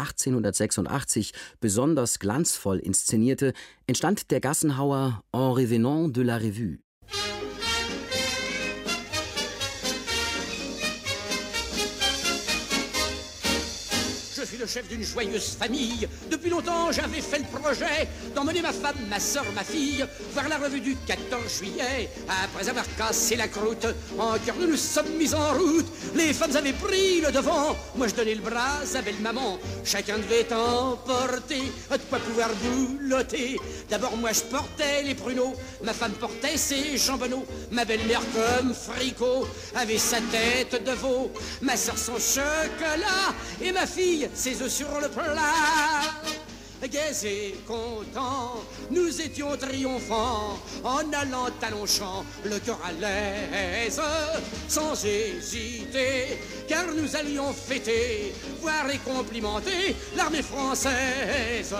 1886 besonders glanzvoll inszenierte, entstand der Gassenhauer En revenant de la Revue. suis le chef d'une joyeuse famille. Depuis longtemps, j'avais fait le projet d'emmener ma femme, ma soeur, ma fille voir la revue du 14 juillet. Après avoir cassé la croûte, en cœur nous nous sommes mis en route. Les femmes avaient pris le devant, moi je donnais le bras à belle maman. Chacun devait emporter de quoi pouvoir boulotter. D'abord moi je portais les pruneaux, ma femme portait ses jambonneaux. Ma belle-mère comme fricot avait sa tête de veau, ma soeur son chocolat et ma fille ses œufs sur le plat. Gais et contents, nous étions triomphants, en allant à Longchamp, le cœur à l'aise, sans hésiter, car nous allions fêter, voir et complimenter l'armée française.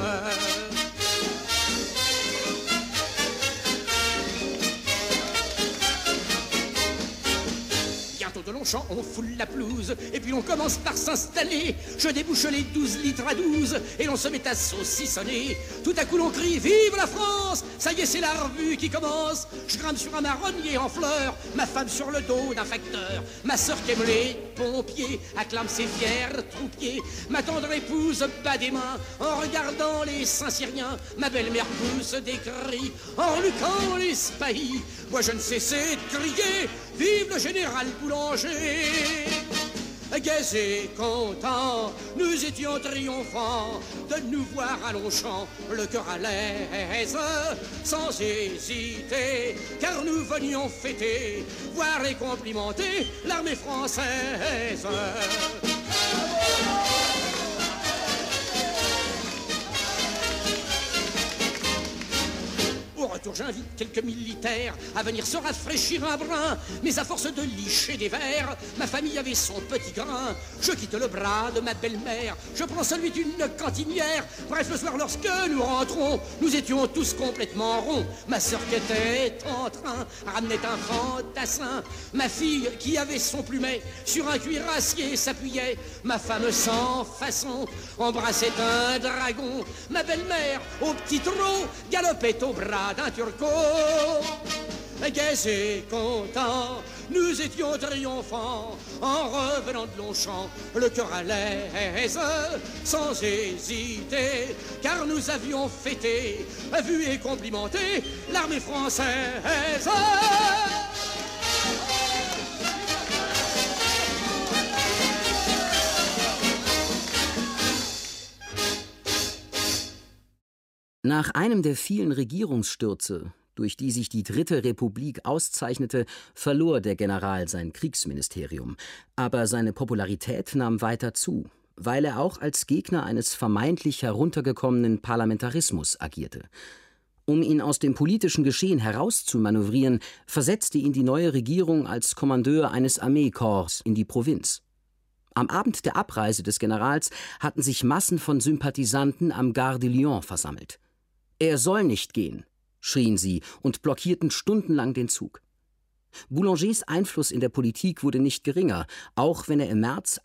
De Longchamp, on foule la pelouse et puis on commence par s'installer. Je débouche les 12 litres à 12 et l'on se met à saucissonner. Tout à coup l'on crie vive la France. Ça y est, c'est la revue qui commence. Je grimpe sur un marronnier en fleurs, ma femme sur le dos d'un facteur. Ma sœur qui aime les pompiers acclame ses fiers troupiers. Ma tendre épouse bat des mains en regardant les Saint-Cyriens. Ma belle-mère pousse des cris en reluquant les spahis. Moi je ne cessais de crier vive le général Boulanger. Gais et contents, nous étions triomphants de nous voir à Longchamp, le cœur à l'aise, sans hésiter, car nous venions fêter, voir et complimenter l'armée française. Au retour, j'invite quelques militaires à venir se rafraîchir un brin. Mais à force de licher des vers, ma famille avait son petit grain. Je quitte le bras de ma belle-mère, je prends celui d'une cantinière. Bref, le soir, lorsque nous rentrons, nous étions tous complètement ronds. Ma sœur qui était en train ramenait un fantassin. Ma fille qui avait son plumet sur un cuirassier s'appuyait. Ma femme sans façon embrassait un dragon. Ma belle-mère au petit trot galopait au bras d'un turco. Gais et contents, nous étions triomphants en revenant de Longchamp, le cœur à l'aise, sans hésiter, car nous avions fêté, vu et complimenté l'armée française. Nach einem der vielen Regierungsstürze, durch die sich die Dritte Republik auszeichnete, verlor der General sein Kriegsministerium. Aber seine Popularität nahm weiter zu, weil er auch als Gegner eines vermeintlich heruntergekommenen Parlamentarismus agierte. Um ihn aus dem politischen Geschehen herauszumanövrieren, versetzte ihn die neue Regierung als Kommandeur eines Armeekorps in die Provinz. Am Abend der Abreise des Generals hatten sich Massen von Sympathisanten am Gare de Lyon versammelt. »Er soll nicht gehen«, schrien sie und blockierten stundenlang den Zug. Boulangers Einfluss in der Politik wurde nicht geringer, auch wenn er im März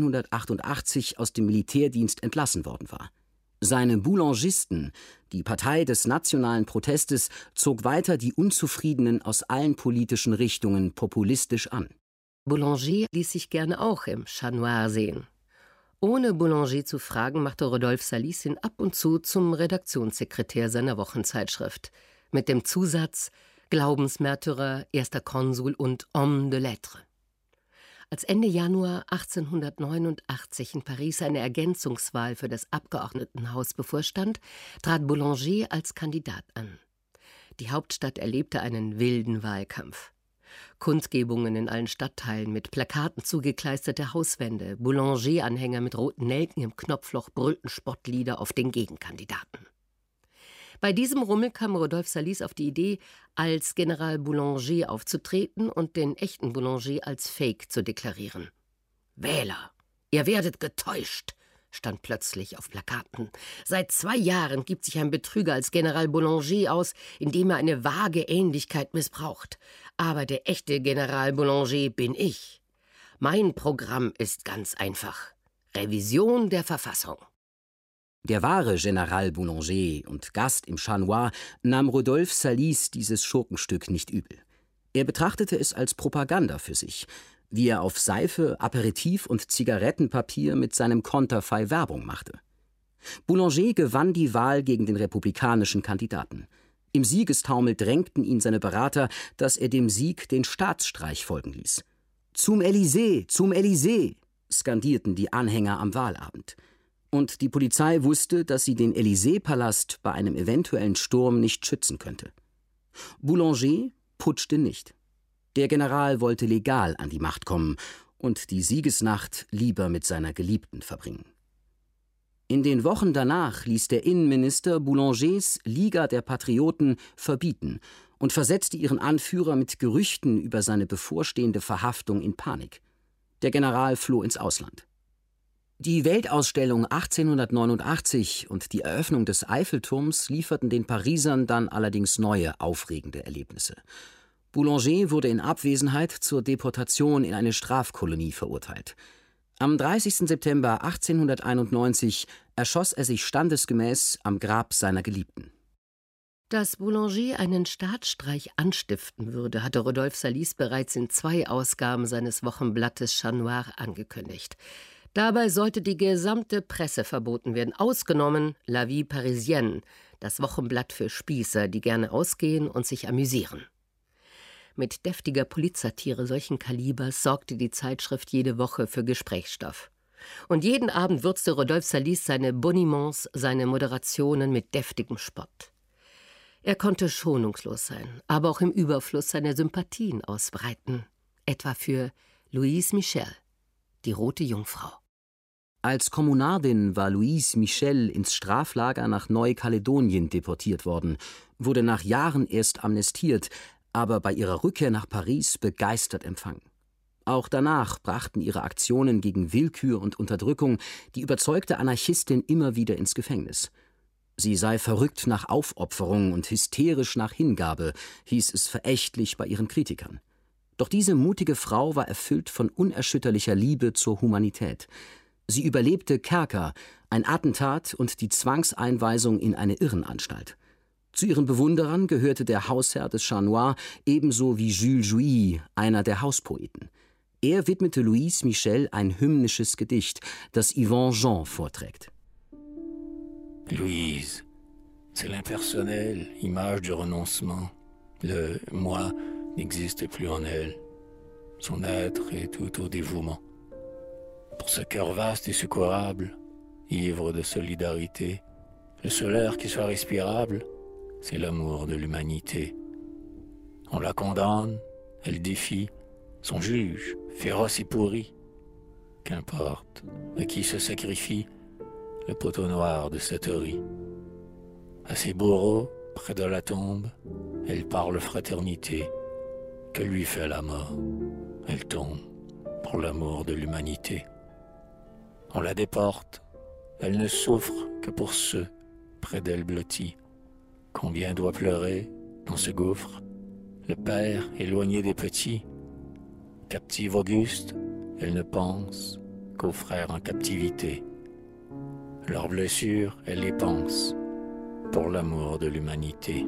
1888 aus dem Militärdienst entlassen worden war. Seine Boulangisten, die Partei des nationalen Protestes, zog weiter die Unzufriedenen aus allen politischen Richtungen populistisch an. Boulanger ließ sich gerne auch im Chat Noir sehen. Ohne Boulanger zu fragen, machte Rodolphe Salis ihn ab und zu zum Redaktionssekretär seiner Wochenzeitschrift. Mit dem Zusatz Glaubensmärtyrer, erster Konsul und Homme de Lettres. Als Ende Januar 1889 in Paris eine Ergänzungswahl für das Abgeordnetenhaus bevorstand, trat Boulanger als Kandidat an. Die Hauptstadt erlebte einen wilden Wahlkampf. Kundgebungen in allen Stadtteilen, mit Plakaten zugekleisterte Hauswände, Boulanger-Anhänger mit roten Nelken im Knopfloch brüllten Spottlieder auf den Gegenkandidaten. Bei diesem Rummel kam Rodolphe Salis auf die Idee, als General Boulanger aufzutreten und den echten Boulanger als Fake zu deklarieren. »Wähler, ihr werdet getäuscht«, stand plötzlich auf Plakaten. »Seit 2 Jahren gibt sich ein Betrüger als General Boulanger aus, indem er eine vage Ähnlichkeit missbraucht. Aber der echte General Boulanger bin ich. Mein Programm ist ganz einfach. Revision der Verfassung.« Der wahre General Boulanger und Gast im Chat Noir nahm Rodolphe Salis dieses Schurkenstück nicht übel. Er betrachtete es als Propaganda für sich. wie er auf Seife, Aperitif und Zigarettenpapier mit seinem Konterfei Werbung machte. Boulanger gewann die Wahl gegen den republikanischen Kandidaten. Im Siegestaumel drängten ihn seine Berater, dass er dem Sieg den Staatsstreich folgen ließ. »Zum Élysée, zum Élysée«, skandierten die Anhänger am Wahlabend. Und die Polizei wusste, dass sie den Élysée-Palast bei einem eventuellen Sturm nicht schützen könnte. Boulanger putschte nicht. Der General wollte legal an die Macht kommen und die Siegesnacht lieber mit seiner Geliebten verbringen. In den Wochen danach ließ der Innenminister Boulangers Liga der Patrioten verbieten und versetzte ihren Anführer mit Gerüchten über seine bevorstehende Verhaftung in Panik. Der General floh ins Ausland. Die Weltausstellung 1889 und die Eröffnung des Eiffelturms lieferten den Parisern dann allerdings neue, aufregende Erlebnisse. Boulanger wurde in Abwesenheit zur Deportation in eine Strafkolonie verurteilt. Am 30. September 1891 erschoss er sich standesgemäß am Grab seiner Geliebten. Dass Boulanger einen Staatsstreich anstiften würde, hatte Rodolphe Salis bereits in 2 Ausgaben seines Wochenblattes Chat Noir angekündigt. Dabei sollte die gesamte Presse verboten werden, ausgenommen La Vie Parisienne, das Wochenblatt für Spießer, die gerne ausgehen und sich amüsieren. Mit deftiger Polizsatire solchen Kalibers sorgte die Zeitschrift jede Woche für Gesprächsstoff. Und jeden Abend würzte Rodolphe Salis seine Boniments, seine Moderationen mit deftigem Spott. Er konnte schonungslos sein, aber auch im Überfluss seine Sympathien ausbreiten, etwa für Louise Michel, die Rote Jungfrau. Als Kommunardin war Louise Michel ins Straflager nach Neukaledonien deportiert worden, wurde nach Jahren erst amnestiert, aber bei ihrer Rückkehr nach Paris begeistert empfangen. Auch danach brachten ihre Aktionen gegen Willkür und Unterdrückung die überzeugte Anarchistin immer wieder ins Gefängnis. Sie sei verrückt nach Aufopferung und hysterisch nach Hingabe, hieß es verächtlich bei ihren Kritikern. Doch diese mutige Frau war erfüllt von unerschütterlicher Liebe zur Humanität. Sie überlebte Kerker, ein Attentat und die Zwangseinweisung in eine Irrenanstalt. Zu ihren Bewunderern gehörte der Hausherr des Chat Noir ebenso wie Jules Jouy, einer der Hauspoeten. Er widmete Louise Michel ein hymnisches Gedicht, das Yvon Jean vorträgt. Louise, c'est l'impersonnelle image du renoncement. Le moi n'existe plus en elle. Son être est tout au dévouement. Pour ce cœur vaste et secourable, ivre de solidarité, le seul air qui soit respirable, c'est l'amour de l'humanité. On la condamne, elle défie, son juge, féroce et pourri. Qu'importe, à qui se sacrifie le poteau noir de cette riz. À ses bourreaux, près de la tombe, elle parle fraternité. Que lui fait la mort? Elle tombe pour l'amour de l'humanité. On la déporte, elle ne souffre que pour ceux près d'elle blottis. Combien doit pleurer dans ce gouffre le père éloigné des petits? Captive auguste, elle ne pense qu'aux frères en captivité. Leurs blessures, elle les pense pour l'amour de l'humanité.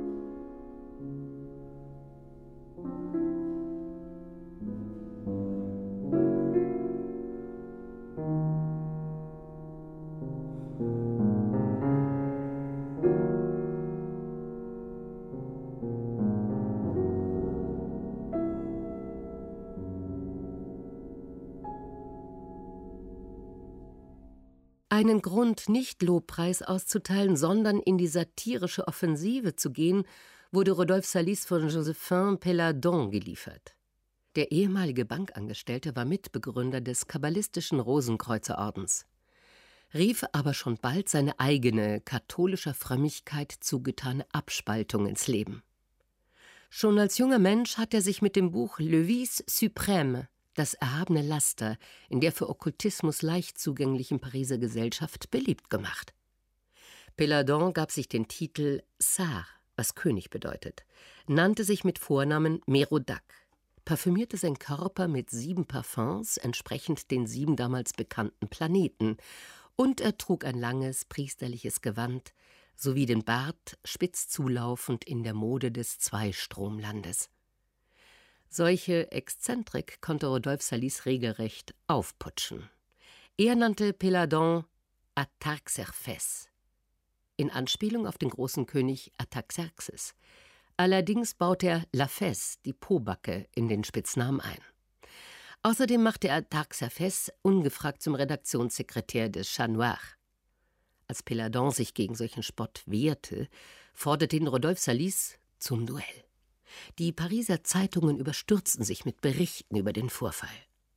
Einen Grund, nicht Lobpreis auszuteilen, sondern in die satirische Offensive zu gehen, wurde Rodolphe Salis von Josephin Peladon geliefert. Der ehemalige Bankangestellte war Mitbegründer des kabbalistischen Rosenkreuzerordens, rief aber schon bald seine eigene, katholischer Frömmigkeit zugetane Abspaltung ins Leben. Schon als junger Mensch hat er sich mit dem Buch Le Vice Suprême, das erhabene Laster, in der für Okkultismus leicht zugänglichen Pariser Gesellschaft beliebt gemacht. Peladon gab sich den Titel Sar, was König bedeutet, nannte sich mit Vornamen Merodach, parfümierte seinen Körper mit 7 Parfums, entsprechend den 7 damals bekannten Planeten, und er trug ein langes, priesterliches Gewand sowie den Bart spitz zulaufend in der Mode des Zweistromlandes. Solche Exzentrik konnte Rodolphe Salis regelrecht aufputschen. Er nannte Péladan Artaxerxes, in Anspielung auf den großen König Artaxerxes. Allerdings baute er La Fesse, die Pobacke, in den Spitznamen ein. Außerdem machte er Artaxerxes ungefragt zum Redaktionssekretär des Chat Noir. Als Péladan sich gegen solchen Spott wehrte, forderte ihn Rodolphe Salis zum Duell. Die Pariser Zeitungen überstürzten sich mit Berichten über den Vorfall.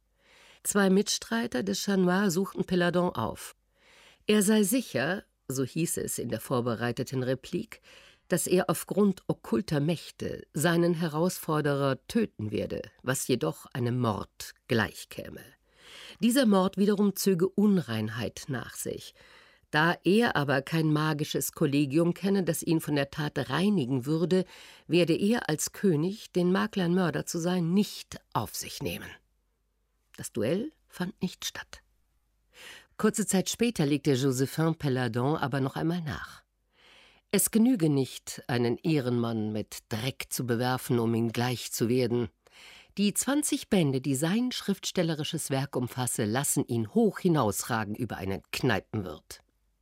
2 Mitstreiter des Chat Noir suchten Péladan auf. Er sei sicher, so hieß es in der vorbereiteten Replik, dass er aufgrund okkulter Mächte seinen Herausforderer töten werde, was jedoch einem Mord gleichkäme. Dieser Mord wiederum zöge Unreinheit nach sich. Da er aber kein magisches Kollegium kenne, das ihn von der Tat reinigen würde, werde er als König, den Makler ein Mörder zu sein, nicht auf sich nehmen. Das Duell fand nicht statt. Kurze Zeit später legte Josephin Péladan aber noch einmal nach. Es genüge nicht, einen Ehrenmann mit Dreck zu bewerfen, um ihm gleich zu werden. Die 20 Bände, die sein schriftstellerisches Werk umfasse, lassen ihn hoch hinausragen über einen Kneipenwirt.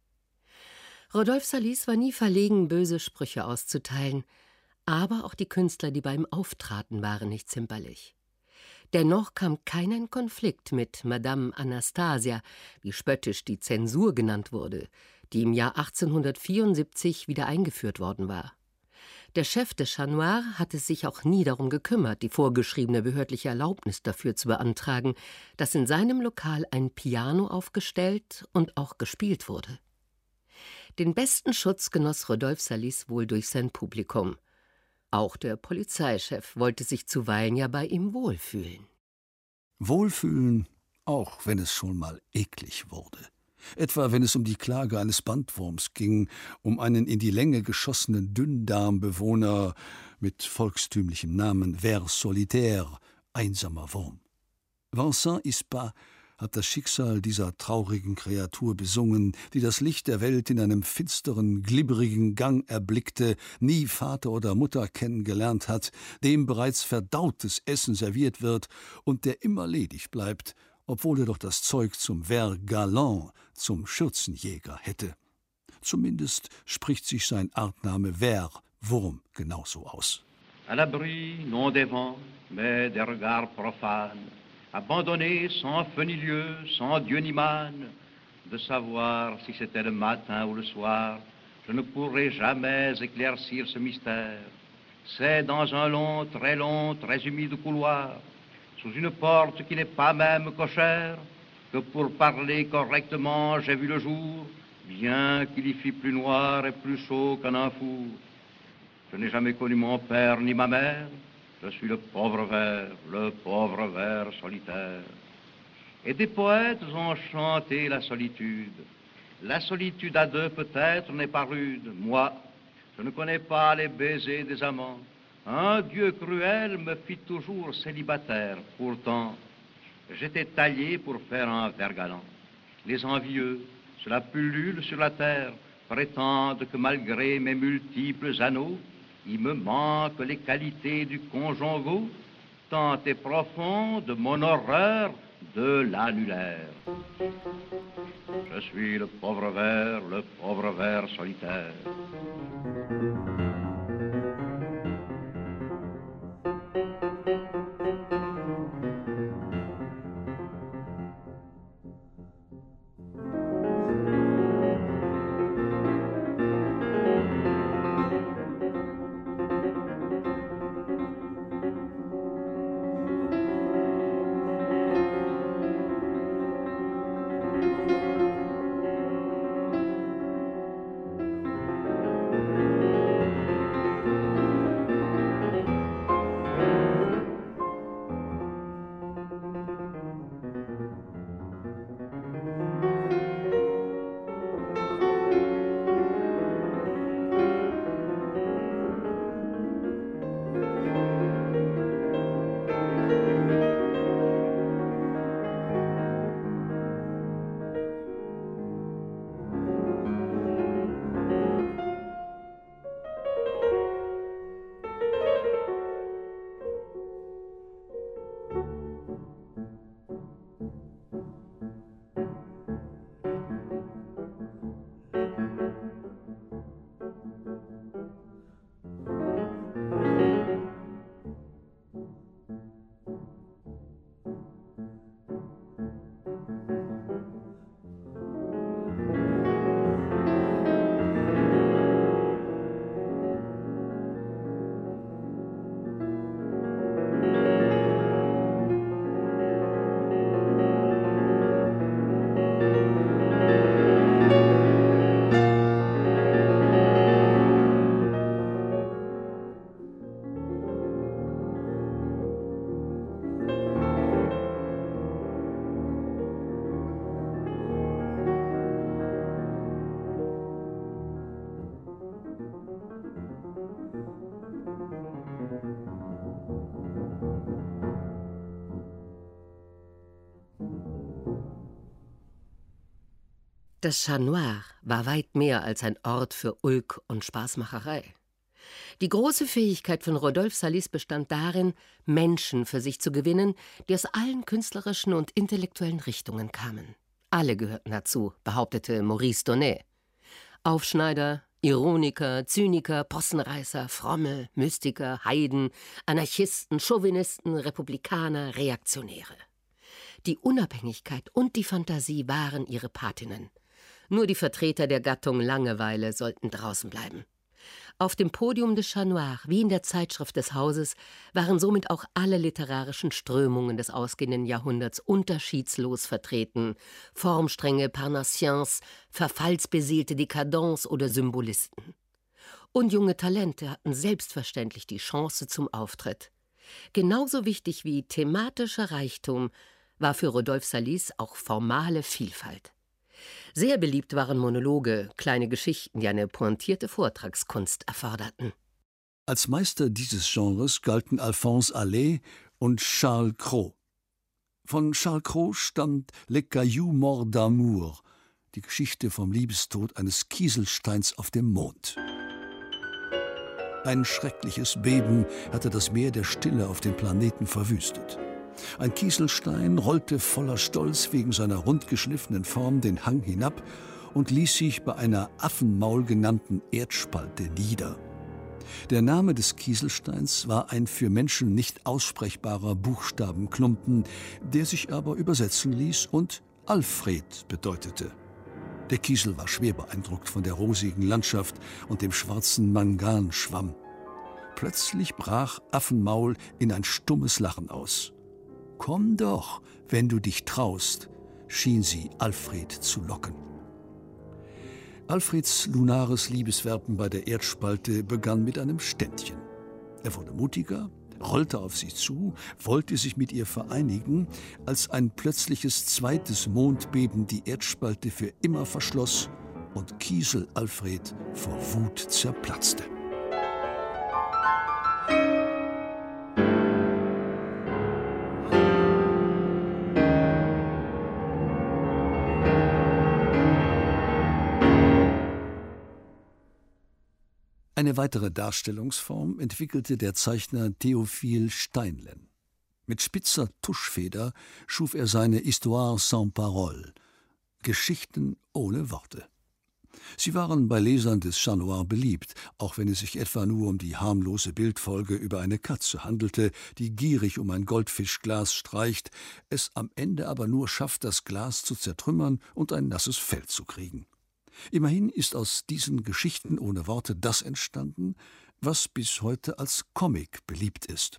Rodolphe Salis war nie verlegen, böse Sprüche auszuteilen, aber auch die Künstler, die bei ihm auftraten, waren nicht zimperlich. Dennoch kam kein Konflikt mit Madame Anastasia, wie spöttisch die Zensur genannt wurde, die im Jahr 1874 wieder eingeführt worden war. Der Chef des Chat Noir hatte sich auch nie darum gekümmert, die vorgeschriebene behördliche Erlaubnis dafür zu beantragen, dass in seinem Lokal ein Piano aufgestellt und auch gespielt wurde. Den besten Schutz genoss Rodolphe Salis wohl durch sein Publikum. Auch der Polizeichef wollte sich zuweilen ja bei ihm wohlfühlen. Wohlfühlen, auch wenn es schon mal eklig wurde. Etwa wenn es um die Klage eines Bandwurms ging, um einen in die Länge geschossenen Dünndarmbewohner mit volkstümlichem Namen Ver solitaire, einsamer Wurm. Vincent Ispat hat das Schicksal dieser traurigen Kreatur besungen, die das Licht der Welt in einem finsteren, glibberigen Gang erblickte, nie Vater oder Mutter kennengelernt hat, dem bereits verdautes Essen serviert wird und der immer ledig bleibt, obwohl er doch das Zeug zum Ver galant, zum Schürzenjäger hätte. Zumindest spricht sich sein Artname Ver, Wurm, genauso aus. À l'abri, non des vents, mais des regards profanes, abandonné sans feu ni lieu, sans Dieu ni manne, de savoir si c'était le matin ou le soir, je ne pourrai jamais éclaircir ce mystère. C'est dans un long, très humide couloir, sous une porte qui n'est pas même cochère, que pour parler correctement j'ai vu le jour, bien qu'il y fît plus noir et plus chaud qu'en un four. Je n'ai jamais connu mon père ni ma mère, je suis le pauvre ver solitaire. Et des poètes ont chanté la solitude. La solitude à deux peut-être n'est pas rude. Moi, je ne connais pas les baisers des amants. Un Dieu cruel me fit toujours célibataire. Pourtant, j'étais taillé pour faire un vers galant. Les envieux, sur la pullule sur la terre, prétendent que malgré mes multiples anneaux, il me manque les qualités du conjongo, tant est profonde mon horreur de l'annulaire. Je suis le pauvre ver solitaire. Das Chat Noir war weit mehr als ein Ort für Ulk und Spaßmacherei. Die große Fähigkeit von Rodolphe Salis bestand darin, Menschen für sich zu gewinnen, die aus allen künstlerischen und intellektuellen Richtungen kamen. Alle gehörten dazu, behauptete Maurice Donnet. Aufschneider, Ironiker, Zyniker, Possenreißer, Fromme, Mystiker, Heiden, Anarchisten, Chauvinisten, Republikaner, Reaktionäre. Die Unabhängigkeit und die Fantasie waren ihre Patinnen. Nur die Vertreter der Gattung Langeweile sollten draußen bleiben. Auf dem Podium des Chat Noir, wie in der Zeitschrift des Hauses, waren somit auch alle literarischen Strömungen des ausgehenden Jahrhunderts unterschiedslos vertreten. Formstränge Parnassiens, verfallsbeseelte Dekadence oder Symbolisten. Und junge Talente hatten selbstverständlich die Chance zum Auftritt. Genauso wichtig wie thematischer Reichtum war für Rodolphe Salis auch formale Vielfalt. Sehr beliebt waren Monologe, kleine Geschichten, die eine pointierte Vortragskunst erforderten. Als Meister dieses Genres galten Alphonse Allais und Charles Cros. Von Charles Cros stammt Le Caillou mort d'amour, die Geschichte vom Liebestod eines Kieselsteins auf dem Mond. Ein schreckliches Beben hatte das Meer der Stille auf dem Planeten verwüstet. Ein Kieselstein rollte voller Stolz wegen seiner rundgeschliffenen Form den Hang hinab und ließ sich bei einer Affenmaul genannten Erdspalte nieder. Der Name des Kieselsteins war ein für Menschen nicht aussprechbarer Buchstabenklumpen, der sich aber übersetzen ließ und Alfred bedeutete. Der Kiesel war schwer beeindruckt von der rosigen Landschaft und dem schwarzen Manganschwamm. Plötzlich brach Affenmaul in ein stummes Lachen aus. »Komm doch, wenn du dich traust«, schien sie Alfred zu locken. Alfreds lunares Liebeswerben bei der Erdspalte begann mit einem Ständchen. Er wurde mutiger, rollte auf sie zu, wollte sich mit ihr vereinigen, als ein plötzliches zweites Mondbeben die Erdspalte für immer verschloss und Kiesel Alfred vor Wut zerplatzte. Eine weitere Darstellungsform entwickelte der Zeichner Théophile Steinlen. Mit spitzer Tuschfeder schuf er seine Histoire sans parole, Geschichten ohne Worte. Sie waren bei Lesern des Chat Noir beliebt, auch wenn es sich etwa nur um die harmlose Bildfolge über eine Katze handelte, die gierig um ein Goldfischglas streicht, es am Ende aber nur schafft, das Glas zu zertrümmern und ein nasses Fell zu kriegen. Immerhin ist aus diesen Geschichten ohne Worte das entstanden, was bis heute als Comic beliebt ist.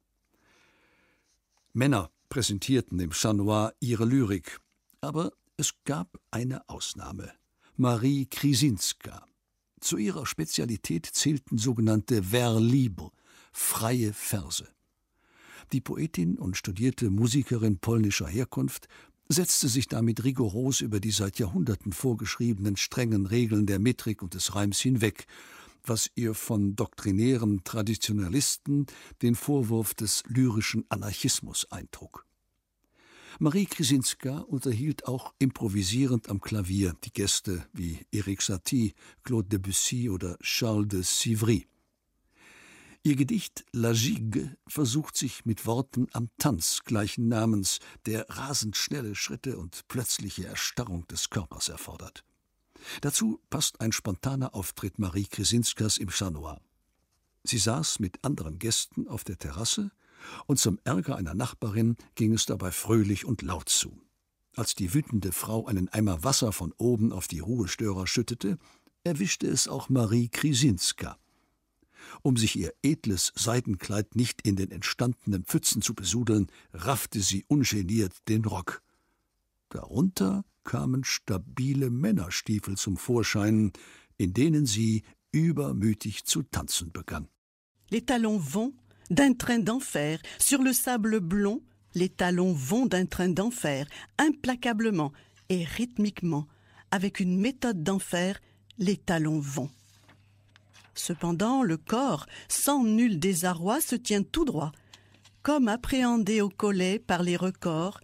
Männer präsentierten im Chat Noir ihre Lyrik, aber es gab eine Ausnahme: Marie Krisinska. Zu ihrer Spezialität zählten sogenannte vers libres, freie Verse. Die Poetin und studierte Musikerin polnischer Herkunft setzte sich damit rigoros über die seit Jahrhunderten vorgeschriebenen strengen Regeln der Metrik und des Reims hinweg, was ihr von doktrinären Traditionalisten den Vorwurf des lyrischen Anarchismus eintrug. Marie Krisinska unterhielt auch improvisierend am Klavier die Gäste wie Erik Satie, Claude Debussy oder Charles de Sivry. Ihr Gedicht La Gigue versucht sich mit Worten am Tanz gleichen Namens, der rasend schnelle Schritte und plötzliche Erstarrung des Körpers erfordert. Dazu passt ein spontaner Auftritt Marie Krisinskas im Chat Noir. Sie saß mit anderen Gästen auf der Terrasse und zum Ärger einer Nachbarin ging es dabei fröhlich und laut zu. Als die wütende Frau einen Eimer Wasser von oben auf die Ruhestörer schüttete, erwischte es auch Marie Krisinska. Um sich ihr edles Seidenkleid nicht in den entstandenen Pfützen zu besudeln, raffte sie ungeniert den Rock. Darunter kamen stabile Männerstiefel zum Vorschein, in denen sie übermütig zu tanzen begann. Les talons vont d'un train d'enfer sur le sable blond. Les talons vont d'un train d'enfer implacablement et rythmiquement. Avec une méthode d'enfer, les talons vont. Cependant, le corps, sans nul désarroi, se tient tout droit, comme appréhendé au collet par les recors,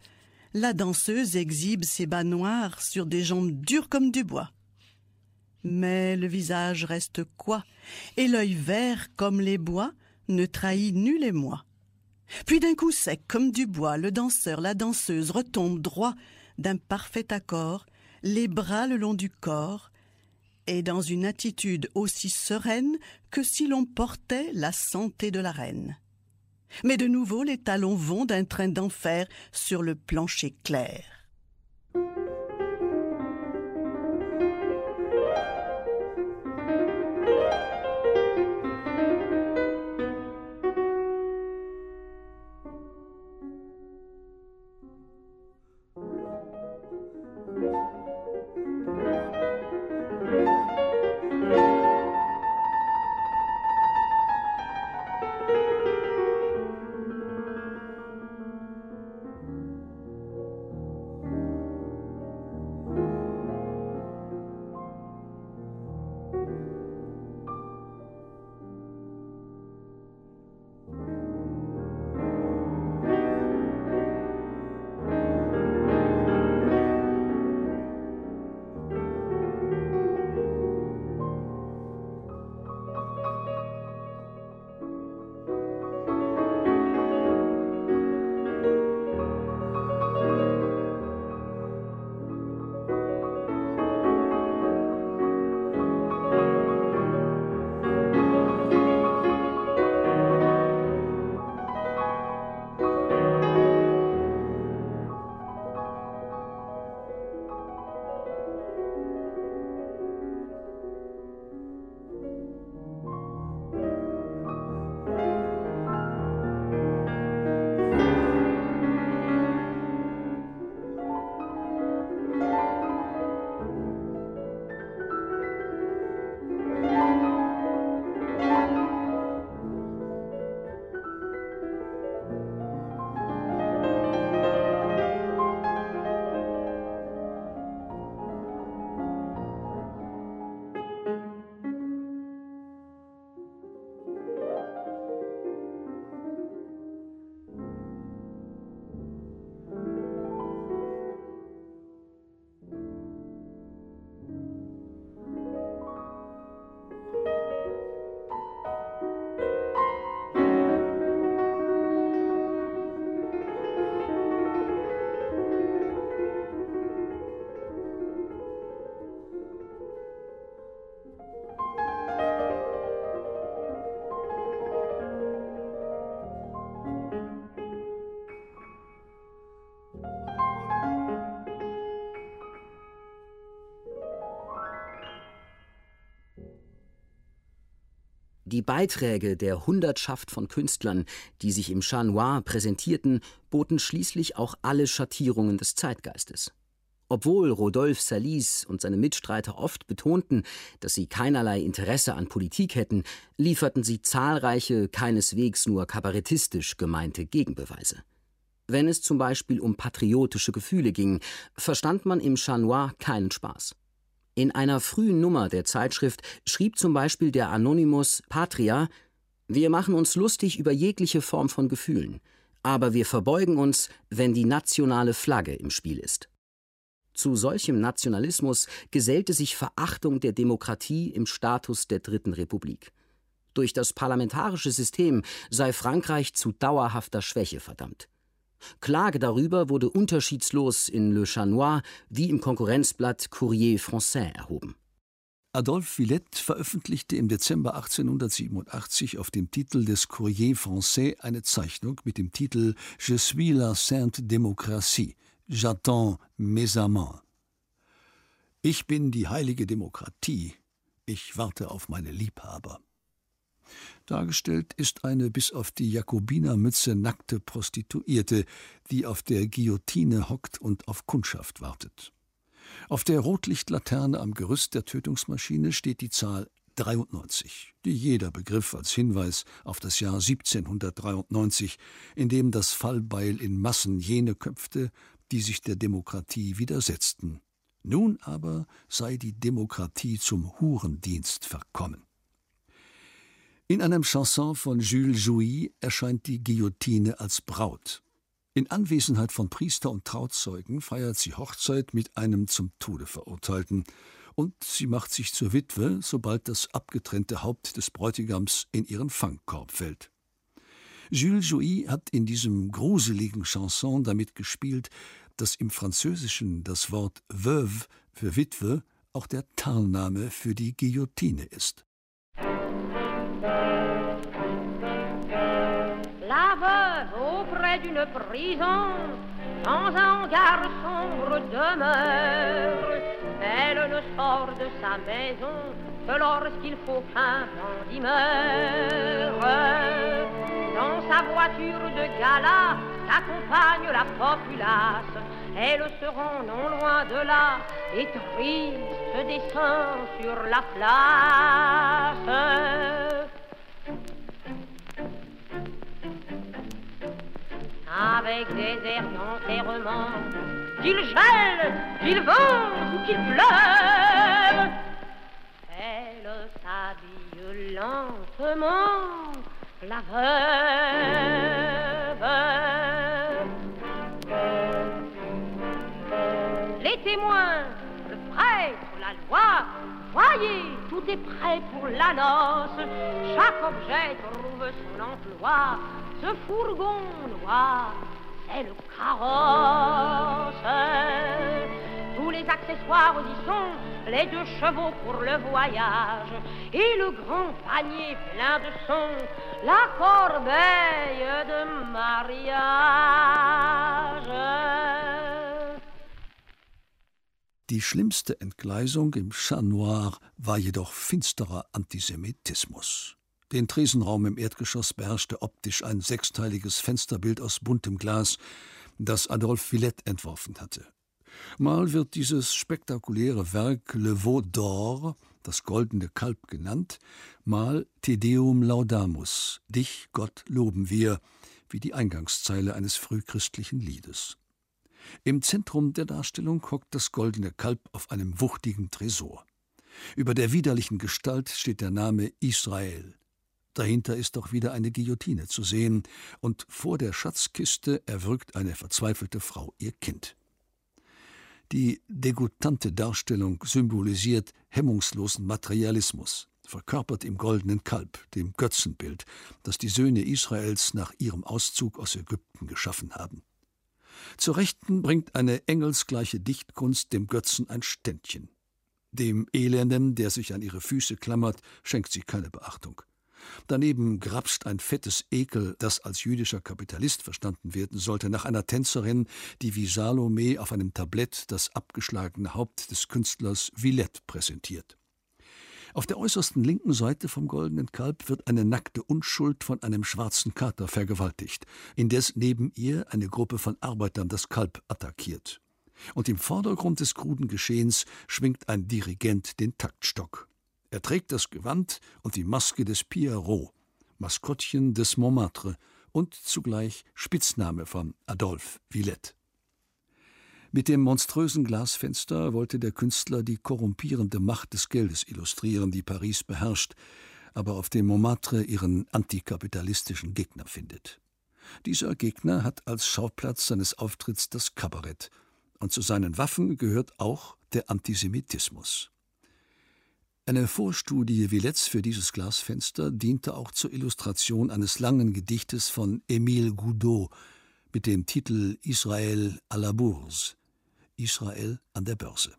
la danseuse exhibe ses bas noirs sur des jambes dures comme du bois. Mais le visage reste coi, et l'œil vert comme les bois ne trahit nul émoi. Puis d'un coup sec comme du bois, le danseur, la danseuse retombe droit d'un parfait accord, les bras le long du corps, et dans une attitude aussi sereine que si l'on portait la santé de la reine. Mais de nouveau les talons vont d'un train d'enfer sur le plancher clair. Die Beiträge der Hundertschaft von Künstlern, die sich im Chat Noir präsentierten, boten schließlich auch alle Schattierungen des Zeitgeistes. Obwohl Rodolphe Salis und seine Mitstreiter oft betonten, dass sie keinerlei Interesse an Politik hätten, lieferten sie zahlreiche, keineswegs nur kabarettistisch gemeinte Gegenbeweise. Wenn es zum Beispiel um patriotische Gefühle ging, verstand man im Chat Noir keinen Spaß. In einer frühen Nummer der Zeitschrift schrieb zum Beispiel der Anonymous Patria: Wir machen uns lustig über jegliche Form von Gefühlen, aber wir verbeugen uns, wenn die nationale Flagge im Spiel ist. Zu solchem Nationalismus gesellte sich Verachtung der Demokratie im Status der Dritten Republik. Durch das parlamentarische System sei Frankreich zu dauerhafter Schwäche verdammt. Klage darüber wurde unterschiedslos in Le Chat Noir wie im Konkurrenzblatt Courrier Français erhoben. Adolphe Villette veröffentlichte im Dezember 1887 auf dem Titel des Courrier Français eine Zeichnung mit dem Titel Je suis la Sainte Démocratie, j'attends mes amants. Ich bin die heilige Demokratie, ich warte auf meine Liebhaber. Dargestellt ist eine bis auf die Jakobinermütze nackte Prostituierte, die auf der Guillotine hockt und auf Kundschaft wartet. Auf der Rotlichtlaterne am Gerüst der Tötungsmaschine steht die Zahl 93, die jeder begriff als Hinweis auf das Jahr 1793, in dem das Fallbeil in Massen jene köpfte, die sich der Demokratie widersetzten. Nun aber sei die Demokratie zum Hurendienst verkommen. In einem Chanson von Jules Jouy erscheint die Guillotine als Braut. In Anwesenheit von Priester und Trauzeugen feiert sie Hochzeit mit einem zum Tode Verurteilten, und sie macht sich zur Witwe, sobald das abgetrennte Haupt des Bräutigams in ihren Fangkorb fällt. Jules Jouy hat in diesem gruseligen Chanson damit gespielt, dass im Französischen das Wort Veuve für Witwe auch der Tarnname für die Guillotine ist. La veuve auprès d'une prison, dans un hangar sombre demeure. Elle ne sort de sa maison que lorsqu'il faut qu'un bandit meure. Dans sa voiture de gala s'accompagne la populace. Elle se rend non loin de là et triste descend sur la place. Avec des airs d'enterrement, qu'il gèle, qu'il vente ou qu'il pleuve, elle s'habille lentement, la veuve. Les témoins, le prêtre, la loi, voyez, tout est prêt pour la noce. Chaque objet trouve son emploi. Ce fourgon noir, c'est le carrosse. Tous les accessoires y sont, les 2 chevaux pour le voyage et le grand panier plein de son, la corbeille de mariage. Die schlimmste Entgleisung im Chat Noir war jedoch finsterer Antisemitismus. Den Tresenraum im Erdgeschoss beherrschte optisch ein 6-teiliges Fensterbild aus buntem Glas, das Adolphe Villette entworfen hatte. Mal wird dieses spektakuläre Werk Le Veau d'Or, das goldene Kalb genannt, mal Te Deum Laudamus, dich, Gott, loben wir, wie die Eingangszeile eines frühchristlichen Liedes. Im Zentrum der Darstellung hockt das goldene Kalb auf einem wuchtigen Tresor. Über der widerlichen Gestalt steht der Name Israel. Dahinter ist auch wieder eine Guillotine zu sehen, und vor der Schatzkiste erwürgt eine verzweifelte Frau ihr Kind. Die degoutante Darstellung symbolisiert hemmungslosen Materialismus, verkörpert im goldenen Kalb, dem Götzenbild, das die Söhne Israels nach ihrem Auszug aus Ägypten geschaffen haben. Zur Rechten bringt eine engelsgleiche Dichtkunst dem Götzen ein Ständchen. Dem Elenden, der sich an ihre Füße klammert, schenkt sie keine Beachtung. Daneben grapscht ein fettes Ekel, das als jüdischer Kapitalist verstanden werden sollte, nach einer Tänzerin, die wie Salome auf einem Tablett das abgeschlagene Haupt des Künstlers Villette präsentiert. Auf der äußersten linken Seite vom goldenen Kalb wird eine nackte Unschuld von einem schwarzen Kater vergewaltigt, indes neben ihr eine Gruppe von Arbeitern das Kalb attackiert. Und im Vordergrund des kruden Geschehens schwingt ein Dirigent den Taktstock. Er trägt das Gewand und die Maske des Pierrot, Maskottchen des Montmartre und zugleich Spitzname von Adolphe Villette. Mit dem monströsen Glasfenster wollte der Künstler die korrumpierende Macht des Geldes illustrieren, die Paris beherrscht, aber auf dem Montmartre ihren antikapitalistischen Gegner findet. Dieser Gegner hat als Schauplatz seines Auftritts das Kabarett, und zu seinen Waffen gehört auch der Antisemitismus. Eine Vorstudie Villettes für dieses Glasfenster diente auch zur Illustration eines langen Gedichtes von Émile Goudot mit dem Titel Israël à la Bourse, Israel an der Börse.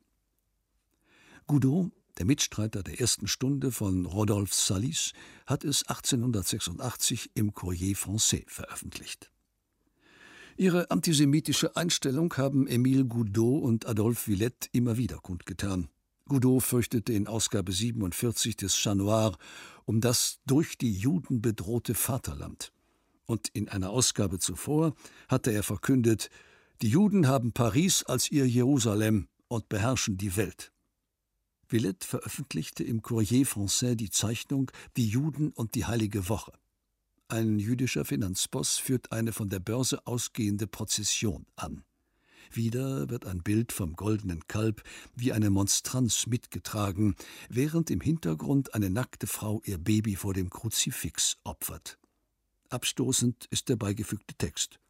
Goudot, der Mitstreiter der ersten Stunde von Rodolphe Salis, hat es 1886 im Courrier Français veröffentlicht. Ihre antisemitische Einstellung haben Émile Goudot und Adolphe Villette immer wieder kundgetan. Goudot fürchtete in Ausgabe 47 des Chat Noir um das durch die Juden bedrohte Vaterland. Und in einer Ausgabe zuvor hatte er verkündet, die Juden haben Paris als ihr Jerusalem und beherrschen die Welt. Villette veröffentlichte im Courrier Français die Zeichnung Die Juden und die Heilige Woche. Ein jüdischer Finanzboss führt eine von der Börse ausgehende Prozession an. Wieder wird ein Bild vom goldenen Kalb wie eine Monstranz mitgetragen, während im Hintergrund eine nackte Frau ihr Baby vor dem Kruzifix opfert. Abstoßend ist der beigefügte Text.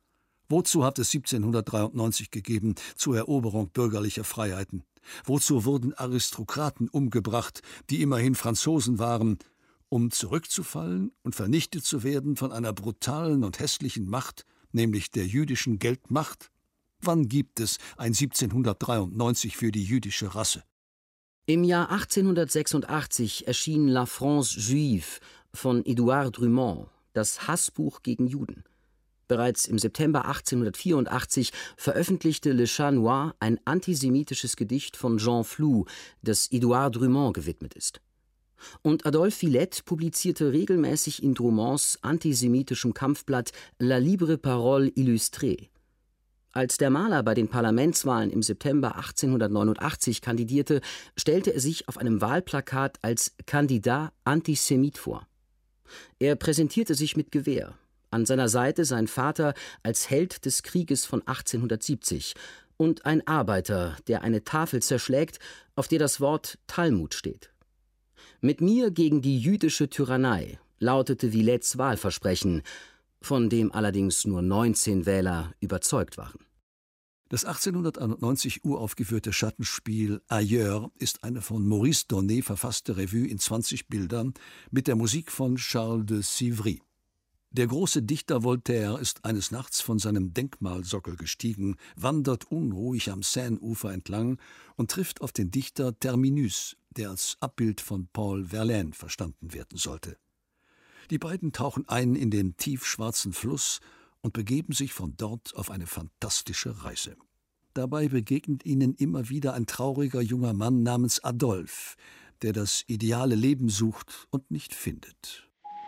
Wozu hat es 1793 gegeben zur Eroberung bürgerlicher Freiheiten? Wozu wurden Aristokraten umgebracht, die immerhin Franzosen waren, um zurückzufallen und vernichtet zu werden von einer brutalen und hässlichen Macht, nämlich der jüdischen Geldmacht? Wann gibt es ein 1793 für die jüdische Rasse? Im Jahr 1886 erschien La France Juive von Édouard Drummond, das Hassbuch gegen Juden. Bereits im September 1884 veröffentlichte Le Chat Noir ein antisemitisches Gedicht von Jean Flou, das Édouard Drummond gewidmet ist. Und Adolphe Villette publizierte regelmäßig in Drummonds antisemitischem Kampfblatt La Libre Parole Illustrée. Als der Maler bei den Parlamentswahlen im September 1889 kandidierte, stellte er sich auf einem Wahlplakat als Kandidat Antisemit vor. Er präsentierte sich mit Gewehr. An seiner Seite sein Vater als Held des Krieges von 1870 und ein Arbeiter, der eine Tafel zerschlägt, auf der das Wort Talmud steht. Mit mir gegen die jüdische Tyrannei lautete Villettes Wahlversprechen, von dem allerdings nur 19 Wähler überzeugt waren. Das 1891 uraufgeführte Schattenspiel Ailleurs ist eine von Maurice Donnet verfasste Revue in 20 Bildern mit der Musik von Charles de Sivry. Der große Dichter Voltaire ist eines Nachts von seinem Denkmalsockel gestiegen, wandert unruhig am Seineufer entlang und trifft auf den Dichter Terminus, der als Abbild von Paul Verlaine verstanden werden sollte. Die beiden tauchen ein in den tiefschwarzen Fluss und begeben sich von dort auf eine fantastische Reise. Dabei begegnet ihnen immer wieder ein trauriger junger Mann namens Adolphe, der das ideale Leben sucht und nicht findet.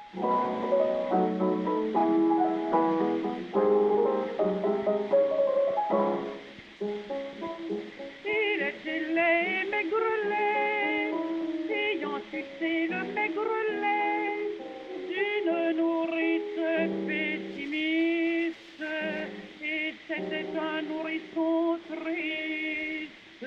C'était un nourrisson triste.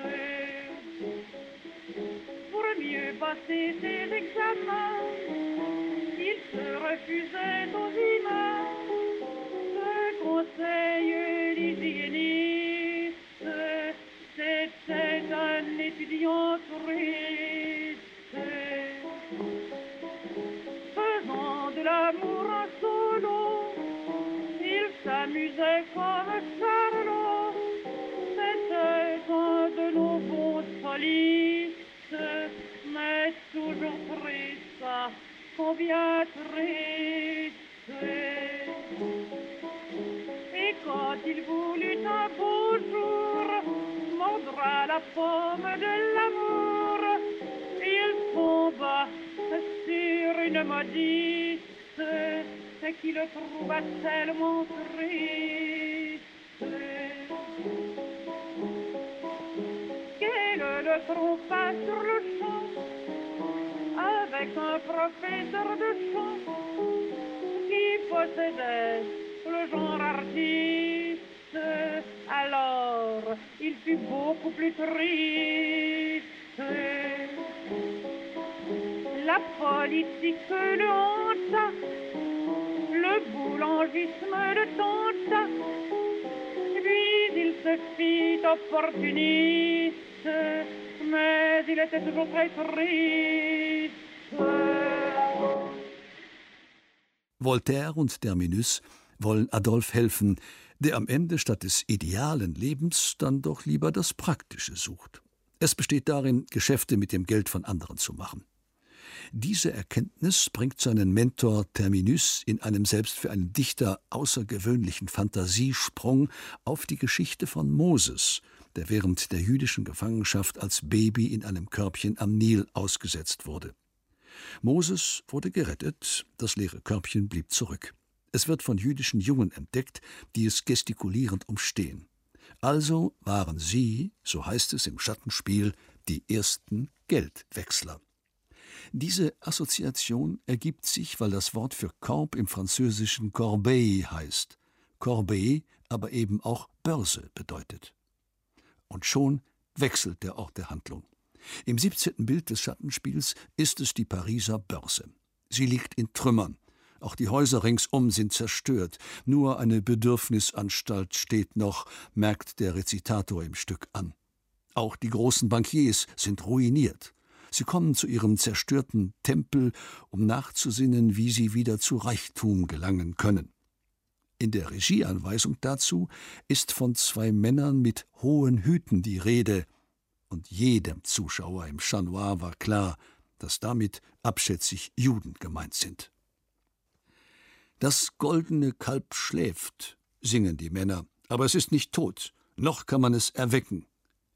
Pour mieux passer ses examens, il se refusait aux humains. Le conseil d'hygiéniste, c'était un étudiant triste. Faisant de l'amour en solo, il s'amusait comme Charlot. C'était un de nos bons solistes, mais toujours triste, combien triste. Et quand il voulut un beau jour mordre à la pomme de l'amour, il tomba sur une maudite qui le trouva tellement triste. Qu'elle le trompa sur le champ avec un professeur de chant qui possédait le genre artiste. Alors il fut beaucoup plus triste. La politique le hanta, le boulangisme le tenta, puis il se fit opportuniste, mais il était toujours très triste. Voltaire und Terminus wollen Adolphe helfen, der am Ende statt des idealen Lebens dann doch lieber das Praktische sucht. Es besteht darin, Geschäfte mit dem Geld von anderen zu machen. Diese Erkenntnis bringt seinen Mentor Terminus in einem selbst für einen Dichter außergewöhnlichen Fantasiesprung auf die Geschichte von Moses, der während der jüdischen Gefangenschaft als Baby in einem Körbchen am Nil ausgesetzt wurde. Moses wurde gerettet, das leere Körbchen blieb zurück. Es wird von jüdischen Jungen entdeckt, die es gestikulierend umstehen. Also waren sie, so heißt es im Schattenspiel, die ersten Geldwechsler. Diese Assoziation ergibt sich, weil das Wort für Korb im Französischen Corbeille heißt. Corbeille aber eben auch Börse bedeutet. Und schon wechselt der Ort der Handlung. Im 17. Bild des Schattenspiels ist es die Pariser Börse. Sie liegt in Trümmern. Auch die Häuser ringsum sind zerstört. Nur eine Bedürfnisanstalt steht noch, merkt der Rezitator im Stück an. Auch die großen Bankiers sind ruiniert. Sie kommen zu ihrem zerstörten Tempel, um nachzusinnen, wie sie wieder zu Reichtum gelangen können. In der Regieanweisung dazu ist von 2 Männern mit hohen Hüten die Rede, und jedem Zuschauer im Chat Noir war klar, dass damit abschätzig Juden gemeint sind. Das goldene Kalb schläft, singen die Männer, aber es ist nicht tot, noch kann man es erwecken.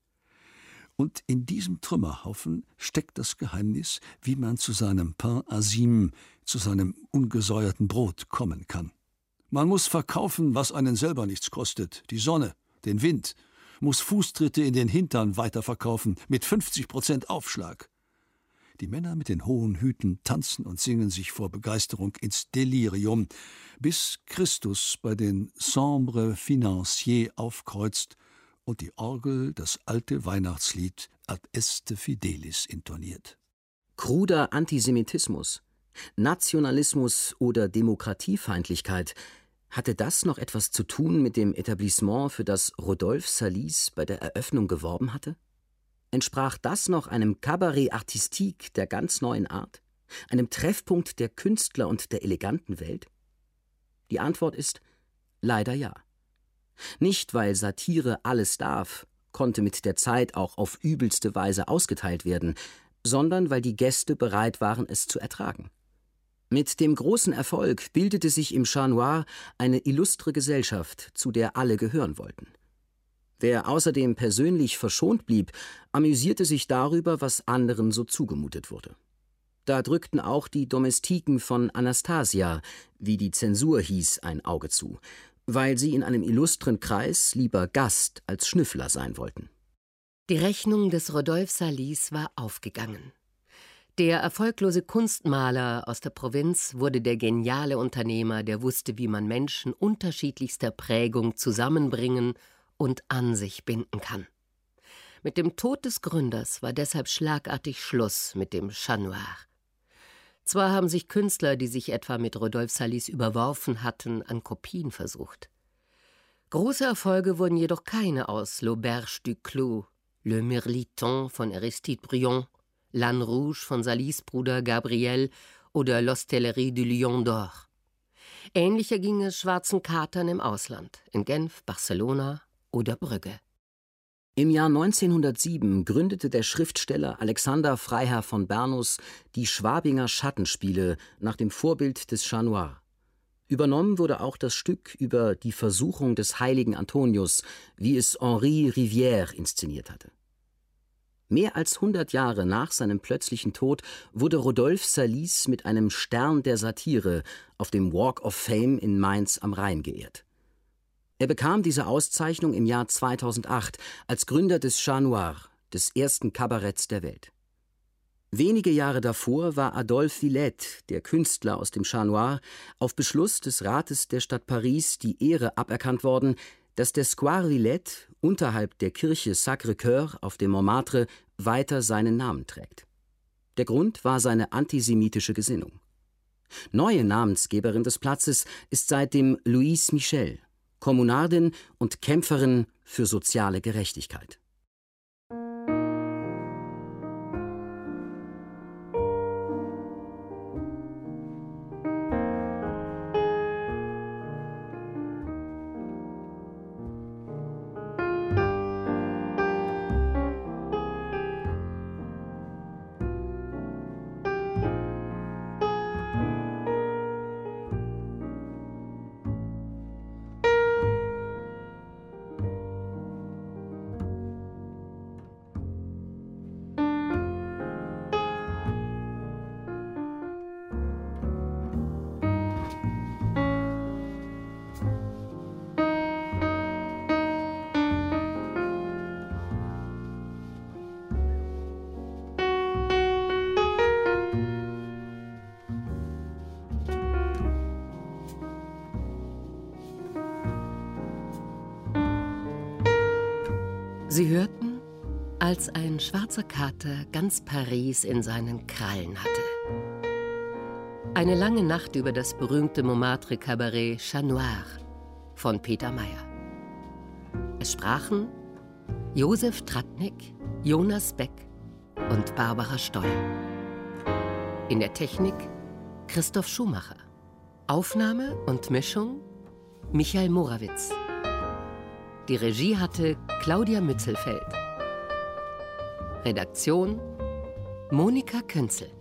Und in diesem Trümmerhaufen steckt das Geheimnis, wie man zu seinem Pain Asim, zu seinem ungesäuerten Brot kommen kann. Man muss verkaufen, was einen selber nichts kostet, die Sonne, den Wind, muss Fußtritte in den Hintern weiterverkaufen, mit 50% Aufschlag. Die Männer mit den hohen Hüten tanzen und singen sich vor Begeisterung ins Delirium, bis Christus bei den Sambre Financiers aufkreuzt und die Orgel das alte Weihnachtslied Ad Este Fidelis intoniert. Kruder Antisemitismus, Nationalismus oder Demokratiefeindlichkeit, hatte das noch etwas zu tun mit dem Etablissement, für das Rodolphe Salis bei der Eröffnung geworben hatte? Entsprach das noch einem Cabaret Artistique der ganz neuen Art, einem Treffpunkt der Künstler und der eleganten Welt? Die Antwort ist leider ja. Nicht, weil Satire alles darf, konnte mit der Zeit auch auf übelste Weise ausgeteilt werden, sondern weil die Gäste bereit waren, es zu ertragen. Mit dem großen Erfolg bildete sich im Chat Noir eine illustre Gesellschaft, zu der alle gehören wollten. Wer außerdem persönlich verschont blieb, amüsierte sich darüber, was anderen so zugemutet wurde. Da drückten auch die Domestiken von Anastasia, wie die Zensur hieß, ein Auge zu, weil sie in einem illustren Kreis lieber Gast als Schnüffler sein wollten. Die Rechnung des Rodolphe Salis war aufgegangen. Der erfolglose Kunstmaler aus der Provinz wurde der geniale Unternehmer, der wusste, wie man Menschen unterschiedlichster Prägung zusammenbringen und an sich binden kann. Mit dem Tod des Gründers war deshalb schlagartig Schluss mit dem Chat Noir. Zwar haben sich Künstler, die sich etwa mit Rodolphe Salis überworfen hatten, an Kopien versucht. Große Erfolge wurden jedoch keine aus L'Auberge du Clos, Le Mirliton von Aristide Briand, L'Âne Rouge von Salis Bruder Gabriel oder L'Hostellerie du Lion d'Or. Ähnlicher ging es schwarzen Katern im Ausland, in Genf, Barcelona oder Brügge. Im Jahr 1907 gründete der Schriftsteller Alexander Freiherr von Bernus die Schwabinger Schattenspiele nach dem Vorbild des Chat Noir. Übernommen wurde auch das Stück über die Versuchung des heiligen Antonius, wie es Henri Rivière inszeniert hatte. Mehr als 100 Jahre nach seinem plötzlichen Tod wurde Rodolphe Salis mit einem Stern der Satire auf dem Walk of Fame in Mainz am Rhein geehrt. Er bekam diese Auszeichnung im Jahr 2008 als Gründer des Chat Noir, des ersten Kabaretts der Welt. Wenige Jahre davor war Adolphe Villette, der Künstler aus dem Chat Noir, auf Beschluss des Rates der Stadt Paris die Ehre aberkannt worden, dass der Square Villette unterhalb der Kirche Sacré-Cœur auf dem Montmartre weiter seinen Namen trägt. Der Grund war seine antisemitische Gesinnung. Neue Namensgeberin des Platzes ist seitdem Louise Michel, Kommunardin und Kämpferin für soziale Gerechtigkeit. Sie hörten, als ein schwarzer Kater ganz Paris in seinen Krallen hatte. Eine lange Nacht über das berühmte Montmartre-Kabarett Chat Noir von Peter Mayer. Es sprachen Josef Tratnik, Jonas Beck und Barbara Stoll. In der Technik Christoph Schumacher. Aufnahme und Mischung Michael Morawitz. Die Regie hatte Claudia Mützelfeld. Redaktion Monika Künzel.